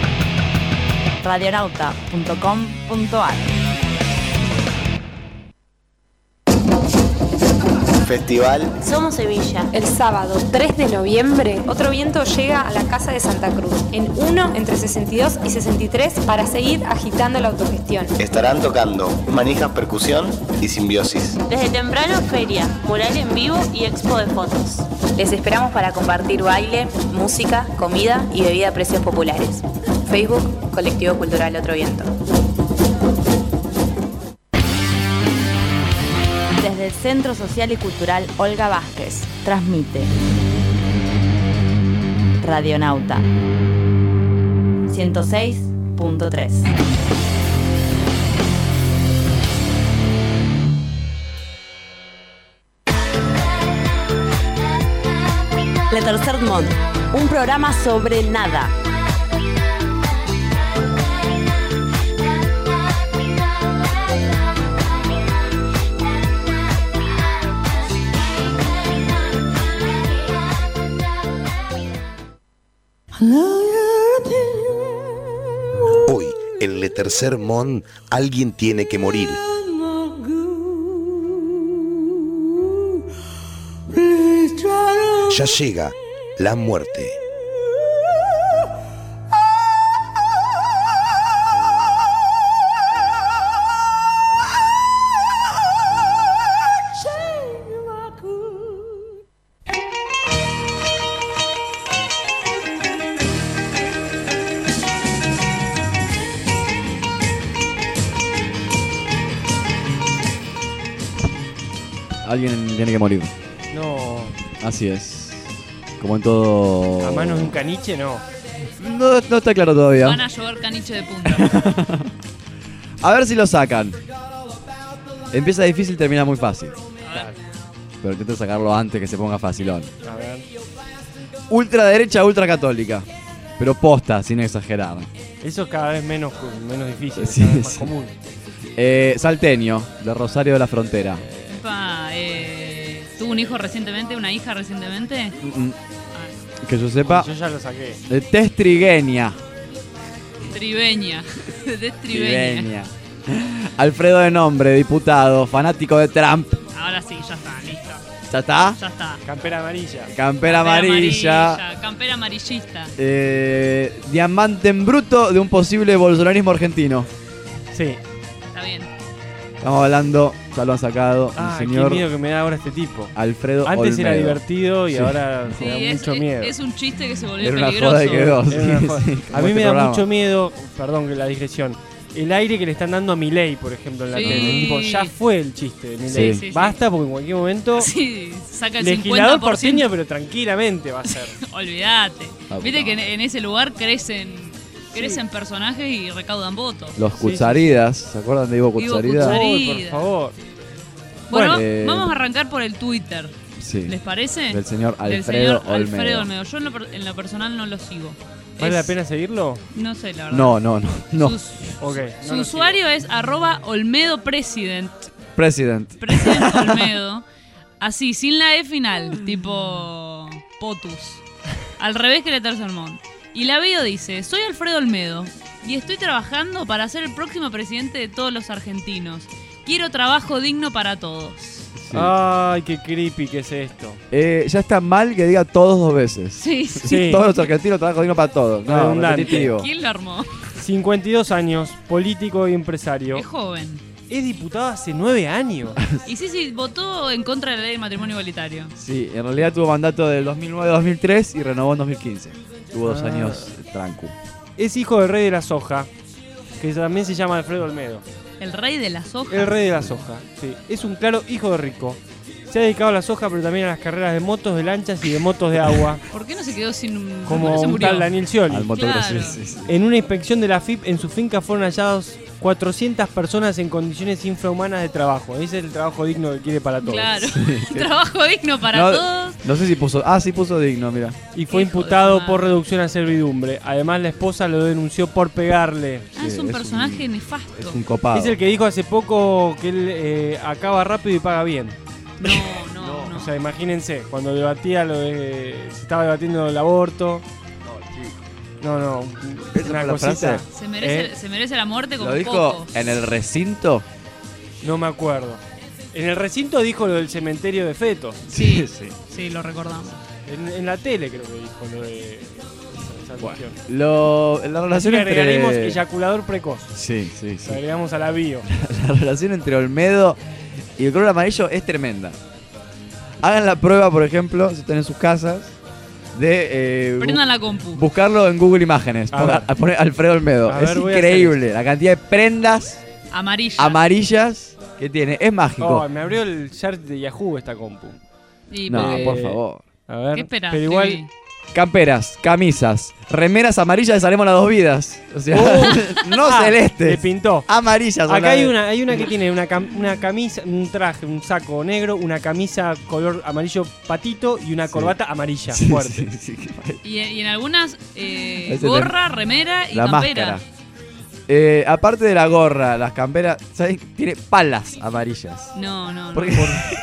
radionauta punto com punto ar. Festival Somos Sevilla. El sábado tres de noviembre, Otro Viento llega a la Casa de Santa Cruz, en uno entre sesenta y dos y sesenta y tres, para seguir agitando la autogestión. Estarán tocando Manijas Percusión y Simbiosis. Desde temprano, feria, mural en vivo y expo de fotos. Les esperamos para compartir baile, música, comida y bebida a precios populares. Facebook, Colectivo Cultural Otro Viento. Desde el Centro Social y Cultural Olga Vázquez, transmite Radionauta ciento seis punto tres. Le Tercer Món, un programa sobre nada. Hoy, en Le Tercer Món, alguien tiene que morir. Ya llega la muerte. Alguien tiene que morir. No. Así es. Como en todo... A manos de un caniche, no. No, no está claro todavía. Van a llover caniche de punta. A ver si lo sacan. Empieza difícil, termina muy fácil. Claro. Pero intento sacarlo antes que se ponga facilón. A ver. Ultraderecha, ultracatólica. Pero posta, sin exagerar. Eso es cada vez menos, menos difícil, Sí, cada vez más sí. común. Eh, salteño, de Rosario de la Frontera. Pa, eh, ¿Tuvo un hijo recientemente? ¿Una hija recientemente? Mm, Que yo sepa. Yo ya lo saqué. De tez trigueña. Tribeña. De tribeña. Tribeña. Alfredo de nombre, diputado, fanático de Trump. Ahora sí, ya está, listo. ¿Ya está? Ya está. Campera amarilla. Campera amarilla. amarilla. Campera amarillista. Eh, diamante en bruto de un posible bolsonarismo argentino. Sí. Está bien. Estamos hablando, ya lo han sacado, Ah, el señor qué miedo que me da ahora este tipo. Alfredo Antes Olmedo. era divertido y Sí. ahora Sí, me da es, mucho es- miedo. es un chiste que se volvió Era una peligroso. joda y quedó. Era una Sí, joda. sí, A como mí este me da programa. mucho miedo, perdón que la digresión, el aire que le están dando a Milei, por ejemplo, en la Sí. tele. Tipo, ya fue el chiste de Milei. Sí, sí, sí. Basta porque en cualquier momento Sí, saca el legislador cincuenta por ciento. porteño, pero tranquilamente va a ser. Olvídate. Ah, Viste no. que en, en ese lugar crecen crecen personajes y recaudan votos. Los Sí, Cutsaridas, ¿se acuerdan de Ivo Ivo Cutsarida? Cutsarida. Uy, por favor. Bueno, Bueno, eh, vamos a arrancar por el Twitter. Sí. ¿Les parece? Del señor Del Alfredo señor Alfredo Olmedo. Olmedo. Yo en lo, per- en lo personal no lo sigo. ¿Vale Es- la pena seguirlo? No sé, la verdad. No, no, no. no. Sus- Ok. Su no lo usuario es arroba Olmedo President. President. President Olmedo. Así, sin la E final, tipo POTUS. Al revés que Letter Sermón. Y la bio dice, soy Alfredo Olmedo y estoy trabajando para ser el próximo presidente de todos los argentinos. Quiero trabajo digno para todos. Sí. Ay, qué creepy que es esto. Eh, ya está mal que diga todos dos veces. Sí. Sí. Todos los argentinos trabajo digno para todos. No, Redundante. repetitivo. ¿Quién lo armó? cincuenta y dos años, político y empresario. Es joven. Es diputado hace nueve años. Y sí, sí, votó en contra de la ley de matrimonio igualitario. Sí, en realidad tuvo mandato del dos mil nueve a dos mil tres y renovó en dos mil quince. Tuvo dos Ah. años trancu. Es hijo del rey de la soja, que también se llama Alfredo Olmedo. El rey de las hojas. El rey de la soja, sí. Es un claro hijo de rico. Se ha dedicado a la soja, pero también a las carreras de motos, de lanchas y de motos de agua. ¿Por qué no se quedó sin un... ¿por qué Como no se un murió? tal Daniel Scioli. Al motor, Claro. sí, sí, sí. En una inspección de la F I P en su finca fueron hallados cuatrocientas personas en condiciones infrahumanas de trabajo. Ese es el trabajo digno que quiere para todos. Claro. Trabajo digno para no, todos. no sé si puso. Ah, sí puso digno, mira. Y fue Hijo de imputado su por madre. reducción a servidumbre. Además, la esposa lo denunció por pegarle. Ah, es Sí, un es personaje un- nefasto. Es un copado. Es el que dijo hace poco que él eh, acaba rápido y paga bien. No, no, no. O sea, imagínense, cuando debatía lo de. Se estaba debatiendo el aborto. No, no. ¿Esa Una fue la cosita. frase? Se merece, ¿Eh? se merece la muerte como ¿Lo dijo poco. en el recinto? No me acuerdo. En el recinto dijo lo del cementerio de fetos. Sí, sí. sí, lo recordamos. En, en la tele creo que dijo lo de esa, esa Bueno, cuestión. lo, la Así relación le agregaremos entre. eyaculador precoz. Sí, sí, sí. Le agregamos a la bio. La relación entre Olmedo y el color amarillo es tremenda. Hagan la prueba, por ejemplo, si están en sus casas, de eh, Prendan bu- la compu. buscarlo en Google Imágenes. A Ponga- ver. a poner Alfredo Olmedo. A Es ver, voy a hacer increíble la cantidad de prendas Amarilla. amarillas que tiene. Es mágico. Oh, me abrió el search de Yahoo esta compu. Y no, porque- por favor. A ver. ¿Qué esperás? Pero igual. Trivi? Camperas, camisas, remeras amarillas de Salemos las dos vidas. O sea, no Ah, celestes. le pintó. Amarillas. son Acá las hay de- una, hay una que tiene una, cam- una camisa, un traje, un saco negro, una camisa color amarillo patito y una Sí. corbata amarilla, Sí, fuerte. sí, sí, qué mal. Y, y en algunas, eh, Ese gorra, remera y La campera. máscara. Eh, aparte de la gorra, las camperas, ¿sabes? Tiene palas amarillas. No, no, no. Porque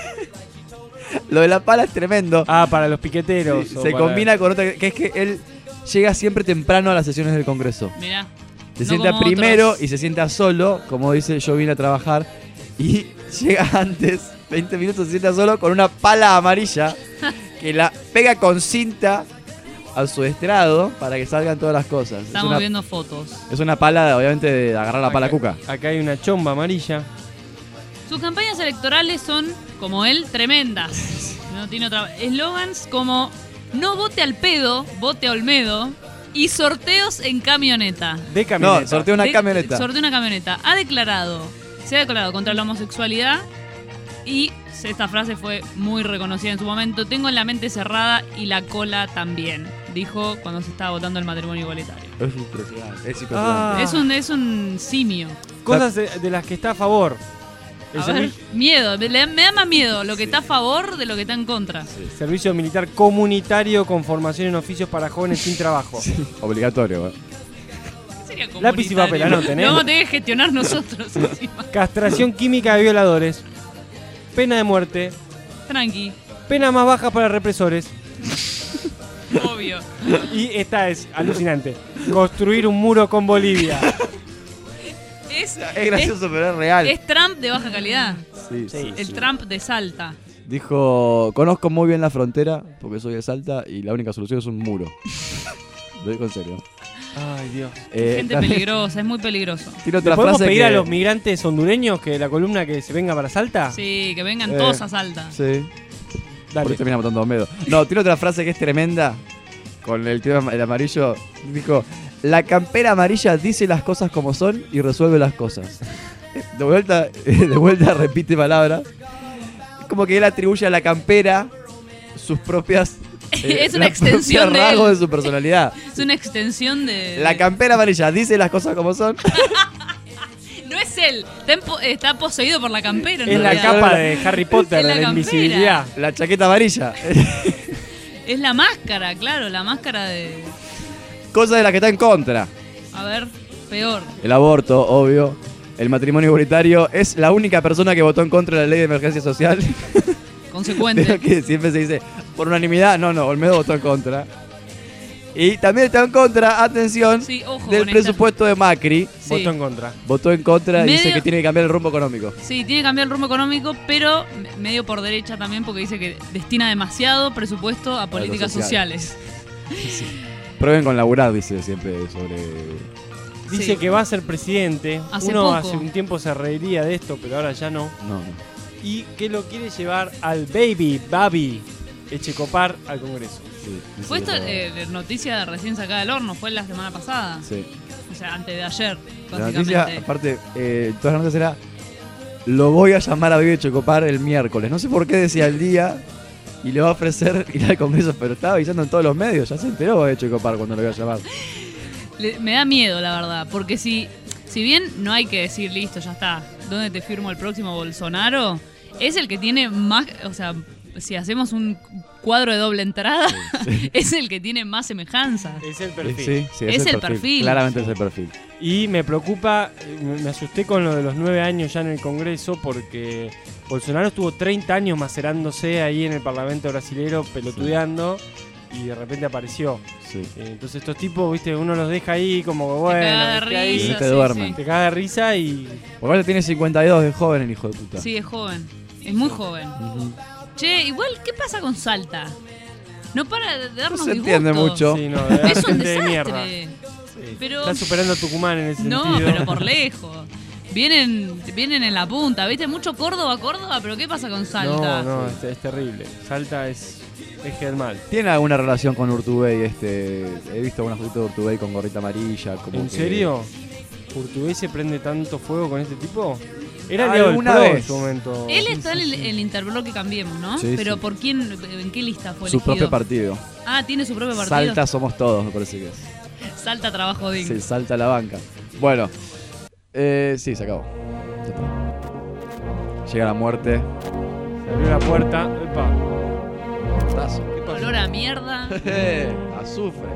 lo de la pala es tremendo. Ah, para los piqueteros. Sí, o se para- combina con otra, que es que él llega siempre temprano a las sesiones del Congreso. Mirá. Se No sienta como primero otros. y se sienta solo, como dice, yo vine a trabajar. Y llega antes, veinte minutos, se sienta solo con una pala amarilla que la pega con cinta a su estrado para que salgan todas las cosas. Es Estamos una, viendo fotos. es una pala, obviamente, de agarrar la pala Acá- cuca. Acá hay una chomba amarilla. Sus campañas electorales son, como él, tremendas. No tiene otra. Eslogans como no vote al pedo, vote a Olmedo. Y sorteos en camioneta. De camioneta. No, sortea una De- camioneta. Sortea una camioneta. Ha declarado, se ha declarado contra la homosexualidad y esta frase fue muy reconocida en su momento. Tengo la mente cerrada y la cola también, dijo cuando se estaba votando el matrimonio igualitario. Es impresionante, es impresionante. Ah. Es un es un simio. Cosas de, de las que está a favor. El A ver, servi- miedo, me, me da más miedo lo que está a favor de lo que está en contra. Servicio militar comunitario con formación en oficios para jóvenes sin trabajo. Obligatorio, ¿eh? ¿Qué sería Lápiz y comunitario? papel, anoten, ¿eh? Lo vamos a tener que gestionar nosotros encima. Castración química de violadores. Pena de muerte. Tranqui, Pena más baja para represores. obvio. Y esta es alucinante. Construir un muro con Bolivia. Es, es gracioso, es, pero es real. Es Trump de baja calidad. Sí, sí, El sí. Trump de Salta. Dijo, conozco muy bien la frontera, porque soy de Salta, y la única solución es un muro. Lo digo en serio. Ay, Dios. Eh, Gente también, peligrosa, es muy peligroso. tiene otra ¿Podemos frase pedir que... a los migrantes hondureños que la columna que se venga para Salta? Sí, que vengan Eh, todos a Salta. Sí. Dale. Por eso termina botando Olmedo. No, tiene otra frase que es tremenda. Con el tema el amarillo. Dijo, la campera amarilla dice las cosas como son y resuelve las cosas. De vuelta, de vuelta repite palabras. Como que él atribuye a la campera sus propias... eh, Es una los propios extensión de rasgos él. de su personalidad. Es una extensión de... La campera amarilla dice las cosas como son. No es él, está, en po- está poseído por la campera. en Es la realidad. capa de Harry Potter, Es la de la campera. invisibilidad. La chaqueta amarilla. Es la máscara, claro, la máscara de... Cosa de la que está en contra. A ver, peor. El aborto, obvio. El matrimonio igualitario. Es la única persona que votó en contra de la ley de emergencia social. Consecuente. De lo que siempre se dice por unanimidad. No, no, Olmedo votó en contra. Y también está en contra, atención, Sí, ojo del con esta- presupuesto de Macri. Sí. Votó en contra. Votó en contra y Medio- dice que tiene que cambiar el rumbo económico. Sí, tiene que cambiar el rumbo económico, pero me- medio por derecha también, porque dice que destina demasiado presupuesto a políticas sociales. sociales. Prueben con laburar, dice siempre sobre... Dice Sí. que va a ser presidente. Hace Uno poco. hace un tiempo se reiría de esto, pero ahora ya no. No, no. Y que lo quiere llevar al baby, Babi Echecopar al Congreso. Sí, dice Fue esto que todo- eh, noticia recién sacada del horno, fue la semana pasada. Sí. O sea, antes de ayer, La básicamente. noticia, aparte, eh, todas las noticias era... Lo voy a llamar a Baby Chocopar el miércoles. No sé por qué decía el día y le va a ofrecer ir al Congreso, pero estaba avisando en todos los medios. Ya se enteró Baby Chocopar cuando lo iba a llamar. Le- me da miedo, la verdad, porque si, si bien no hay que decir, listo, ya está, ¿dónde te firmo el próximo Bolsonaro? Es el que tiene más, o sea, si hacemos un cuadro de doble entrada, es el que tiene más semejanzas. Es el perfil. Sí, sí, Es el perfil. Claramente es el perfil. Y me preocupa, eh, me me asusté con lo de los nueve años ya en el Congreso porque Bolsonaro estuvo treinta años macerándose ahí en el Parlamento brasilero, pelotudeando, y de repente apareció. Sí. Eh, entonces estos tipos, viste, uno los deja ahí como, bueno, caga de dejé ahí, risa, Y te sí, duermen. sí. te caga de risa y... Por ahora tiene cincuenta y dos, es joven el hijo de puta. Sí, es joven, es muy joven. Ujú. Che, igual, ¿qué pasa con Salta? No para de darnos No se disgustos. entiende mucho. Sí, no, de Es un gente de desastre. mierda. Pero Está superando a Tucumán en ese no, sentido. pero por lejos. Vienen, vienen en la punta, ¿viste? Mucho Córdoba, Córdoba, pero ¿qué pasa con Salta? No, no, es, es terrible. Salta es eje del mal. ¿Tiene alguna relación con Urtubey? Este, he visto algunas fotos de Urtubey con gorrita amarilla. Como ¿En que- serio? ¿Urtubey se prende tanto fuego con este tipo? Era ¿Alguna Leo del Pro vez? en su momento. Él está en el, el interbloque Cambiemos, ¿no? Sí, pero sí. ¿por quién, en qué lista fue Su elegido? propio partido. Ah, tiene su propio partido. Salta somos todos, me parece que es. Salta trabajo digno. Sí, salta la banca. Bueno, eh, sí, se acabó. Ya está. Llega la muerte. Se abrió la puerta. Epa. Tazo, ¿qué pasó? Olor a mierda. Azufre.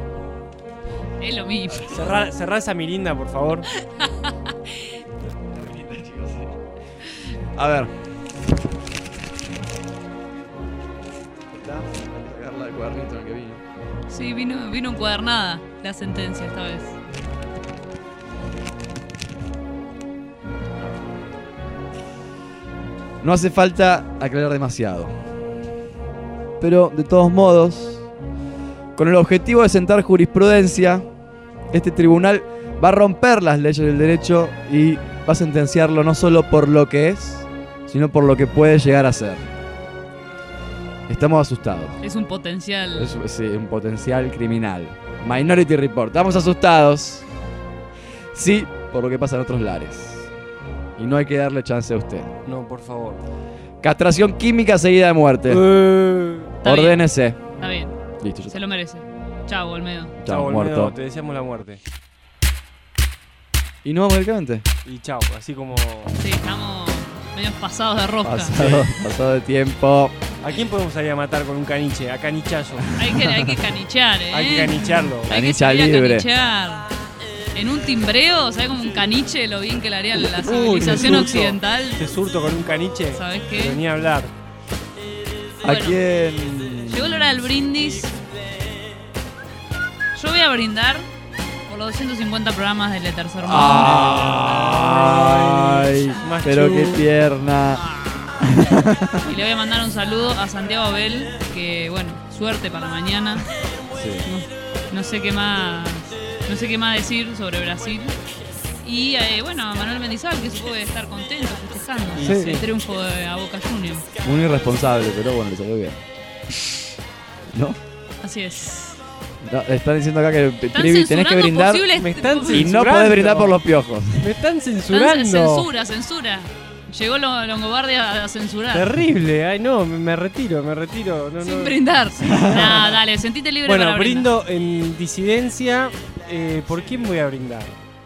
Es lo mismo. Cerrá, cerrá esa mirinda, por favor. A ver. Está. Hay que sacarla del cuadernito en el que vino. Sí, vino, vino encuadernada la sentencia esta vez. No hace falta aclarar demasiado. Pero, de todos modos, con el objetivo de sentar jurisprudencia, este tribunal va a romper las leyes del derecho y va a sentenciarlo no solo por lo que es, sino por lo que puede llegar a ser. Estamos asustados. Es un potencial. Es sí, un potencial criminal. Minority Report. Estamos asustados. Sí, por lo que pasa en otros lares. Y no hay que darle chance a usted. No, por favor. Castración química seguida de muerte. Eh, Está bien. Ordénese. Está bien. Listo, ya Se está. lo merece. Chao, Olmedo. Chao, chao, Olmedo, muerto. te deseamos la muerte. Y no vamos directamente. Y chao, así como... Sí, estamos medio pasados de rosca. Pasado, pasado de tiempo. ¿A quién podemos salir a matar con un caniche? A canichazo. Hay que, hay que canichear, ¿eh? Hay que canicharlo. Hay que Canicha salir a libre. canichear. En un timbreo, ¿sabes? Como un caniche, lo bien que le haría la Uy, civilización te surto. occidental. Te surto con un caniche. ¿Sabes qué? Pero ni hablar. ¿A Bueno. quién? Llegó la hora del brindis. Yo voy a brindar por los doscientos cincuenta programas del Tercer Mundo. Ay, Machu. pero qué tierna. Y le voy a mandar un saludo a Santiago Abel, que bueno, suerte para mañana. Sí. No, no sé qué más, no sé qué más decir sobre Brasil. Y eh, bueno, a Manuel Mendizábal, que se puede estar contento festejando Sí. el triunfo de a Boca Juniors. Muy irresponsable, pero bueno, le salió bien. ¿No? Así es. No, están diciendo acá que Están Trivi, tenés que censurando brindar posibles- Me están y no censurando. podés brindar por los piojos. Me están Están- censurando. Censura, censura. Llegó Lo- Longobardi a, a censurar. Terrible. Ay, no, me, me retiro, me retiro. No, Sin no. brindar. Nah, dale, sentite libre Bueno, para brindar. brindo en disidencia. Eh, ¿Por quién voy a brindar?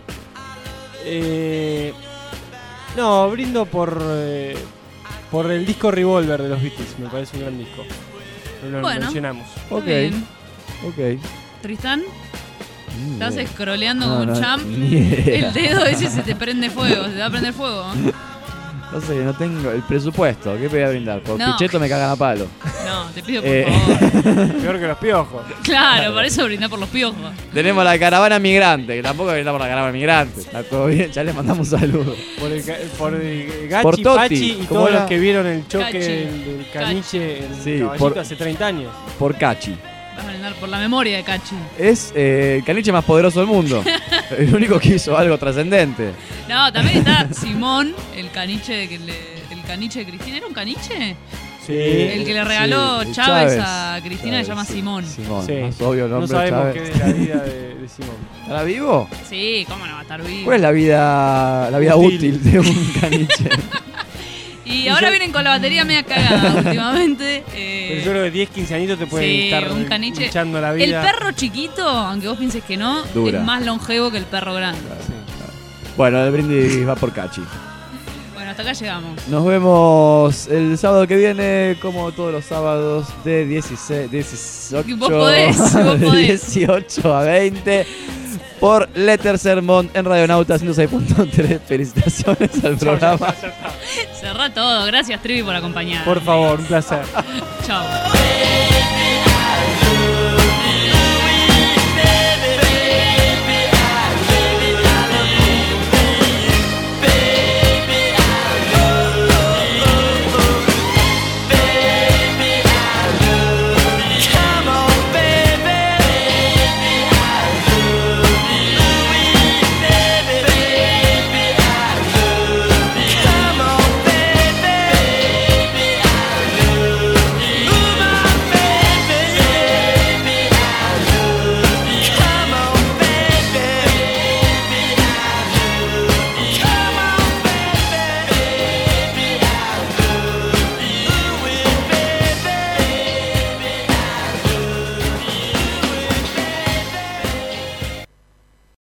Eh, no, brindo por eh, por el disco Revolver de los Beatles. Me parece un gran disco. Lo Bueno. mencionamos. Está Ok, bien. ok. Tristán, Ni estás idea. scrolleando No, como un no, champ. ni idea. El dedo ese se te prende fuego, se te va a prender fuego. No sé, no tengo el presupuesto. ¿Qué voy a brindar? Por No. Pichetto me cagan a palo. No, te pido por Eh, favor. Peor que los piojos. Claro, por eso brindar por los piojos. Tenemos la caravana migrante, que tampoco brindamos la caravana migrante. Está todo bien, ya les mandamos un saludo. Por el, ca- por el Gachi, Por Totti, Pachi y ¿cómo todos era? los que vieron el choque Cachi. del, del caniche en Sí, Caballito por- hace treinta años. Por Cachi. Vas a brindar por la memoria de Cachi. Es eh, el caniche más poderoso del mundo. El único que hizo algo trascendente. No, también está Simón, el caniche que le, el caniche de Cristina. ¿Era un caniche? Sí. El que le regaló Sí, Chávez, Chávez. a Cristina Chávez, se llama sí. Simón. Simón, Sí. más obvio el No nombre de sabemos Chávez. qué es la vida de, de Simón. ¿Estará vivo? Sí, cómo no va a estar vivo. ¿Cuál es la vida, la vida útil, Útil. de un caniche? Y ahora vienen con la batería media cagada últimamente. eh, Pero yo creo que diez, quince añitos te pueden sí, estar un caniche. hinchando la El vida. perro chiquito, aunque vos pienses que no, Dura. es más longevo que el perro grande. Bueno, el brindis va por Cachi. Bueno, hasta acá llegamos. Nos vemos el sábado que viene, como todos los sábados, de dieciséis, dieciocho, Vos podés, vos de podés. dieciocho a veinte por Le Tercer Mont en Radionauta ciento seis punto tres. Felicitaciones al programa. Cerrá todo. Gracias, Trivi, por acompañarnos. Por favor, un placer. Chao.